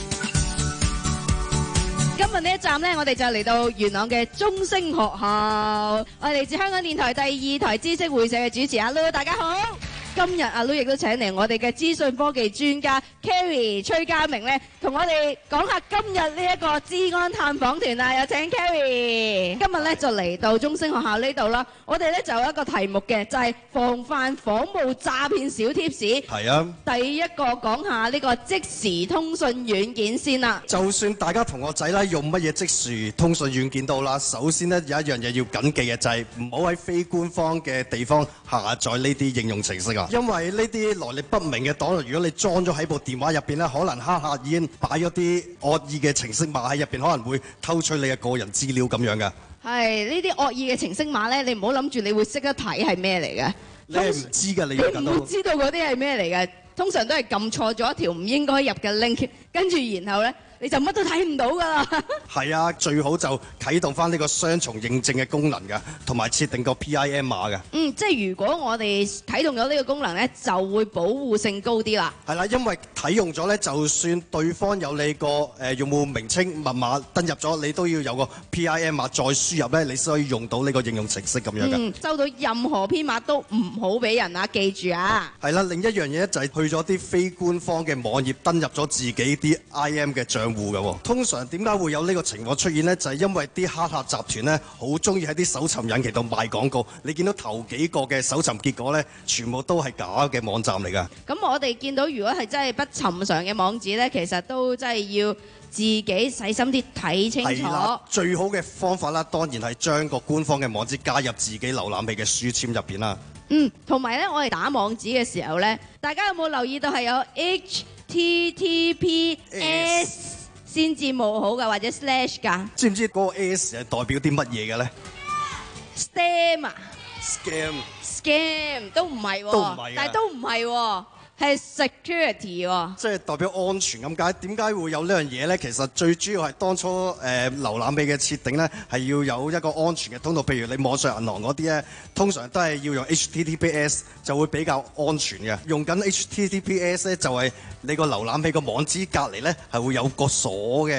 今日呢一站呢，我哋就嚟到元朗嘅中升學校。我哋嚟自香港電台第二台知識會社嘅主持阿 Lu，大家好。今日阿 Lu 亦都請嚟我哋嘅資訊科技專家 Carrie 崔家明咧，同我哋講下今日呢一個資安探訪團啊！有請 Carrie。今日咧就嚟到中升學校呢度啦。我哋咧就有一個題目嘅，就係、是、防範訪務詐騙小貼士。 係啊。第一個講下呢個即時通訊軟件先啦。 就算大家同學仔啦用乜嘢即時通訊軟件都好啦，首先呢有一樣嘢要緊記嘅就係唔好喺非官方嘅地方下載呢啲應用程式啊。因為呢啲來歷不明嘅檔案，如果你裝咗喺部電話入邊咧，可能黑客已經擺咗啲惡意嘅程式碼喺入邊，可能會偷取你嘅個人資料咁樣嘅。 係呢啲惡意嘅程式碼咧，你唔好諗住你會識得睇係咩嚟嘅。 你係唔知㗎，你要你唔會知道嗰啲係咩嚟嘅，通常都係撳錯咗一條唔應該入嘅 link， 跟住然後咧。你就乜都睇唔到㗎啦！ 係啊，最好就啟動翻呢個雙重認證嘅功能㗎，同埋設定個 P I M 碼㗎。 嗯，即係如果我哋啟動咗呢個功能咧，就會保護性高啲啦。 係啦，因為啟用咗咧，就算對方有你個誒、呃、用戶名稱密碼登入咗，你都要有個 P I M 碼再輸入咧，你先可以用到呢個應用程式咁樣㗎。 嗯，收到任何編碼都唔好俾人啊，記住啊！ 係啦，另一樣嘢咧就係去咗啲非官方嘅網頁登入咗自己啲 I M 嘅帳戶嘅。通常點解會有呢個情況出現呢？就係、是、因為啲黑客集團咧，好中意喺啲搜尋引擎度賣廣告。你見到頭幾個嘅搜尋結果咧，全部都係假嘅網站嚟㗎。 咁我哋見到如果係真係不尋常嘅網址咧，其實都真係要自己細心啲睇清楚。係啦， 最好嘅方法啦，當然係將個官方嘅網址加入自己瀏覽器嘅書籤入邊啦。 嗯，同埋咧，我哋打網址嘅時候咧，大家有冇留意到係有 H T T P S？先至冇好㗎，或者 slash 㗎。 知唔知嗰個 S 係代表啲乜嘢嘅咧 ？Scam 啊 ？Scam？Scam 都唔係喎， 都唔係， 但係都唔係喎。係 security 喎， 即係代表安全咁解。點解會有呢樣嘢咧？其實最主要係當初誒、呃、瀏覽器嘅設定咧，係要有一個安全嘅通道。譬如你網上銀行嗰啲咧，通常都係要用 H T T P S 就會比較安全嘅。用緊 H T T P S 咧，就係、是、你個瀏覽器個網址隔離咧係會有個鎖嘅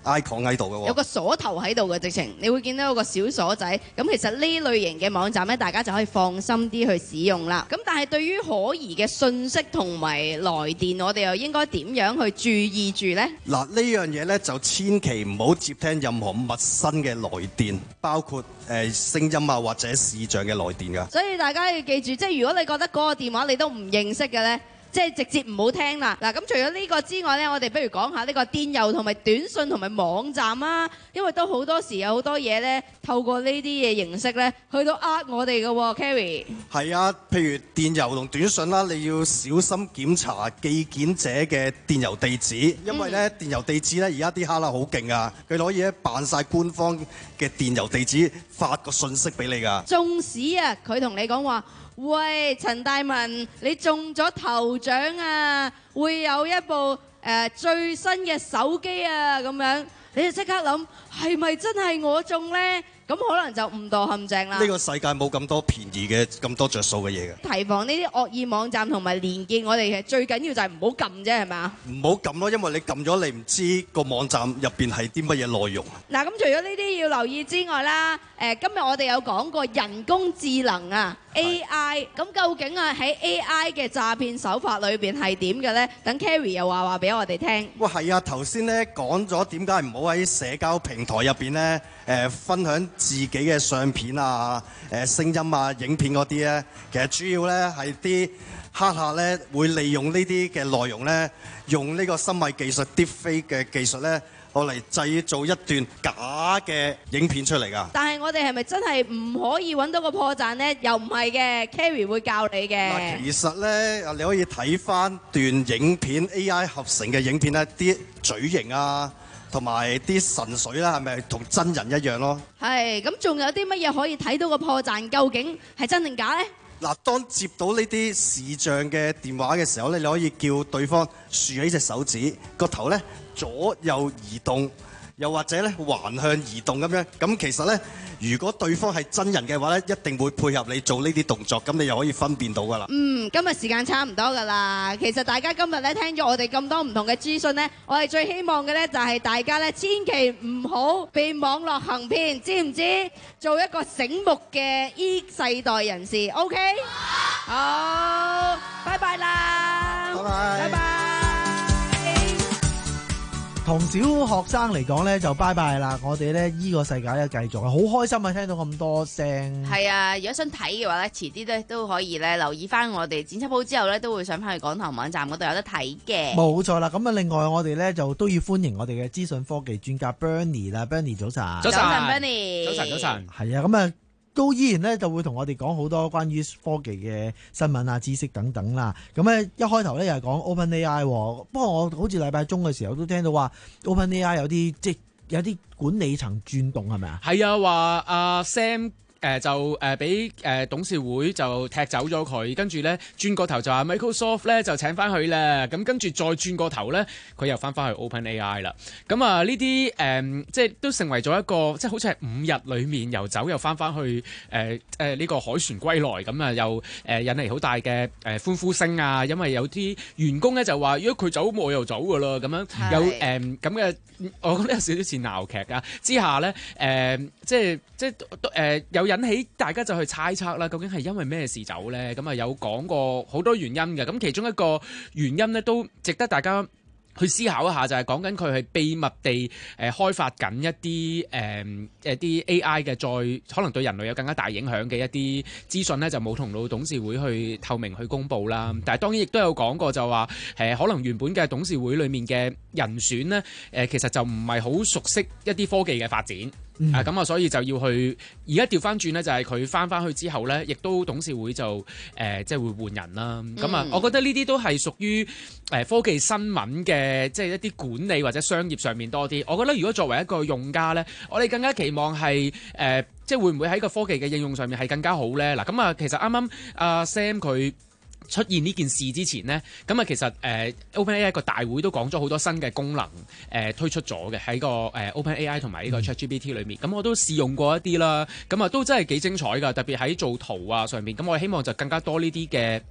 icon 喺度嘅喎。 有個鎖頭喺度嘅直情，你會見到有個小鎖仔。咁其實呢類型嘅網站咧，大家就可以放心啲去使用啦。咁但係對於可疑嘅信息同埋來電，我哋又應該點樣去注意住呢？ 嗱，呢樣嘢咧就千祈唔好接聽任何陌生嘅來電，包括誒、呃、聲音啊或者視像嘅來電㗎。 所以大家要記住，即係如果你覺得嗰個電話你都唔認識嘅呢，即係直接唔好聽啦。嗱，咁除咗呢個之外呢，我哋不如講下呢個電郵同埋短信同埋網站啊，因為都好多時有好多嘢呢，透過呢啲嘢形式呢，去到呃我哋嘅喎 ，Carrie。 係啊，譬如電郵同短信啦，你要小心檢查寄件者嘅電郵地址，因為咧、嗯、電郵地址咧而家啲黑客好勁啊，佢可以咧扮晒官方嘅電郵地址發個信息俾你㗎。 縱使啊，佢同你講話。喂，陳大文，你中咗頭獎啊！會有一部誒、呃、最新嘅手機啊，咁樣你就即刻諗係咪真係我中呢？咁可能就誤墮陷阱啦。 呢個世界冇咁多便宜嘅咁多着數嘅嘢嘅。 提防呢啲惡意網站同埋連結，我哋最緊要就係唔好撳啫，係嘛？ 唔好撳咯，因為你撳咗你唔知個網站入邊係啲乜嘢內容。 嗱，咁除咗呢啲要留意之外啦，誒、呃、今日我哋有講過人工智能啊 A I， 咁究竟啊喺 A I 嘅詐騙手法裏邊係點嘅咧？等 Carrie 又話話俾我哋聽。 哇，係啊，頭先咧講咗點解唔好喺社交平台入邊咧誒分享自己嘅相片啊、誒、呃、聲音啊、影片嗰啲咧，其實主要咧係啲黑客咧會利用呢啲嘅內容咧，用呢個深偽技術 Deepfake 嘅技術咧，我嚟製造一段假嘅影片出嚟㗎。 但係我哋係咪真係唔可以揾到個破綻呢？又唔係嘅 ，Carrie 會教你嘅。 嗱，其實咧，你可以睇翻段影片 A I 合成嘅影片咧，啲嘴型啊，同埋啲神髓啦，係咪同真人一樣咯？係。咁仲有啲乜嘢可以睇到個破綻？究竟係真定假呢？嗱，當接到呢啲視像嘅電話嘅時候咧，你可以叫對方豎起隻手指，個頭咧左右移動，又或者咧橫向移動咁樣。咁其實咧，如果對方係真人嘅話咧，一定會配合你做呢啲動作，咁你又可以分辨到噶啦。嗯，今日時間差唔多噶啦。其實大家今日咧聽咗我哋咁多唔同嘅資訊咧，我哋最希望嘅咧就係大家咧千祈唔好被網絡行騙，知唔知？做一個醒目嘅 E 世代人士 ，OK？ 好，拜拜啦，拜拜，拜拜。 同小學生嚟講咧就拜拜啦，我哋咧依個世界咧繼續啊，好開心啊，聽到咁多聲。 係啊，如果想睇嘅話咧，遲啲咧都可以咧留意翻我哋剪輯好之後咧，都會上翻去港台網站嗰度有得睇嘅。 冇錯啦，咁啊另外我哋咧就都要歡迎我哋嘅資訊科技專家 Bernie 啦 ，Bernie 早晨。 早晨 Bernie。 早晨早晨。 係啊，咁啊。都依然咧就會同我哋講好多關於科技嘅新聞啊、知識等等啦。咁咧一開頭咧又係講 OpenAI， 不過我好似禮拜中嘅時候都聽到話 OpenAI 有啲即係有啲管理層轉動係咪啊？ 係啊，話阿 Sam。誒、呃、就誒俾誒董事會就踢走咗佢，跟住咧轉個頭就話 Microsoft 咧就請翻佢啦，咁跟住再轉個頭咧佢又翻翻去 OpenAI 啦。咁啊呢啲誒即係都成為咗一個即係好似係五日裡面又走又翻翻去誒誒呢個凱旋歸來咁啊，又誒、呃、引嚟好大嘅誒、呃、歡呼聲啊，因為有啲員工咧就話如果佢走我又走噶啦，咁樣有誒咁嘅，我覺得有少少似鬧劇啊之下咧誒、呃、即係即係誒、呃、有。引起大家就去猜測啦，究竟係因為咩事走呢？咁啊有講過好多原因嘅，咁其中一個原因呢，都值得大家去思考一下，就係講緊佢係秘密地誒開發緊一啲誒誒啲 A I 嘅，再可能對人類有更加大影響嘅一啲資訊呢，就冇同到董事會去透明去公佈啦。但係當然亦都有講過就話誒，可能原本嘅董事會裡面嘅人選呢，誒其實就唔係好熟悉一啲科技嘅發展。嗯、啊，咁啊，所以就要去而家調翻轉呢，就係佢翻翻去之後呢，亦都董事會就誒、呃、即係會換人啦。咁、嗯、啊，我覺得呢啲都係屬於誒科技新聞嘅，即係一啲管理或者商業上面多啲。我覺得如果作為一個用家呢，我哋更加期望係誒、呃，即係會唔會喺個科技嘅應用上面係更加好呢？嗱，咁啊，其實啱啱阿 Sam 佢出現呢件事之前呢，咁啊其實誒、呃、OpenAI 個大會都講咗好多新嘅功能誒、呃、推出咗嘅喺個誒、呃、OpenAI 同埋呢個 ChatGPT 裏面，咁、嗯、我都試用過一啲啦，咁啊都真係幾精彩㗎，特別喺做圖啊上面，咁我希望就更加多呢啲嘅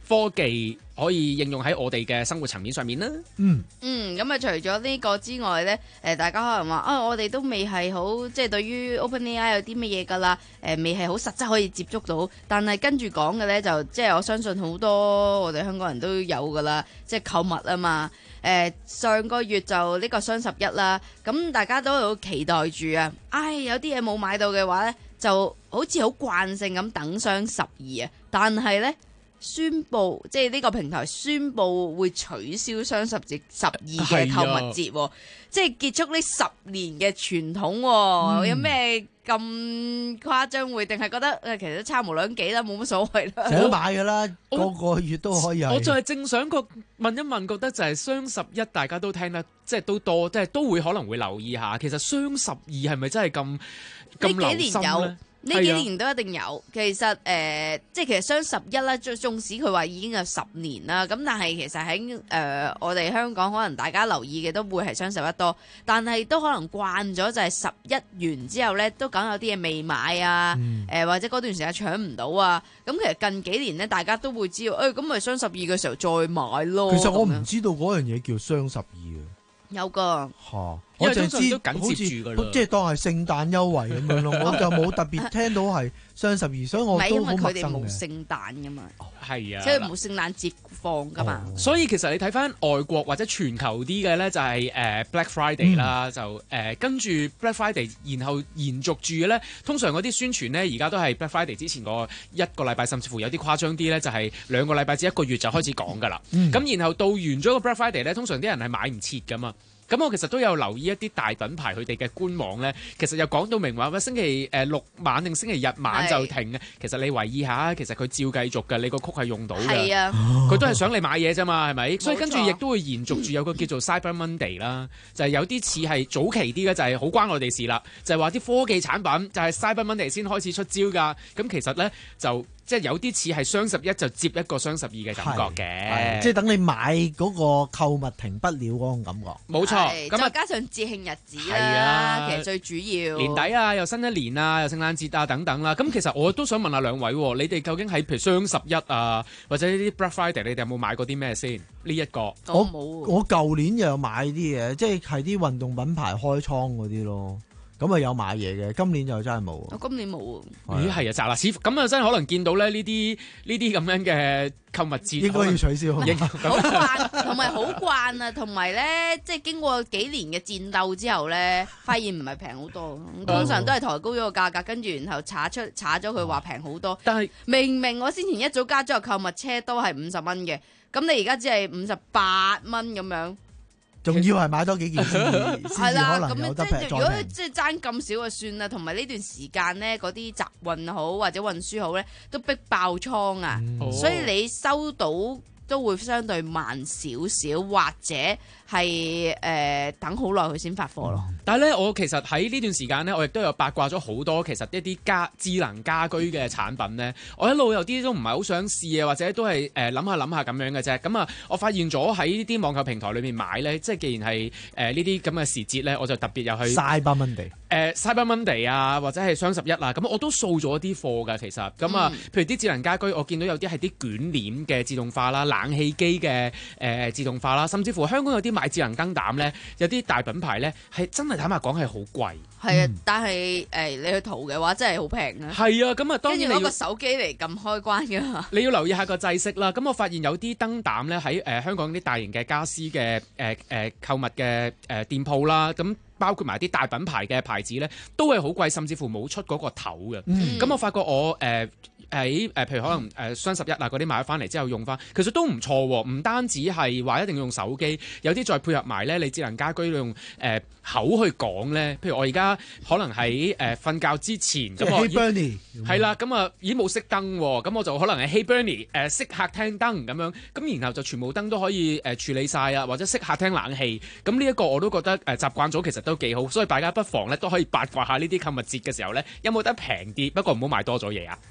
科技可以應用喺我哋嘅生活層面上面啦。 嗯嗯，咁啊，除咗呢個之外咧，誒，大家可能話啊，我哋都未係好，即係對於 OpenAI 有啲乜嘢㗎啦，誒，未係好實質可以接觸到。但係跟住講嘅咧，就即係我相信好多我哋香港人都有㗎啦，即係購物啊嘛。誒，上個月就呢個雙十一啦，咁大家都好期待住啊。唉，有啲嘢冇買到嘅話咧，就好似好慣性咁等雙十二啊。但係咧，宣布即係呢個平台宣布會取消雙十節十二嘅購物節，啊、即係結束呢十年嘅傳統，啊。嗯、有咩咁誇張會？定係覺得誒，其實都差無兩幾啦，冇乜所謂啦。 成日都買噶啦，個個月都可以有。 我就係正想個問一問，覺得就係雙十一大家都聽得即係都多，即係都會可能會留意下。其實雙十二係咪真係咁咁留心咧？ 呢幾年都一定有，其實誒、呃，即係其實雙十一咧，縱使佢話已經有十年啦，咁但係其實喺誒、呃、我哋香港，可能大家留意嘅都會係雙十一多，但係都可能慣咗就係十一完之後咧，都梗有啲嘢未買啊，誒、嗯呃、或者嗰段時間搶唔到啊，咁其實近幾年咧，大家都會知道，誒咁咪雙十二嘅時候再買咯。 其實我唔知道嗰樣嘢叫雙十二啊。 有個嚇，我就知好似即係當係聖誕優惠咁樣咯，我就冇特別聽到係雙十二，所以我都好陌生嘅。唔係因為佢哋冇聖誕噶嘛， 係啊， 即係冇聖誕節放噶嘛。 所以其實你睇翻外國或者全球啲嘅咧，就係誒 Black Friday 啦，就誒跟住 Black Friday，然後延續住嘅咧，通常嗰啲宣傳咧，而家都係 Black Friday 之前個一個禮拜，甚至乎有啲誇張啲咧，就係兩個禮拜至一個月就開始講噶啦。咁然後到完咗個 Black Friday 咧，通常啲人係買唔切噶嘛。咁我其實都有留意一啲大品牌佢哋嘅官網咧，其實又講到明話咩星期誒六晚定星期日晚就停嘅。其實你留意下，其實佢照繼續嘅，你個曲係用到嘅。係啊，佢都係想你買嘢啫嘛，係咪？所以跟住亦都會延續住有個叫做 Cyber Monday 啦，就係有啲似係早期啲嘅，就係好關我哋事啦，就係話啲科技產品就係 Cyber Monday 先開始出招㗎。咁其實咧就。即係有啲似係雙十一就接一個雙十二嘅感覺嘅， 即係等你買嗰個購物停不了嗰種感覺。 冇錯，咁再加上節慶日子啦，其實最主要年底啊，又新一年啊，又聖誕節啊等等啦。咁其實我都想問下兩位，你哋究竟喺譬如雙十一啊，或者呢啲 Black Friday，你哋有冇買過啲咩先？呢一個我冇，我舊年又有買啲嘢，即係係啲運動品牌開倉嗰啲咯。咁啊有買嘢嘅，今年就真係冇。 我今年冇啊。咦係啊，宅啦，似咁啊真係可能見到咧呢啲呢啲咁樣嘅購物節應該要取消。 好慣，同埋好慣啊，同埋咧即係經過幾年嘅戰鬥之後咧，發現唔係平好多。通常都係抬高咗個價格，跟住然後查出查咗佢話平好多。 但係明明我先前一早加咗個購物車都係五十蚊嘅，咁你而家只係五十八蚊咁樣。 仲要係買多幾件先，係啦，咁樣即係如果即係爭咁少就算啦。同埋呢段時間咧，嗰啲集運好或者運輸好咧，都逼爆倉啊，嗯、所以你收到都會相對慢少少，或者係誒、呃、等好耐佢先發貨咯。 但係咧，我其實喺呢段時間咧，我亦都有八卦咗好多其實一啲家智能家居嘅產品咧，我一路有啲都唔係好想試啊，或者都係誒諗下諗下咁樣嘅啫。咁啊，我發現咗喺呢啲網購平台裏面買咧，即係既然係誒呢啲咁嘅時節咧，我就特別又去 Cyber Monday 誒 Cyber Monday 啊，或者係雙十一啊，咁我都掃咗啲貨㗎。其實咁啊，譬如啲智能家居，我見到有啲係啲捲簾嘅自動化啦。冷氣機嘅誒自動化啦，甚至乎香港有啲買智能燈膽咧，有啲大品牌咧係真係坦白講係好貴。 係啊，但係誒你去淘嘅話真係好平啊。 係啊，咁啊當然你攞個手機嚟撳開關㗎。 你要留意下個制式啦。咁我發現有啲燈膽咧喺誒香港啲大型嘅家私嘅誒誒購物嘅誒店鋪啦，咁包括埋啲大品牌嘅牌子咧，都係好貴，甚至乎冇出嗰個頭嘅。咁、嗯、我發覺我誒。呃喺誒，譬如可能誒雙十一啊嗰啲買咗翻嚟之後用翻，其實都唔錯喎。唔單止係話一定要用手機，有啲再配合埋咧，你智能家居用誒、呃、口去講咧。譬如我而家可能喺誒瞓覺之前，咁我 Hey Bernie 係啦，咁啊已經冇熄燈喎，咁我就可能係 Hey Bernie 誒熄客廳燈咁樣，咁然後就全部燈都可以誒處理晒啊，或者熄客廳冷氣。咁呢一個我都覺得誒習慣咗，其實都幾好，所以大家不妨咧都可以八卦下呢啲購物節嘅時候咧，有冇得平啲？不過唔好買多咗嘢啊！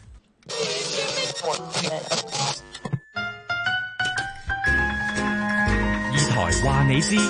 二台話你知，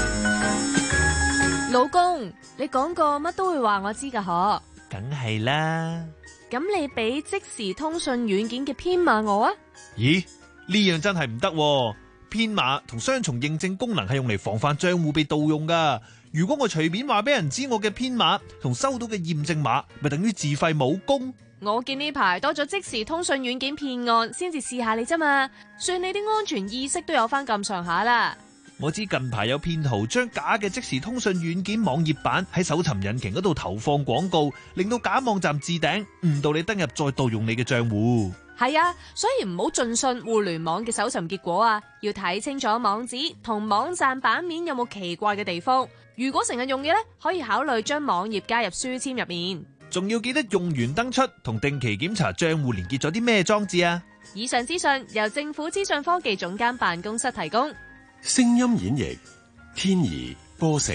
老公，你講過乜都會話我知㗎嗬？ 梗係啦。 咁你俾即時通訊軟件嘅編碼我啊？ 咦？ 呢樣真係唔得喎。編碼同雙重認證功能係用嚟防範賬戶被盜用噶。如果我隨便話俾人知我嘅編碼同收到嘅驗證碼，咪等於自廢武功。 我見呢排多咗即時通訊軟件騙案，先至試下你啫嘛，算你啲安全意識都有翻咁上下啦。 我知近排有騙徒將假嘅即時通訊軟件網頁版喺搜尋引擎嗰度投放廣告，令到假網站置頂，誤導你登入再盜用你嘅賬戶。 係啊，所以唔好盡信互聯網嘅搜尋結果啊，要睇清楚網址同網站版面有冇奇怪嘅地方。如果成日用嘅呢，可以考慮將網頁加入書籤入面。 仲要記得用完登出同定期檢查賬戶連結咗啲咩裝置啊！ 以上資訊由政府資訊科技總監辦公室提供。 聲音演繹天怡波成。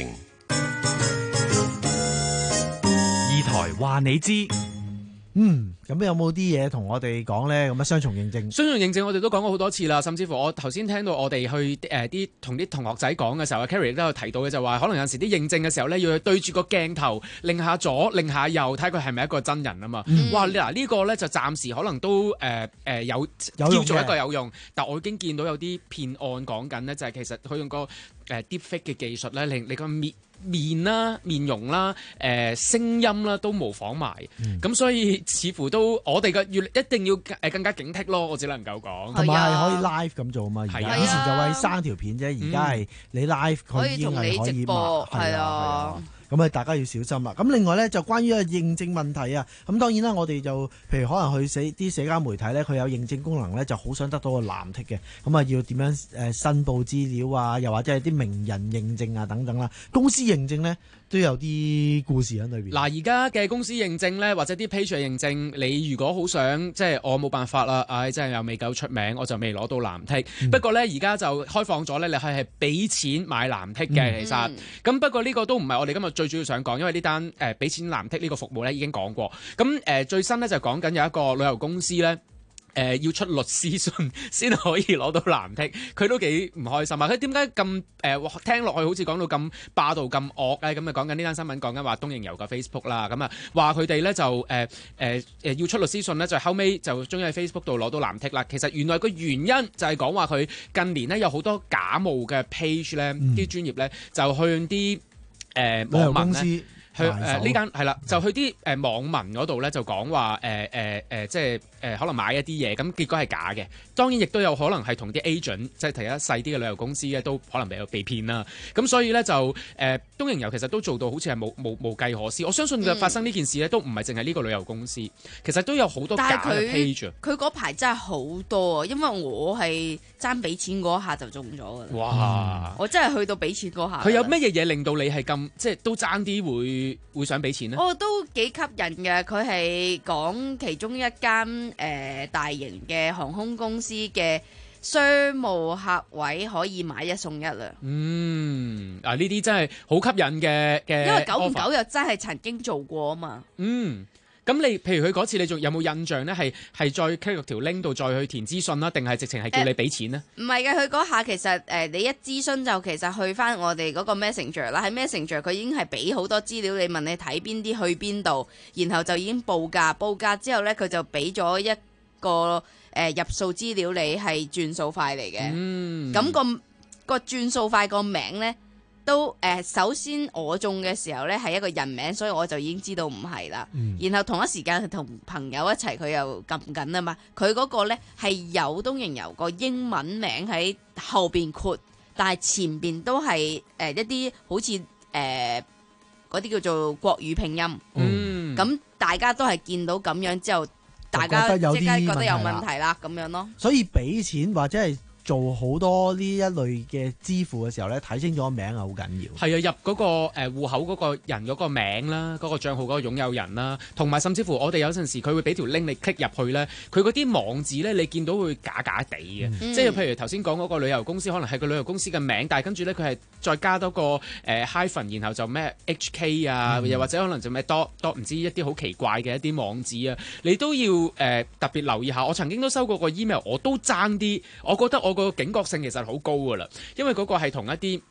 二台話你知。 嗯，咁有冇啲嘢同我哋講咧？咁啊，雙重認證， 雙重認證我哋都講過好多次啦，甚至乎我頭先聽到我哋去誒啲同啲同學仔講嘅時候，阿 Carrie 都有提到嘅就話，可能有時啲認證嘅時候咧，要去對住個鏡頭，擰下左，擰下右，睇佢係咪一個真人啊嘛。嗯、哇！嗱呢個咧就暫時可能都誒誒、呃、有叫做一個有用，但我已經見到有啲騙案講緊呢，就係其實佢用個誒 deepfake 嘅技術咧，令你個面面啦、面容啦、誒、呃、聲音啦都模仿埋，咁、嗯、所以似乎都我哋嘅越一定要誒更加警惕咯，我只能夠講。 同埋係可以 live 咁做啊嘛，而家以前就係生條片啫，而家係你 live 佢已經係可以播，係啊。咁啊，大家要小心啦。咁另外咧，就關於個認證問題啊。咁當然啦，我哋就譬如可能去社啲社交媒體咧，佢有認證功能咧，就好想得到個藍剔嘅。咁啊，要點樣誒申報資料啊？又或者係啲名人認證啊等等啦。公司認證咧都有啲故事喺裏邊。 嗱，而家嘅公司認證咧，或者啲 page 認證，你如果好想即係我冇辦法啦，唉、哎，真係又未夠出名，我就未攞到藍剔。嗯、不過咧，而家就開放咗咧，你係係俾錢買藍剔嘅，嗯、其實。咁、嗯、不過呢個都唔係我哋今日最主要想講，因為呢單誒俾錢藍剔呢個服務咧已經講過。咁誒、呃、最新咧就講緊有一個旅遊公司咧。誒、呃、要出律師信先可以攞到藍剔，佢都幾唔開心啊！佢點解咁誒聽落去好似講到咁霸道咁惡咧？咁啊講緊呢單新聞，講緊話東瀛遊嘅 Facebook 啦，咁啊話佢哋咧就誒誒誒要出律師信咧，就後尾就終於喺 Facebook 度攞到藍剔啦。其實原來個原因就係講話佢近年咧有好多假冒嘅 page 咧，啲專頁咧就向啲誒、呃、網民咧。去誒呢間係啦，就去啲誒、呃、網民嗰度咧，就講話誒誒誒，即係誒、呃、可能買一啲嘢，咁結果係假嘅。當然亦都有可能係同啲 agent，即係提一細啲嘅旅遊公司咧，都可能被被騙啦。咁所以咧就誒、呃、東瀛遊其實都做到好似係冇冇無計可施。我相信佢發生呢件事咧，都唔係淨係呢個旅遊公司，其實都有好多假嘅 page。 佢嗰排真係好多啊，因為我係爭俾錢嗰下就中咗㗎啦。 哇！ 我真係去到俾錢嗰下。 佢有咩嘢嘢令到你係咁即係都爭啲會？會想俾錢呢？ 哦，都幾吸引嘅。佢係講其中一間誒、呃、大型嘅航空公司嘅商務客位可以買一送一啦。嗯， 啊呢啲真係好吸引嘅嘅。 因為久唔久又真係曾經做過啊嘛。 嗯。咁你譬如佢嗰次，你仲有冇印象咧？係係再 click 落條 link 度再去填諮詢啦，定係直情係叫你俾錢呢？ 唔係嘅，佢嗰下其實誒、呃，你一諮詢就其實去翻我哋嗰個 Messenger 啦，喺 Messenger 佢已經係俾好多資料你，問你睇邊啲去邊度，然後就已經報價，報價之後咧佢就俾咗一個誒、呃、入數資料你係轉數快嚟嘅。嗯，咁、個、個轉數快個名咧。都誒、呃，首先我中嘅時候咧係一個人名，所以我就已經知道唔係啦。嗯、然後同一時間同朋友一齊，佢又撳緊啊嘛。佢嗰個咧係有東瀛遊個英文名喺後邊括，但係前邊都係誒、呃、一啲好似誒嗰啲叫做國語拼音。嗯，咁大家都係見到咁樣之後，大家即刻覺得有問題啦，咁樣咯。 所以俾錢或者係做好多呢一類嘅支付嘅時候咧，睇清楚個名係好緊要。 係啊，入嗰個誒戶口嗰個人嗰個名啦，嗰個帳號嗰個擁有人啦，同埋甚至乎我哋有陣時佢會俾條 link 你 click 入去咧，佢嗰啲網址咧你見到會假假地嘅，嗯、即係譬如頭先講嗰個旅遊公司，可能係個旅遊公司嘅名，但係跟住咧佢係再加多個誒 hyphen，然後就咩 H K 啊，嗯、又或者可能就咩多多唔知一啲好奇怪嘅一啲網址啊，你都要誒、呃、特別留意下。我曾經都收過個 email， 我都爭啲，我覺得我個警覺性其實好高㗎啦，因為嗰個係同一啲誒、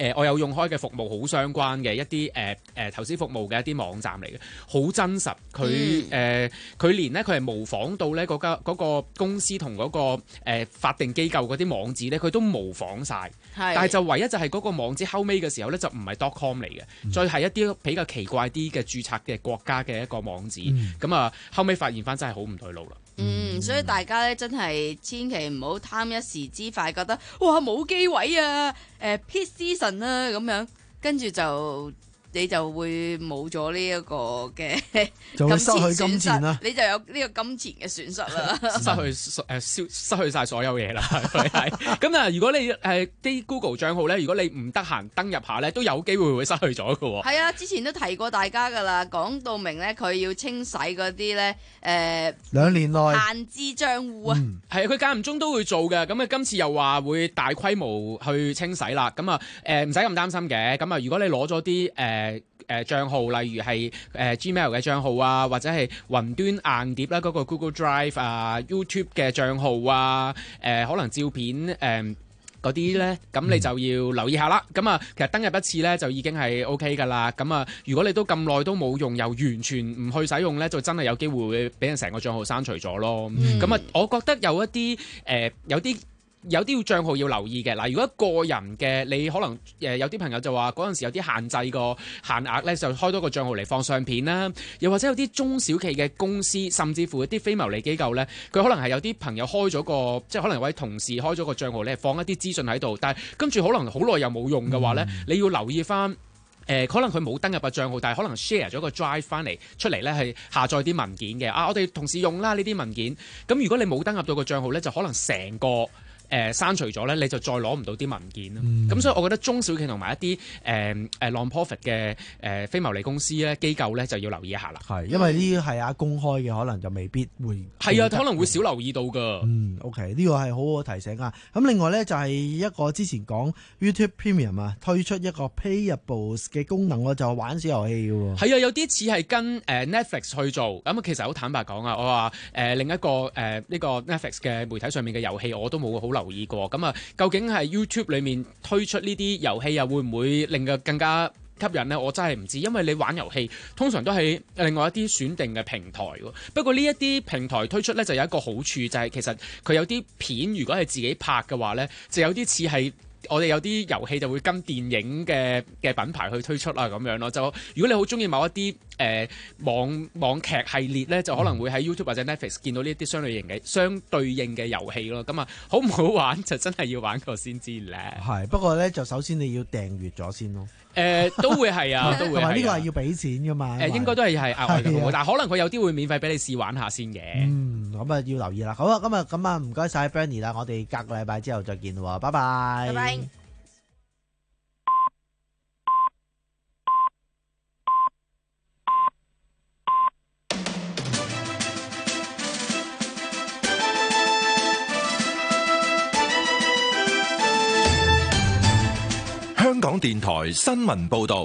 誒我有用開嘅服務好相關嘅一啲誒誒投資服務嘅一啲網站嚟嘅，好真實。佢誒佢連咧佢係模仿到咧嗰間嗰個公司同嗰個誒法定機構嗰啲網址咧，佢都模仿晒。但係就唯一就係嗰個網址後尾嘅時候咧，就唔係 .com 嚟嘅，嗯、再係一啲比較奇怪啲嘅註冊嘅國家嘅一個網址。咁啊、嗯，後尾發現翻真係好唔對路啦。 嗯，所以大家咧真係千祈唔好貪一時之快，覺得哇冇機位啊，誒 peak season 啊咁樣，跟住就你就會冇咗呢一個嘅就會失去金錢啦， 你就有呢個金錢嘅損失啦， 失去誒消失去晒所有嘢啦，係咁啊！如果你誒啲 Google 帳號咧，如果你唔得閒登入下咧，都有機會會失去咗嘅喎。係啊，之前都提過大家噶啦，講到明咧，佢要清洗嗰啲咧誒兩年內閒置帳戶啊， 係啊，佢間唔中都會做嘅。咁啊，今次又話會大規模去清洗啦。咁啊誒唔使咁擔心嘅。咁啊，如果你攞咗啲誒誒誒帳號，例如係誒、呃、Gmail 嘅帳號啊，或者係雲端硬碟啦，嗰、那個 Google Drive 啊、YouTube 嘅帳號啊，誒、呃、可能照片誒嗰啲咧，咁、呃、你就要留意下啦。咁啊，其實登入一次咧就已經係 OK 噶啦。咁啊，如果你都咁耐都冇用，又完全唔去使用咧，就真係有機會會俾人成個帳號刪除咗咯。咁啊、嗯，我覺得有一啲誒、呃、有啲。有啲帳號要留意嘅。嗱，如果個人嘅你可能誒有啲朋友就話嗰陣時有啲限制個限額咧，就開多個帳號嚟放相片啦。又或者有啲中小企嘅公司，甚至乎一啲非牟利機構咧，佢可能係有啲朋友開咗個，即係可能有位同事開咗個帳號咧，放一啲資訊喺度，但係跟住可能好耐又冇用嘅話咧，嗯、你要留意翻。誒、呃、可能佢冇登入個帳號，但係可能 share 咗個 drive 翻嚟出嚟咧，係下載啲文件嘅。啊，我哋同事用啦呢啲文件。咁如果你冇登入到個帳號咧，就可能成個。誒、呃、刪除咗咧，你就再攞唔到啲文件啦。咁、嗯、所以我覺得中小企同埋一啲誒誒 non-profit 嘅誒、呃、非牟利公司咧、機構咧就要留意一下啦。 係，因為呢啲係啊公開嘅，可能就未必會係啊，可能會少留意到噶。 嗯 ，OK， 呢個係好好提醒啊。咁另外咧就係一個之前講 YouTube Premium 啊，推出一個 Payables 嘅功能，我就玩小遊戲嘅喎。 係啊，有啲似係跟誒 Netflix 去做。咁啊，其實好坦白講啊，我話誒、呃、另一個誒呢、呃這個 Netflix 嘅媒體上面嘅遊戲，我都冇好留留意過咁啊，究竟係 YouTube 裏面推出呢啲遊戲又會唔會令佢更加吸引呢？我真係唔知，因為你玩遊戲通常都係另外一啲選定嘅平台。不過呢一啲平台推出呢，就有一個好處，就係其實佢有啲片如果係自己拍嘅話呢，就有啲似係。我哋有啲遊戲就會跟電影嘅嘅品牌去推出啊，咁樣咯。就如果你好中意某一啲誒、呃、網網劇系列咧，就可能會喺 YouTube 或者 Netflix 見到呢啲相類型嘅相對應嘅遊戲咯。咁啊，好唔好玩就真係要玩過先知咧。 係，不過咧就首先你要訂閱咗先咯。 誒、呃、都會係啊，都會係、啊。同埋呢個係要俾錢噶嘛。誒、呃、 應該都係係額外嘅服務， 啊、 但係可能佢有啲會免費俾你試玩下先嘅。 嗯，咁啊要留意啦。好啊，咁啊咁啊唔該晒 Bernie 啦，我哋隔個禮拜之後再見喎，拜拜。拜拜。 香港電台新聞報道，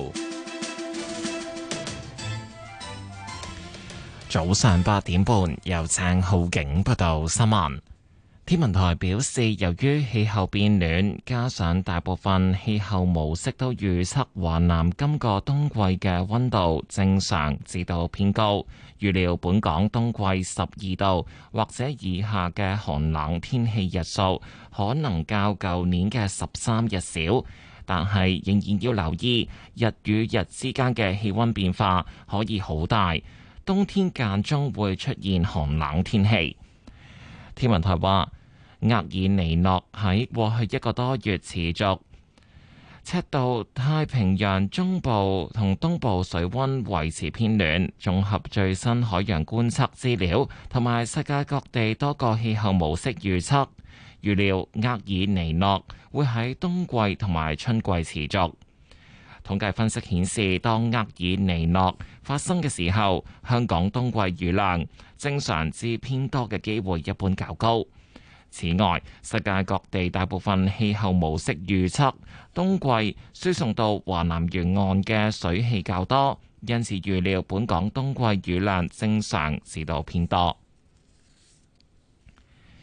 早上八點半，由鄭浩景報道新聞。天文台表示，由於氣候變暖，加上大部分氣候模式都預測華南今個冬季嘅溫度正常至到偏高，預料本港冬季十二度或者以下嘅寒冷天氣日數可能較舊年嘅十三日少。但係仍然要留意日與日之間嘅氣溫變化可以好大，冬天間中會出現寒冷天氣。天文台話，厄爾尼諾喺過去一個多月持續，赤道太平洋中部同東部水溫維持偏暖。綜合最新海洋觀測資料同埋世界各地多個氣候模式預測，預料厄爾尼諾會喺冬季同埋春季持續。統計分析顯示，當厄爾尼諾發生嘅時候，香港冬季雨量正常至偏多嘅機會一般較高。此外，世界各地大部分氣候模式預測冬季輸送到華南沿岸嘅水氣較多，因此預料本港冬季雨量正常至到偏多。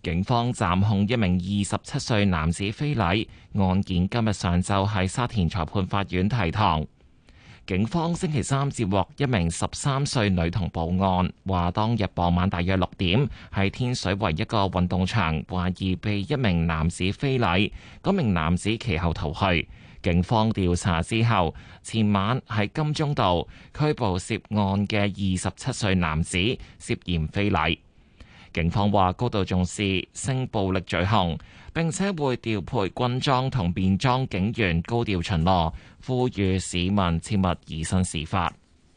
警方暫控一名二十七歲男子非禮，案件今日上晝喺沙田裁判法院提堂。警方星期三接獲一名十三歲女童報案，話當日傍晚大約六點喺天水圍一個運動場，懷疑被一名男子非禮，嗰名男子其後逃去。警方調查之後，前晚喺金鐘道拘捕涉案嘅二十七歲男子，涉嫌非禮。警方話高度重視性暴力罪行，並且會調配軍裝同便裝警員高調巡邏，呼籲市民切勿以身試法。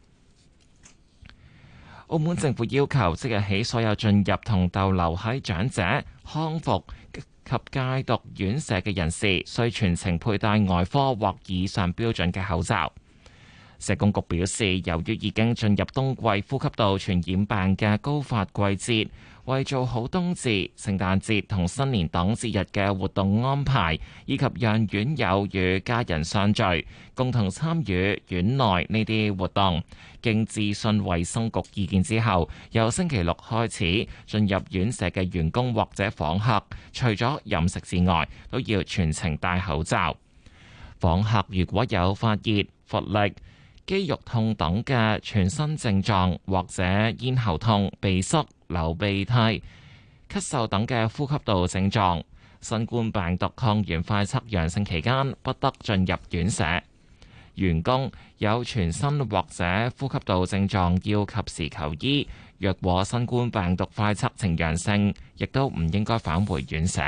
澳門政府要求即日起所有進入同逗留喺長者康復及戒毒院舍嘅人士，需全程佩戴外科或以上標準嘅口罩。社工局表示，由於已經進入冬季呼吸道傳染病嘅高發季節，為做好冬至、聖誕節同新年等節日嘅活動安排，以及讓院友與家人相聚，共同參與院內呢啲活動，經諮詢衛生局意見之後，由星期六開始，進入院舍嘅員工或者訪客，除咗飲食之外，都要全程戴口罩。訪客如果有發熱、乏力、肌肉痛等嘅全身症狀，或者咽喉痛、鼻塞、流鼻涕、咳嗽等嘅呼吸道症狀，新冠病毒抗原快測陽性期間不得進入院舍。員工有全身或者呼吸道症狀要及時求醫，若果新冠病毒快測呈陽性，亦都唔應該返回院舍。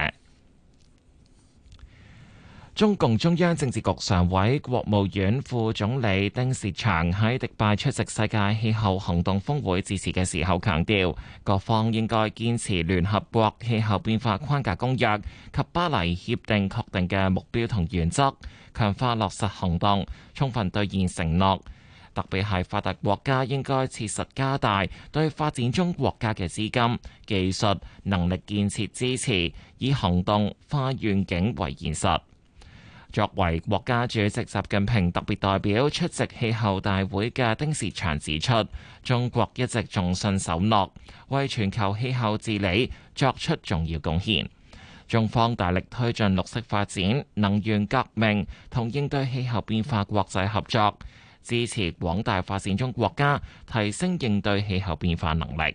中共中央政治局常委、國務院副總理丁薛祥喺迪拜出席世界氣候行動峰會致辭嘅時候強調，各方應該堅持聯合國氣候變化框架公約及巴黎協定確定嘅目標同原則，強化落實行動，充分兌現承諾。特別係發達國家應該切實加大對發展中國家嘅資金、技術、能力建設支持，以行動化願景為現實。作為國家主席習近平特別代表出席氣候大會嘅丁薛祥指出，中國一直重信守諾，為全球氣候治理作出重要貢獻。中方大力推進綠色發展、能源革命同應對氣候變化國際合作，支持廣大發展中國家提升應對氣候變化能力。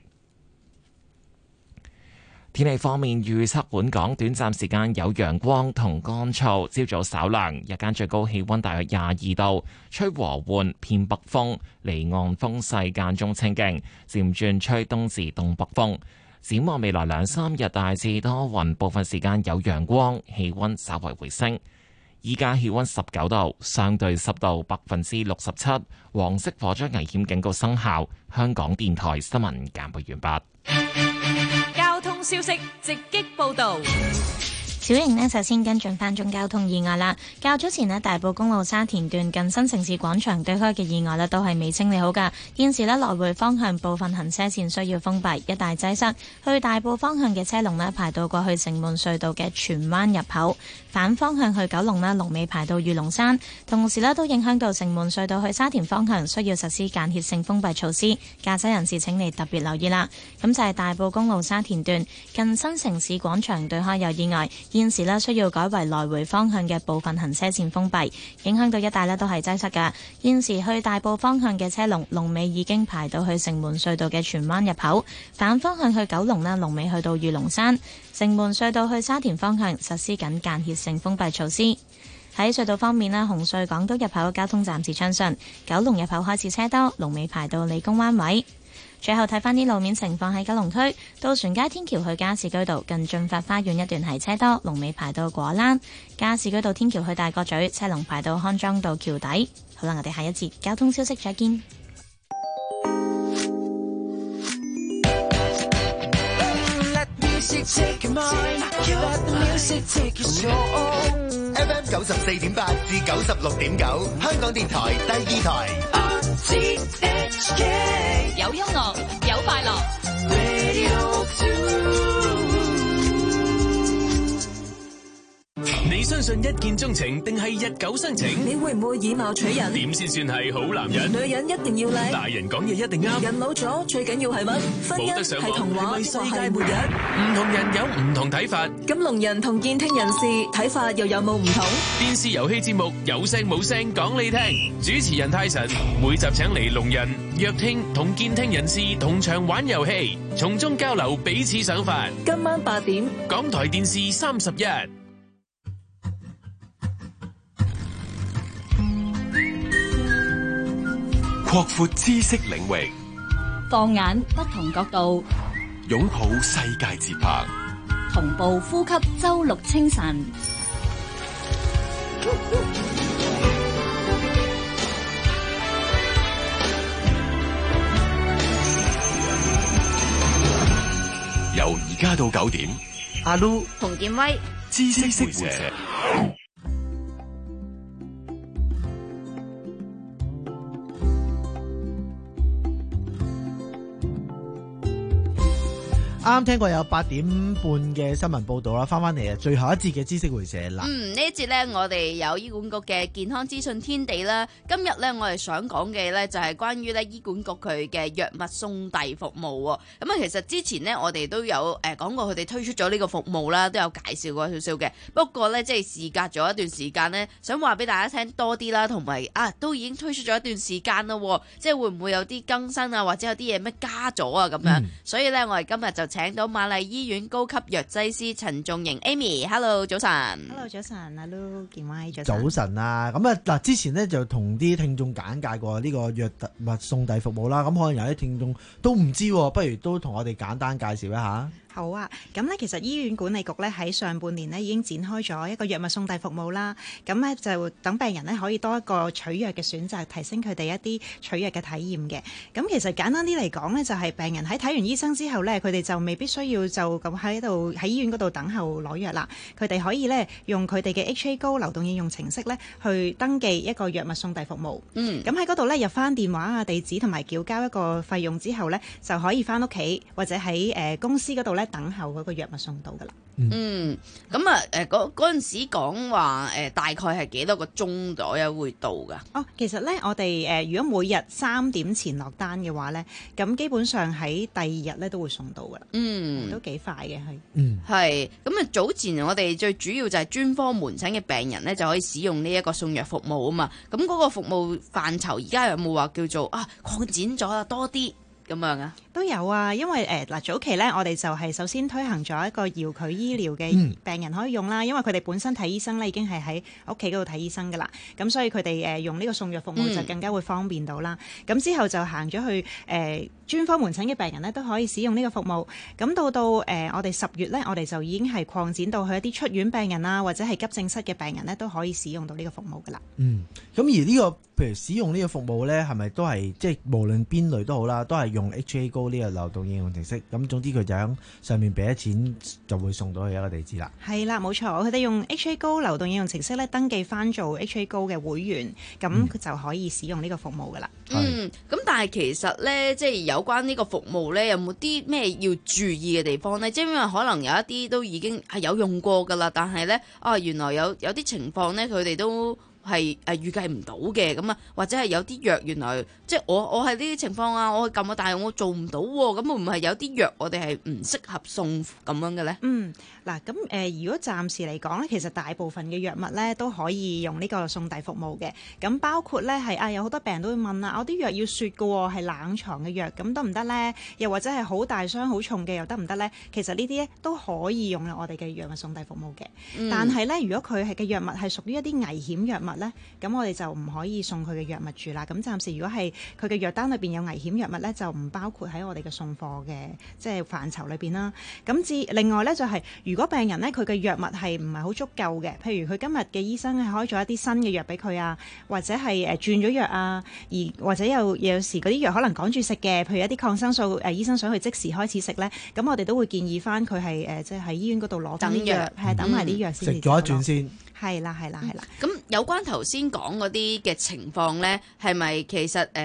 天氣方面，預測本港短暫時間有陽光同乾燥，朝早稍涼，日間最高氣溫大約廿二度，吹和緩偏北風，離岸風勢間中清勁，漸轉吹東至東北風。展望未來兩三日大致多雲，部分時間有陽光，氣溫稍為回升。依家氣溫十九度，相對濕度百分之六十七，黃色火災危險警告生效。香港電台新聞簡報完畢。 交通消息直擊報道。 小瑩呢，首先跟進翻宗交通意外啦。較早前呢，大埔公路沙田段近新城市廣場對開嘅意外呢，都係未清理好噶。現時呢，來回方向部分行車線需要封閉，一大擠塞。去大埔方向嘅車龍呢，排到過去城門隧道嘅荃灣入口；反方向去九龍呢，龍尾排到御龍山。同時呢，都影響到城門隧道去沙田方向，需要實施間歇性封閉措施。駕駛人士請你特別留意啦。咁就係大埔公路沙田段近新城市廣場對開有意外。現時呢，需要改為來回方向嘅部分行車線封閉，影響到一帶呢都係擠塞㗎。現時去大埔方向嘅車龍龍尾已經排到去城門隧道嘅荃灣入口，反方向去九龍呢，龍尾去到御龍山。城門隧道去沙田方向實施緊間歇性封閉措施。喺隧道方面呢，紅隧港島入口交通暫時暢順，九龍入口開始車多，龍尾排到理工灣位。最後睇翻啲路面情況，喺九龍區渡船街天橋去加士居道近駿發花園一段係車多，龍尾排到果欄；加士居道天橋去大角咀車龍排到康莊道橋底。好啦，我哋下一節交通消息再見。 F M 九十四點八至九十六點九，香港電台第二台。 有音樂，有快樂。 你相信一見鐘情定係日久生情？ 你會唔會以貌取人？ 點先算係好男人？ 女人一定要靚， 大人講嘢一定啱。 人老咗最緊要係乜？婚姻係童話， 係咪世界末日？ 唔同人有唔同睇法。 咁聾人同健聽人士睇法又有冇唔同？ 電視遊戲節目有聲冇聲講你聽，主持人泰臣每集請嚟聾人、弱聽同健聽人士同場玩遊戲，從中交流彼此想法。 今晚八點， 港台電視三十一。 擴闊知識領域， 放眼不同角度， 擁抱世界節拍， 同步呼吸周六清晨。 由而家到九點， 阿 Lu 同建威知識會社。 啱啱聽過有八點半嘅新聞報道啦，翻翻嚟啊，最後一節嘅知識回社啦。 嗯，呢一節呢，我哋有醫管局嘅健康資訊天地啦。今日呢，我哋想講嘅呢，就係關於呢醫管局佢嘅藥物送遞服務喎。咁啊，其實之前呢，我哋都有誒講過佢哋推出咗呢個服務啦，都有介紹過少少嘅。不過呢，即係事隔咗一段時間呢，想話俾大家聽多啲啦，同埋啊都已經推出咗一段時間啦，即係會唔會有啲更新啊，或者有啲嘢咩加咗啊咁樣。嗯、所以呢，我哋今日就請到瑪麗醫院高級藥劑師陳仲瑩 Amy，Hello 早晨 ，Hello 早晨，阿 Lu 健威早晨， 早晨啊，咁啊嗱，之前呢就同啲聽眾簡介過呢個藥物送遞服務啦，咁可能有啲聽眾都唔知，不如都同我哋簡單介紹一下。 好啊，咁咧其實醫院管理局咧喺上半年咧已經展開咗一個藥物送遞服務啦，咁咧就等病人咧可以多一個取藥嘅選擇，提升佢哋一啲取藥嘅體驗嘅。咁其實簡單啲嚟講咧，就係病人喺睇完醫生之後咧，佢哋就未必需要就咁喺度喺醫院嗰度等候攞藥啦，佢哋可以咧用佢哋嘅 H A Go 流動應用程式咧去登記一個藥物送遞服務。嗯，咁喺嗰度咧入翻電話啊、地址同埋繳交一個費用之後咧，就可以翻屋企或者喺誒公司嗰度咧等候嗰個藥物送到噶啦。 嗯，咁啊，誒嗰嗰陣時講話誒大概係幾多個鐘左右會到噶？ 哦，其實咧我哋誒、呃、如果每日三點前落單嘅話咧，咁基本上喺第二日咧都會送到噶啦。嗯，都幾快嘅係。嗯， 係。咁啊，早前我哋最主要就係專科門診嘅病人咧就可以使用呢一個送藥服務啊嘛。咁嗰個服務範疇而家有冇話叫做啊擴展咗啦多啲？咁樣啊， 都有啊，因為誒嗱、呃、早期咧，我哋就係首先推行咗一個遙距醫療嘅病人可以用啦，嗯、因為佢哋本身睇醫生咧已經係喺屋企嗰度睇醫生噶啦，咁所以佢哋誒用呢個送藥服務就更加會方便到啦。咁、嗯、之後就行咗去誒、呃、專科門診嘅病人咧都可以使用呢個服務。咁到到誒、呃、我哋十月咧，我哋就已經係擴展到去一啲出院病人啊，或者係急症室嘅病人咧都可以使用到呢個服務噶啦。嗯， 咁而呢、呢個譬如使用呢個服務咧，係咪都係即係無論邊類都好啦，都係用 H A Go 呢個流動應用程式，咁總之佢就喺上面俾咗錢就會送到去一個地址啦。係啦，冇錯，佢哋用 H A Go 流動應用程式咧登記翻做 H A Go 嘅會員，咁佢就可以使用呢個服務噶啦。 嗯，咁但係其實咧，即係有關呢個服務咧，有冇啲咩要注意嘅地方咧？即係因為可能有一啲都已經係有用過噶啦，但係咧啊，原來有有啲情況咧，佢哋都係誒預計唔到嘅咁啊，或者係有啲藥原來即係我我係呢啲情況啊，我去撳啊，但係我做唔到喎，咁會唔會係有啲藥我哋係唔適合送咁樣嘅咧？ 嗯，嗱咁誒，如果暫時嚟講咧，其實大部分嘅藥物咧都可以用呢個送遞服務嘅，咁包括咧係啊有好多病人都會問啊，我啲藥要雪嘅喎，係冷藏嘅藥，咁得唔得咧？又或者係好大箱好重嘅又得唔得咧？其實呢啲咧都可以用我哋嘅藥物送遞服務嘅，嗯、但係咧如果佢係嘅藥物係屬於一啲危險藥物咧，咁我哋就唔可以送佢嘅藥物住啦。咁暫時如果係佢嘅藥單裏邊有危險藥物咧，就唔包括喺我哋嘅送貨嘅即係範疇裏邊啦。咁至另外咧就係、是、如果病人咧佢嘅藥物係唔係好足夠嘅，譬如佢今日嘅醫生係開咗一啲新嘅藥俾佢啊，或者係誒轉咗藥啊，而或者有有時嗰啲藥可能趕住食嘅，譬如一啲抗生素誒、呃、醫生想去即時開始食咧，咁我哋都會建議翻佢係誒即係喺醫院嗰度攞翻啲藥，係等埋啲藥先食咗一轉先。係啦，係啦，係啦。 咁有關頭先講嗰啲嘅情況咧，係咪其實誒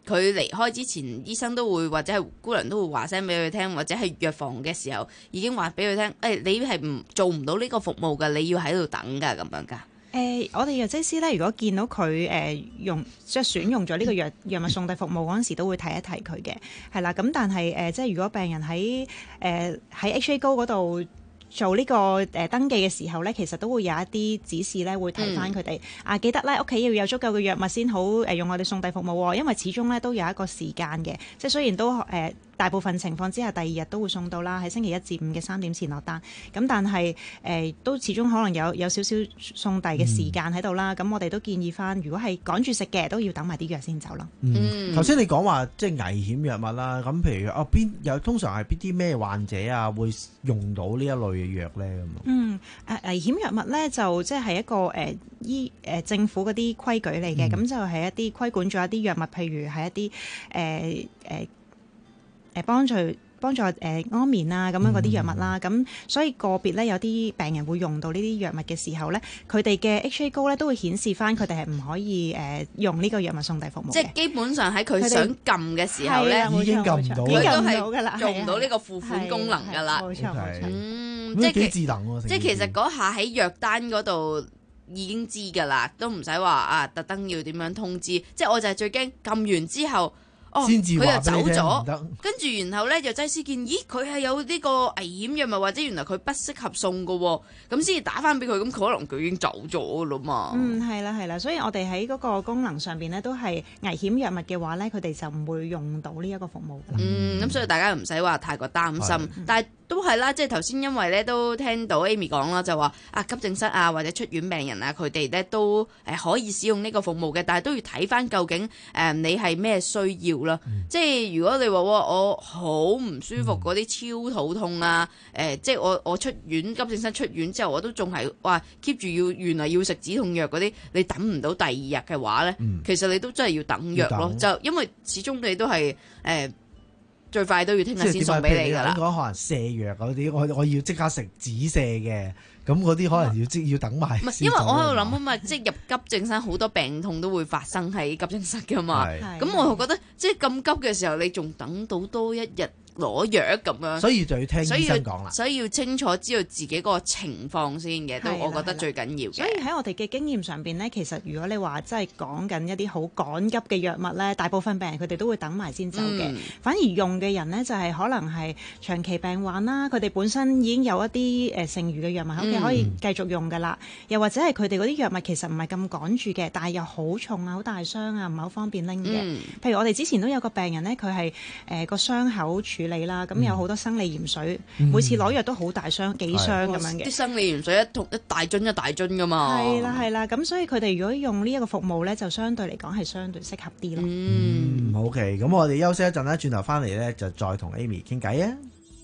佢離開之前，醫生都會或者係姑娘都會話聲俾佢聽，或者係藥房嘅時候已經話俾佢聽，誒、哎、你係唔做唔到呢個服務㗎，你要喺度等㗎咁樣㗎。 誒、呃，我哋藥劑師咧，如果見到佢誒、呃、用即係選用咗呢個藥藥物送遞服務嗰陣時，都會提一提佢嘅，係啦。咁但係誒、呃，即係如果病人喺誒喺 H A 高嗰度做呢、這個誒、呃、登記嘅時候咧，其實都會有一啲指示咧，會提翻佢哋啊，記得咧屋企要有足夠嘅藥物先好誒、呃、用我哋送遞服務喎，因為始終咧都有一個時間嘅，即係雖然都誒。呃大部分情況之下，第二日都會送到啦，喺星期一至五嘅三點前落單。咁但係誒、呃、都始終可能有有少少送遞嘅時間喺度啦。咁、嗯、我哋都建議翻，如果係趕住食嘅，都要等埋啲藥先走咯。 嗯，頭先、嗯、你講話即係危險藥物啦，咁譬如啊邊有通常係邊啲咩患者啊會用到呢一類嘅藥咧咁？嗯， 誒危險藥物咧就即係一個誒、呃、醫誒、呃、政府嗰啲規矩嚟嘅，咁、嗯、就係一啲規管咗一啲藥物，譬如係一啲誒誒。呃呃誒幫助幫助誒、呃、安眠啊咁樣嗰啲藥物啦，咁、嗯、所以個別咧有啲病人會用到呢啲藥物嘅時候咧，佢哋嘅 H A 高咧都會顯示翻佢哋係唔可以誒、呃、用呢個藥物送遞服務嘅。 即係基本上喺佢想撳嘅時候咧， 已經撳唔到， 佢都係用唔到呢個付款功能㗎啦。冇錯冇錯，嗯，即係幾智能喎。即係其實嗰下喺藥單嗰度已經知㗎啦，都唔使話啊特登要點樣通知。即係我就係最驚撳完之後。哦，佢又走咗，跟住然後咧，藥劑師見，咦，佢係有呢個危險藥物，或者原來佢不適合送嘅喎，咁先至打翻俾佢，咁可能佢已經走咗嘅啦嘛。 嗯，係啦係啦，所以我哋喺嗰個功能上邊咧，都係危險藥物嘅話咧，佢哋就唔會用到呢一個服務㗎啦。 嗯，咁、嗯、所以大家唔使話太過擔心，嗯、但係都係啦，即係頭先因為咧都聽到 Amy 講啦，就話啊急症室啊或者出院病人啊，佢哋咧都誒可以使用呢個服務嘅，但係都要睇翻究竟誒、呃、你係咩需要啦，嗯、即係。如果你話我好唔舒服嗰啲超肚痛啊，誒、呃，即係我我出院急症室出院之後，我都仲係話 keep 住要原來要食止痛藥嗰啲，你等唔到第二日嘅話咧，嗯、其實你都真係要等藥咯，就因為始終你都係誒、呃、最快都要聽日先送俾你㗎啦。 講可能瀉藥嗰啲，我我要即刻食止瀉嘅。咁嗰啲可能要即要等埋。唔係，因為我喺度諗啊嘛，即係入急症室好多病痛都會發生喺急症室㗎嘛。咁我就覺得即係咁急嘅時候，你仲等到多一日攞藥咁樣。所以就要聽醫生講啦。所以要清楚知道自己個情況先嘅，都我覺得最緊要嘅。 所以喺我哋嘅經驗上邊咧，其實如果你話真係講緊一啲好趕急嘅藥物咧，大部分病人佢哋都會等埋先走嘅。嗯、反而用嘅人咧就係、是、可能係長期病患啦，佢哋本身已經有一啲誒剩餘嘅藥物喺屋企可以繼續用㗎啦。嗯、又或者係佢哋嗰啲藥物其實唔係咁趕住嘅，但係又好重啊、好大箱啊，唔係好方便拎嘅。嗯、譬如我哋之前都有個病人咧，佢係誒個傷口處理啦，咁、嗯、有好多生理鹽水，嗯、每次攞藥都好大箱幾箱咁樣嘅。啲生理鹽水一桶一大樽一大樽㗎嘛。 係啦係啦，咁所以佢哋如果用呢一個服務咧，就相對嚟講係相對適合啲咯。 嗯，好嘅，咁我哋休息一陣咧，轉頭翻嚟咧就再同 Amy 傾偈啊。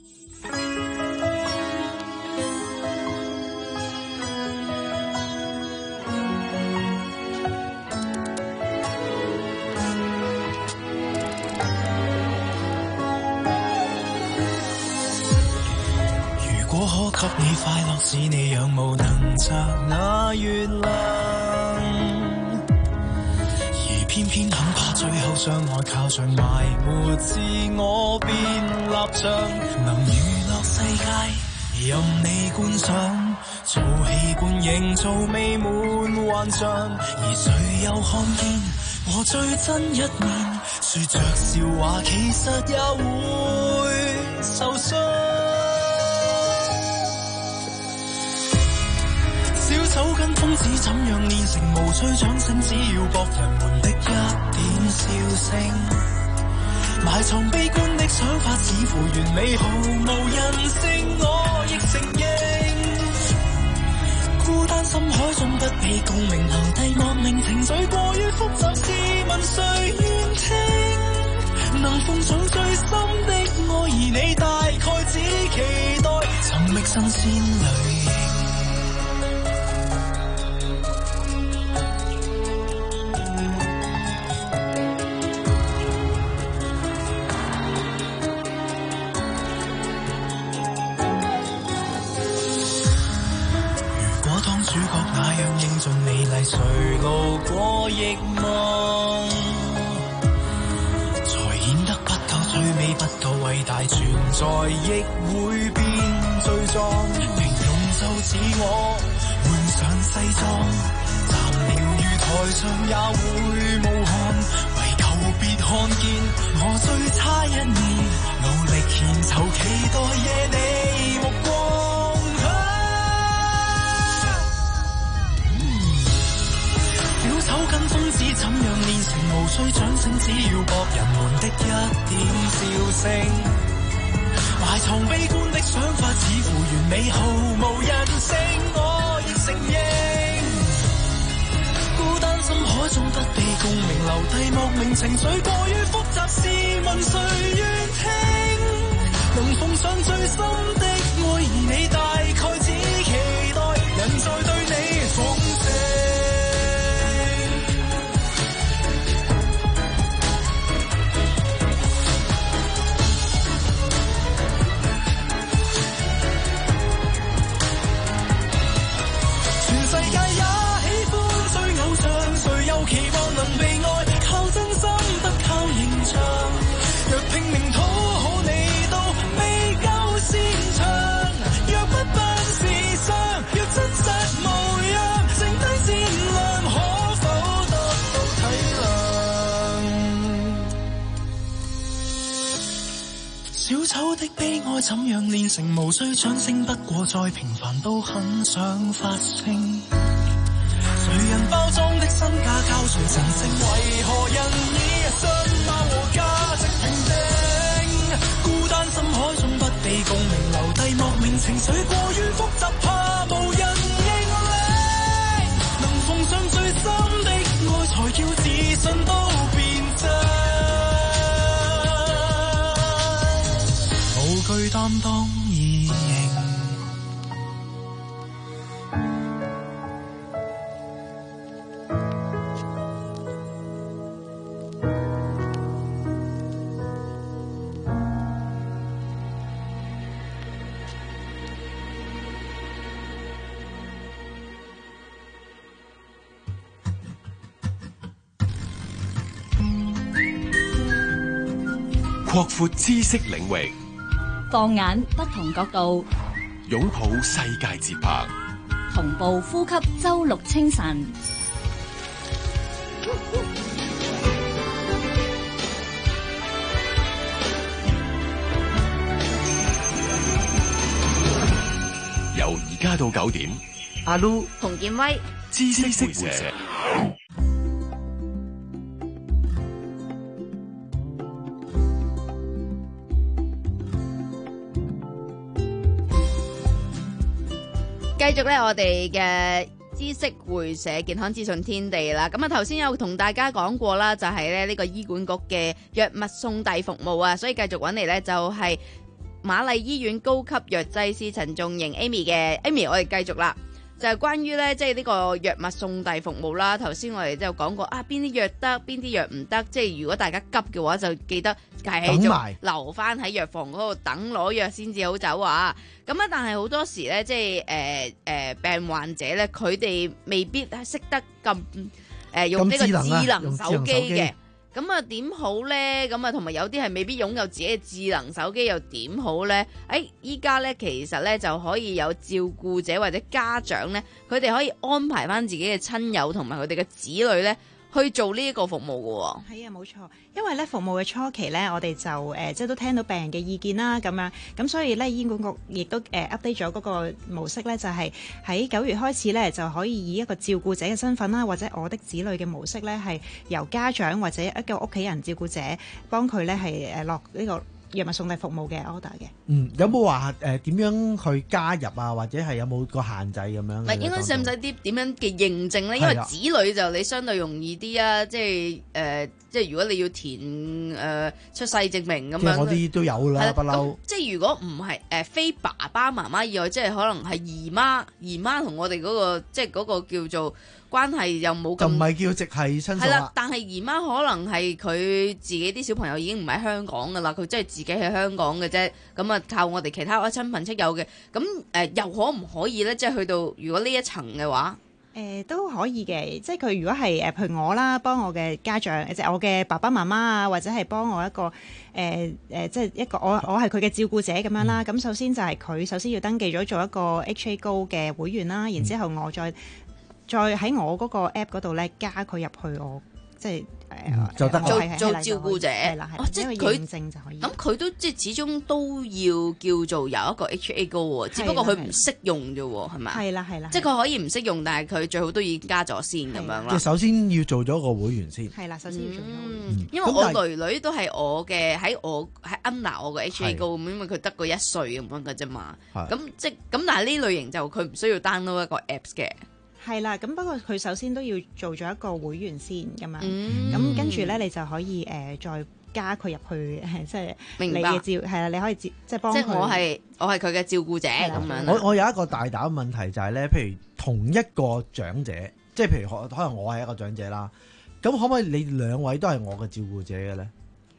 如果可給你快樂，使你仰慕能摘那月亮，而偏偏很怕最後相愛靠上埋沒自我變立場，能娛樂世界任你觀賞，做戲觀營造美滿幻象，而誰又看見我最真一面？說着笑話其實也會受傷。小丑跟瘋子怎樣練成無趣掌聲，只要博人們的一點笑聲。埋藏悲觀的想法似乎完美毫無人性，我亦承認。孤單深海中不被共鳴，留低莫名情緒過於複雜，試問誰願聽？能奉上最深的愛，而你大概只期待尋覓新鮮類型。主角那樣英俊美麗，誰路過亦望。 大存在亦會變罪狀。形容就似我換上西裝，站了於台上也會無憾，為求別看見我最差一面，努力獻醜期待夜你目光。啊、小丑跟瘋子怎樣練成，無需掌聲，只要博人們的一點笑聲。埋藏悲觀的想法，似乎完美毫無人性，我亦承認。孤單深海中不被共鳴，留低莫名情緒過於複雜，試問誰願聽？能奉上最深的愛，而你大概只期待人在對你奉承。期望能被愛，靠真心不靠形象。若拼命討好你都未夠擅長，若不扮時尚，若真實模樣，剩低善良，可否得到體諒？小丑的悲哀怎樣練成，無需掌聲，不過再平凡都很想發聲。誰人包裝的身價較誰神聖？為何人以相貌和價值評定？孤單深海中不被共鳴，留低莫名情緒過於複雜，怕無人認領。能奉上最深的愛，才叫自信都變真。無懼擔當易認。 擴闊知識領域， 放眼不同角度， 擁抱世界節拍， 同步呼吸周六清晨。 由而家到九點， 阿 Lu 洪建威， 知識會社。 繼續咧，我哋嘅知識會社健康資訊天地啦。咁啊，頭先有同大家講過啦，就係咧呢個醫管局嘅藥物送遞服務啊，所以繼續揾嚟咧就係瑪麗醫院高級藥劑師陳仲瑩 Amy 嘅 Amy， 我哋繼續啦。就係關於咧，即係呢個藥物送遞服務啦。頭先我哋都有講過啊，邊啲藥得，邊啲藥唔得。即係如果大家急嘅話，就記得繼續留翻喺藥房嗰度等攞藥先至好走啊。咁啊，但係好多時咧，即係誒誒病患者咧，佢哋未必係識得咁誒、呃、用呢個智能手機嘅。咁啊點好呢？咁啊同埋有啲係未必擁有自己嘅智能手機，又點好呢？誒依家呢，其實呢就可以有照顧者或者家長呢，佢哋可以安排翻自己嘅親友同埋佢哋嘅子女呢去做呢一個服務嘅喎。 係啊，冇錯，因為咧服務嘅初期咧，我哋就誒、呃、即係都聽到病人嘅意見啦，咁樣咁所以咧醫管局亦都誒 update 咗嗰個模式咧，就係喺九月開始咧就可以以一個照顧者嘅身份啦，或者我的子女嘅模式咧，係由家長或者一個屋企人照顧者幫佢咧係誒落呢個藥物送遞服務嘅 order 嘅。 嗯，有冇話誒點樣去加入啊？或者係有冇個限制咁樣？ 唔係應該使唔使啲點樣嘅認證咧？因為子女就你相對容易啲啊，即係誒、呃，即係如果你要填誒、呃、出世證明咁樣， 嗰啲都有啦，不嬲。 即係如果唔係誒非爸爸媽媽以外，即係可能係姨媽，姨媽同我哋嗰、嗰個即係嗰個叫做關係又冇咁， 就唔係叫直係親屬啦。 係啦，但係姨媽可能係佢自己啲小朋友已經唔喺香港噶啦，佢即係自己喺香港嘅啫。咁啊，靠我哋其他親朋戚友嘅，咁誒、呃、又可唔可以咧？即係去到如果呢一層嘅話， 誒都可以嘅，即係佢如果係誒譬如我啦，幫我嘅家長，即係我嘅爸爸媽媽啊，或者係幫我一個誒誒、呃，即係一個我我係佢嘅照顧者咁樣啦。咁、嗯、首先就係佢首先要登記咗做一個 H A Go 嘅會員啦，然之後我再再喺我嗰個 app 嗰度咧加佢入去我即係。 嗯、 就得做做照顧者， 係啦係啦， 即係佢認證就可以。 咁佢都即係始終都要叫做有一個 H A 高喎，只不過佢唔識用啫喎，係咪？ 係啦係啦， 即係佢可以唔識用，但係佢最好都已經加咗先咁樣啦。 即係首先要做咗個會員先。 係啦，首先要做咗個會員。 嗯、因為我女女都係我嘅喺我喺 under 我個 H A 高咁，因為佢得個一歲咁樣嘅啫嘛。咁即係咁，但係呢類型就佢唔需要 download 一個 apps 嘅。 係啦，咁不過佢首先都要做咗一個會員先咁樣，咁、 嗯、 跟住咧你就可以誒、呃、再加佢入去，即係你嘅照係啦，你可以照即係幫佢。 即係我係我係佢嘅照顧者咁樣。 我我有一個大膽問題就係、是、咧，譬如同一個長者，即係譬如可可能我係一個長者啦，咁可唔可以你兩位都係我嘅照顧者嘅咧？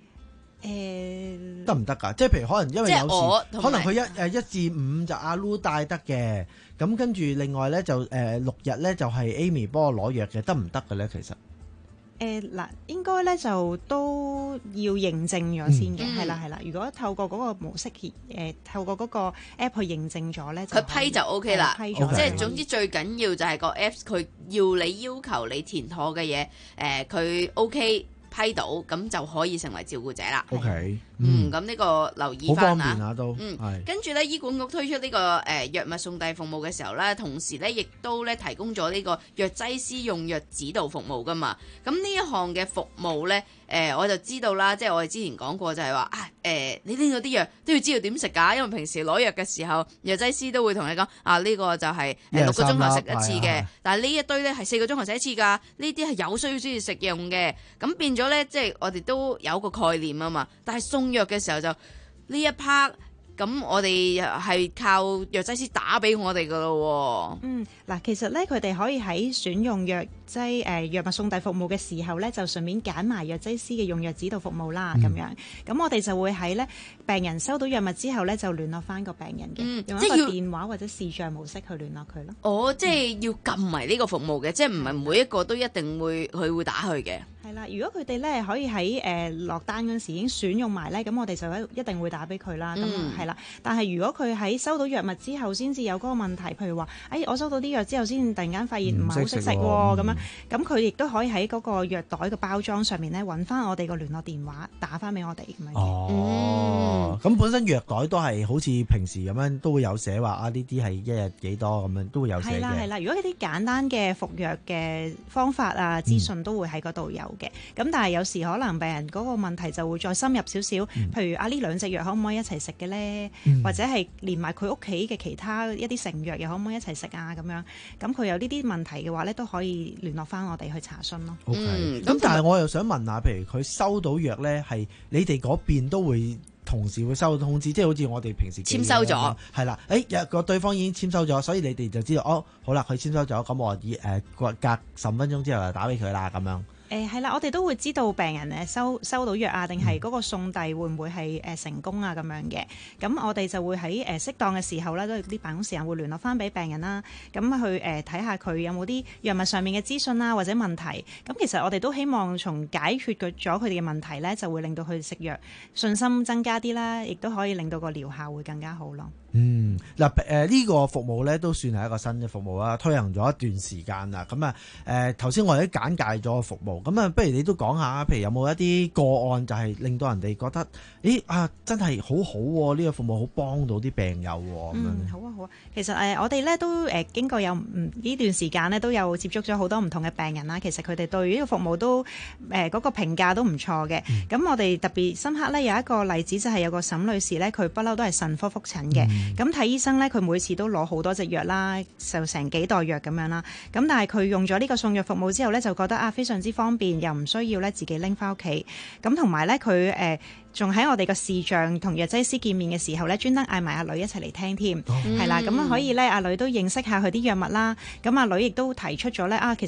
誒得唔得㗎？即係譬如可能因為有時可能佢一誒一至五就阿 Lu 帶得嘅，咁跟住另外咧就誒、呃、六日咧就係 Amy 幫我攞藥嘅，得唔得嘅咧？其實誒嗱、呃，應該咧就都要認證咗先嘅，係啦係啦。如果透過嗰個模式誒、呃，透過嗰個 app 去認證咗咧， 佢批就 O K 啦。 批咗， 即係總之最緊要就係個 apps 佢要你要求你填妥嘅嘢，誒、呃、佢 O K。批到咁就可以成為照顧者啦。 OK， 嗯，咁呢、嗯、個留意翻啊。 好方便啊都。 嗯，跟住咧，醫管局推出呢、這個誒、呃、藥物送遞服務嘅時候咧，同時咧亦都咧提供咗呢個藥劑師用藥指導服務噶嘛。咁呢一項嘅服務咧，誒、呃、我就知道啦，即係我哋之前講過就係話啊，誒、呃、你拎咗啲藥都要知道點食㗎，因為平時攞藥嘅時候，藥劑師都會同你講啊，呢、這個就係誒六個鐘頭食一次嘅，但係呢一堆咧係四個鐘頭食一次㗎，呢啲係有需要先至食用嘅，咁變咗咧，即係我哋都有個概念啊嘛。但係送藥嘅時候就呢一 part，咁我哋係靠藥劑師打俾我哋㗎咯。 嗯，嗱，其實咧佢哋可以喺選用藥劑誒藥物送遞服務嘅時候咧，就順便揀埋藥劑師嘅用藥指導服務啦，咁、嗯、樣。咁我哋就會喺咧病人收到藥物之後咧，就聯絡翻個病人嘅、嗯，用一個電話或者視像模式去聯絡佢咯。 哦，即係要撳埋呢個服務嘅、嗯，即係唔係每一個都一定會佢會打去嘅。 係啦，如果佢哋咧可以喺誒落單嗰陣時已經選用埋咧，咁我哋就一定會打俾佢啦。咁係啦，但係如果佢喺收到藥物之後先至有嗰個問題，譬如話，誒我收到啲藥之後先突然間發現唔係好識食喎，咁樣，咁佢亦都可以喺嗰個藥袋嘅包裝上面咧揾翻我哋個聯絡電話，打翻俾我哋咁樣。 哦，咁、嗯、本身藥袋都係好似平時咁樣都會有寫話啊，呢啲係一日幾多咁樣都會有寫嘅。係啦係啦，如果一啲簡單嘅服藥嘅方法啊資訊都會喺嗰度有嘅。咁、嗯、但係有時可能病人嗰個問題就會再深入少少、嗯，譬如啊呢兩隻藥可唔可以一齊食嘅咧？或者係連埋佢屋企嘅其他一啲成藥又可唔可以一齊食啊？咁樣，咁佢有呢啲問題嘅話咧，都可以聯絡翻我哋去查詢咯。 OK，咁、嗯、但係我又想問下，譬如佢收到藥咧，係你哋嗰邊都會同時會收到通知，即係好似我哋平時簽收咗， 係啦，誒個對方已經簽收咗，所以你哋就知道哦，好啦，佢簽收咗，咁我以誒隔隔十分鐘之後就打俾佢啦，咁樣。 誒係啦，我哋都會知道病人誒收收到藥啊，定係嗰個送遞會唔會係誒成功啊咁樣嘅。咁我哋就會喺誒適當嘅時候咧，都啲辦公時間會聯絡翻俾病人啦。咁去誒睇下佢有冇啲藥物上面嘅資訊啦，或者問題。咁其實我哋都希望從解決咗佢哋嘅問題咧，就會令到佢食藥信心增加啲啦，亦都可以令到個療效會更加好咯。 嗯，嗱誒呢個服務咧都算係一個新嘅服務啦，推行咗一段時間啦。咁啊誒頭先我哋都簡介咗個服務，咁啊不如你都講下，譬如有冇一啲個案就係令到人哋覺得，咦啊真係好好喎，呢個服務好幫到啲病友喎。 嗯，好啊好啊。其實誒我哋咧都誒經過有唔呢段時間咧都有接觸咗好多唔同嘅病人啦。其實佢哋對呢個服務都誒嗰個評價都唔錯嘅。咁、嗯、我哋特別深刻咧有一個例子就係有個沈女士咧，佢不嬲都係腎科覆診嘅。嗯咁睇醫生咧，佢每次都攞好多隻藥啦，就成幾袋藥咁樣啦。咁但係佢用咗呢個送藥服務之後咧，就覺得啊非常之方便，又唔需要咧自己拎翻屋企。咁同埋咧，佢誒仲喺我哋個視像同藥劑師見面嘅時候咧，專登嗌埋阿女一齊嚟聽添，係啦。咁可以咧，阿女都認識下佢啲藥物啦。咁阿女亦都提出咗咧啊，其實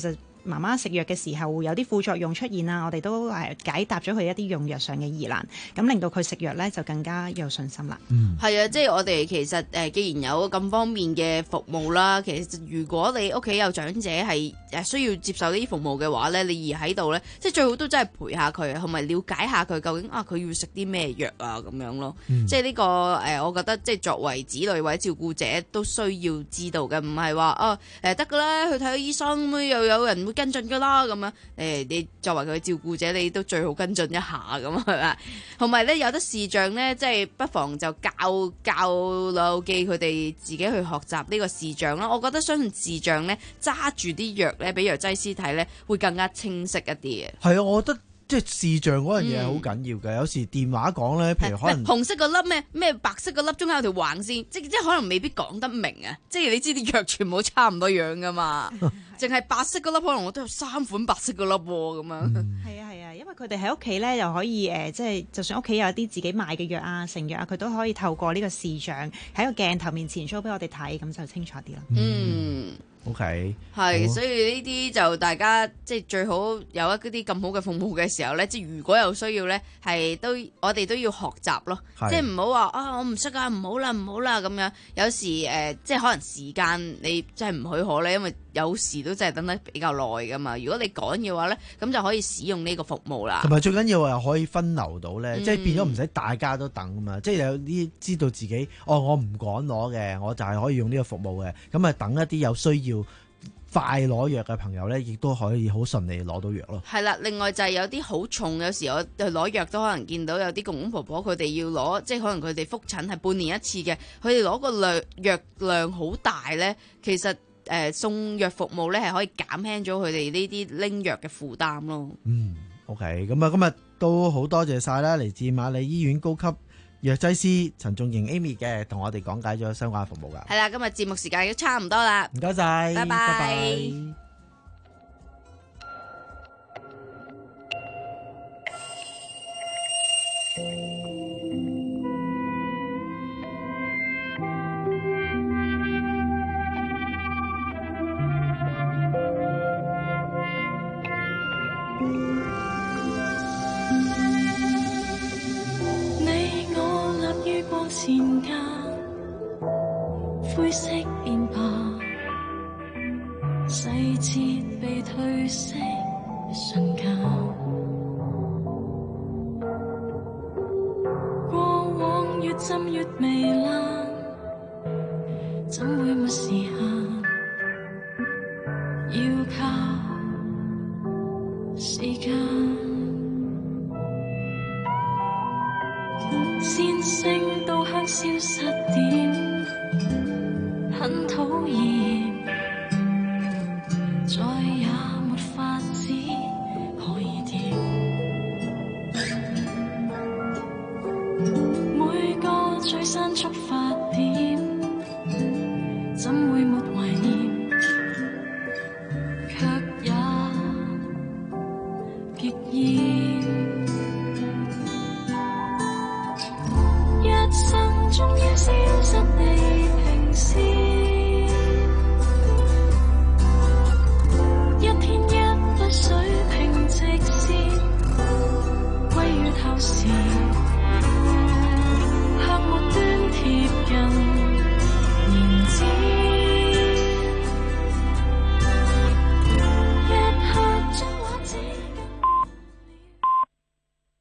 媽媽食藥嘅時候會有啲副作用出現啊，我哋都誒解答咗佢一啲用藥上嘅疑難，咁令到佢食藥咧就更加有信心啦。 嗯，係啊，即係我哋其實誒，既然有咁方面嘅服務啦，其實如果你屋企有長者係誒需要接受呢啲服務嘅話咧，你而喺度咧，即係最好都真係陪下佢，同埋了解下佢究竟啊佢要食啲咩藥啊咁樣咯。嗯、即係呢、呢個誒，我覺得即係作為子女或者照顧者都需要知道嘅，唔係話哦誒得㗎啦，去睇醫生咁又有人會跟進㗎啦咁樣。誒，你作為佢照顧者，你都最好跟進一下咁係咪？同埋咧有得視像咧，即係不妨就教教老記佢哋自己去學習呢個視像啦。我覺得相信視像咧揸住啲藥咧，俾藥劑師睇咧，會更加清晰一啲嘅。 係啊，我覺得。即係視像嗰樣嘢係好緊要嘅，嗯、有時電話講咧，譬如可能紅色個粒咩咩白色個粒中間有條橫線，即即可能未必講得明啊！即係你知啲藥全部差唔多樣噶嘛，淨係白色個粒可能我都有三款白色個粒咁樣。 係啊係啊，因為佢哋喺屋企咧又可以誒、呃，即係就算屋企有啲自己買嘅藥啊、成藥啊，佢都可以透過呢個視像喺個鏡頭面前 show 俾我哋睇，咁就清楚啲啦。 嗯。 O K， 係，所以呢啲就大家即係最好有一啲咁好嘅服務嘅時候咧，即係如果有需要咧，係都我哋都要學習咯，即係唔好話啊我唔識啊，唔好啦唔好啦咁樣。有時誒、呃，即係可能時間你真係唔許可咧，因為有時都真係等得比較耐噶嘛。如果你趕嘅話咧，咁就可以使用呢個服務啦。 同埋最緊要係可以分流到咧， 嗯、 即係變咗唔使大家都等啊嘛。即係有啲知道自己哦，我唔趕攞嘅，我就係可以用呢個服務嘅。咁啊，等一啲有需要快攞藥嘅朋友咧，亦都可以好順利攞到藥咯。 係啦，另外就係有啲好重，有時我去攞藥都可能見到有啲公公婆婆佢哋要攞，即係可能佢哋覆診係半年一次嘅，佢哋攞個量藥量好大咧，其實誒、呃、送藥服務咧係可以減輕咗佢哋呢啲拎藥嘅負擔咯。 嗯 ，OK， 咁啊，今日都好多謝晒啦，嚟自瑪麗醫院高級藥劑師陳仲瑩 Amy 嘅，同我哋講解咗相關服務噶。 係啦，今日節目時間都差唔多啦， 唔該晒， 拜拜。拜拜。 前間灰色變白，細節被褪色一瞬間，過往越浸越糜爛，怎會沒時限？要靠時間。線性導向消失點，很討厭，再也沒法子可以掂。每個最新觸發點，怎會沒懷念，卻也極厭。一生終於消失地平線，一天一筆水平直線，歸於透視。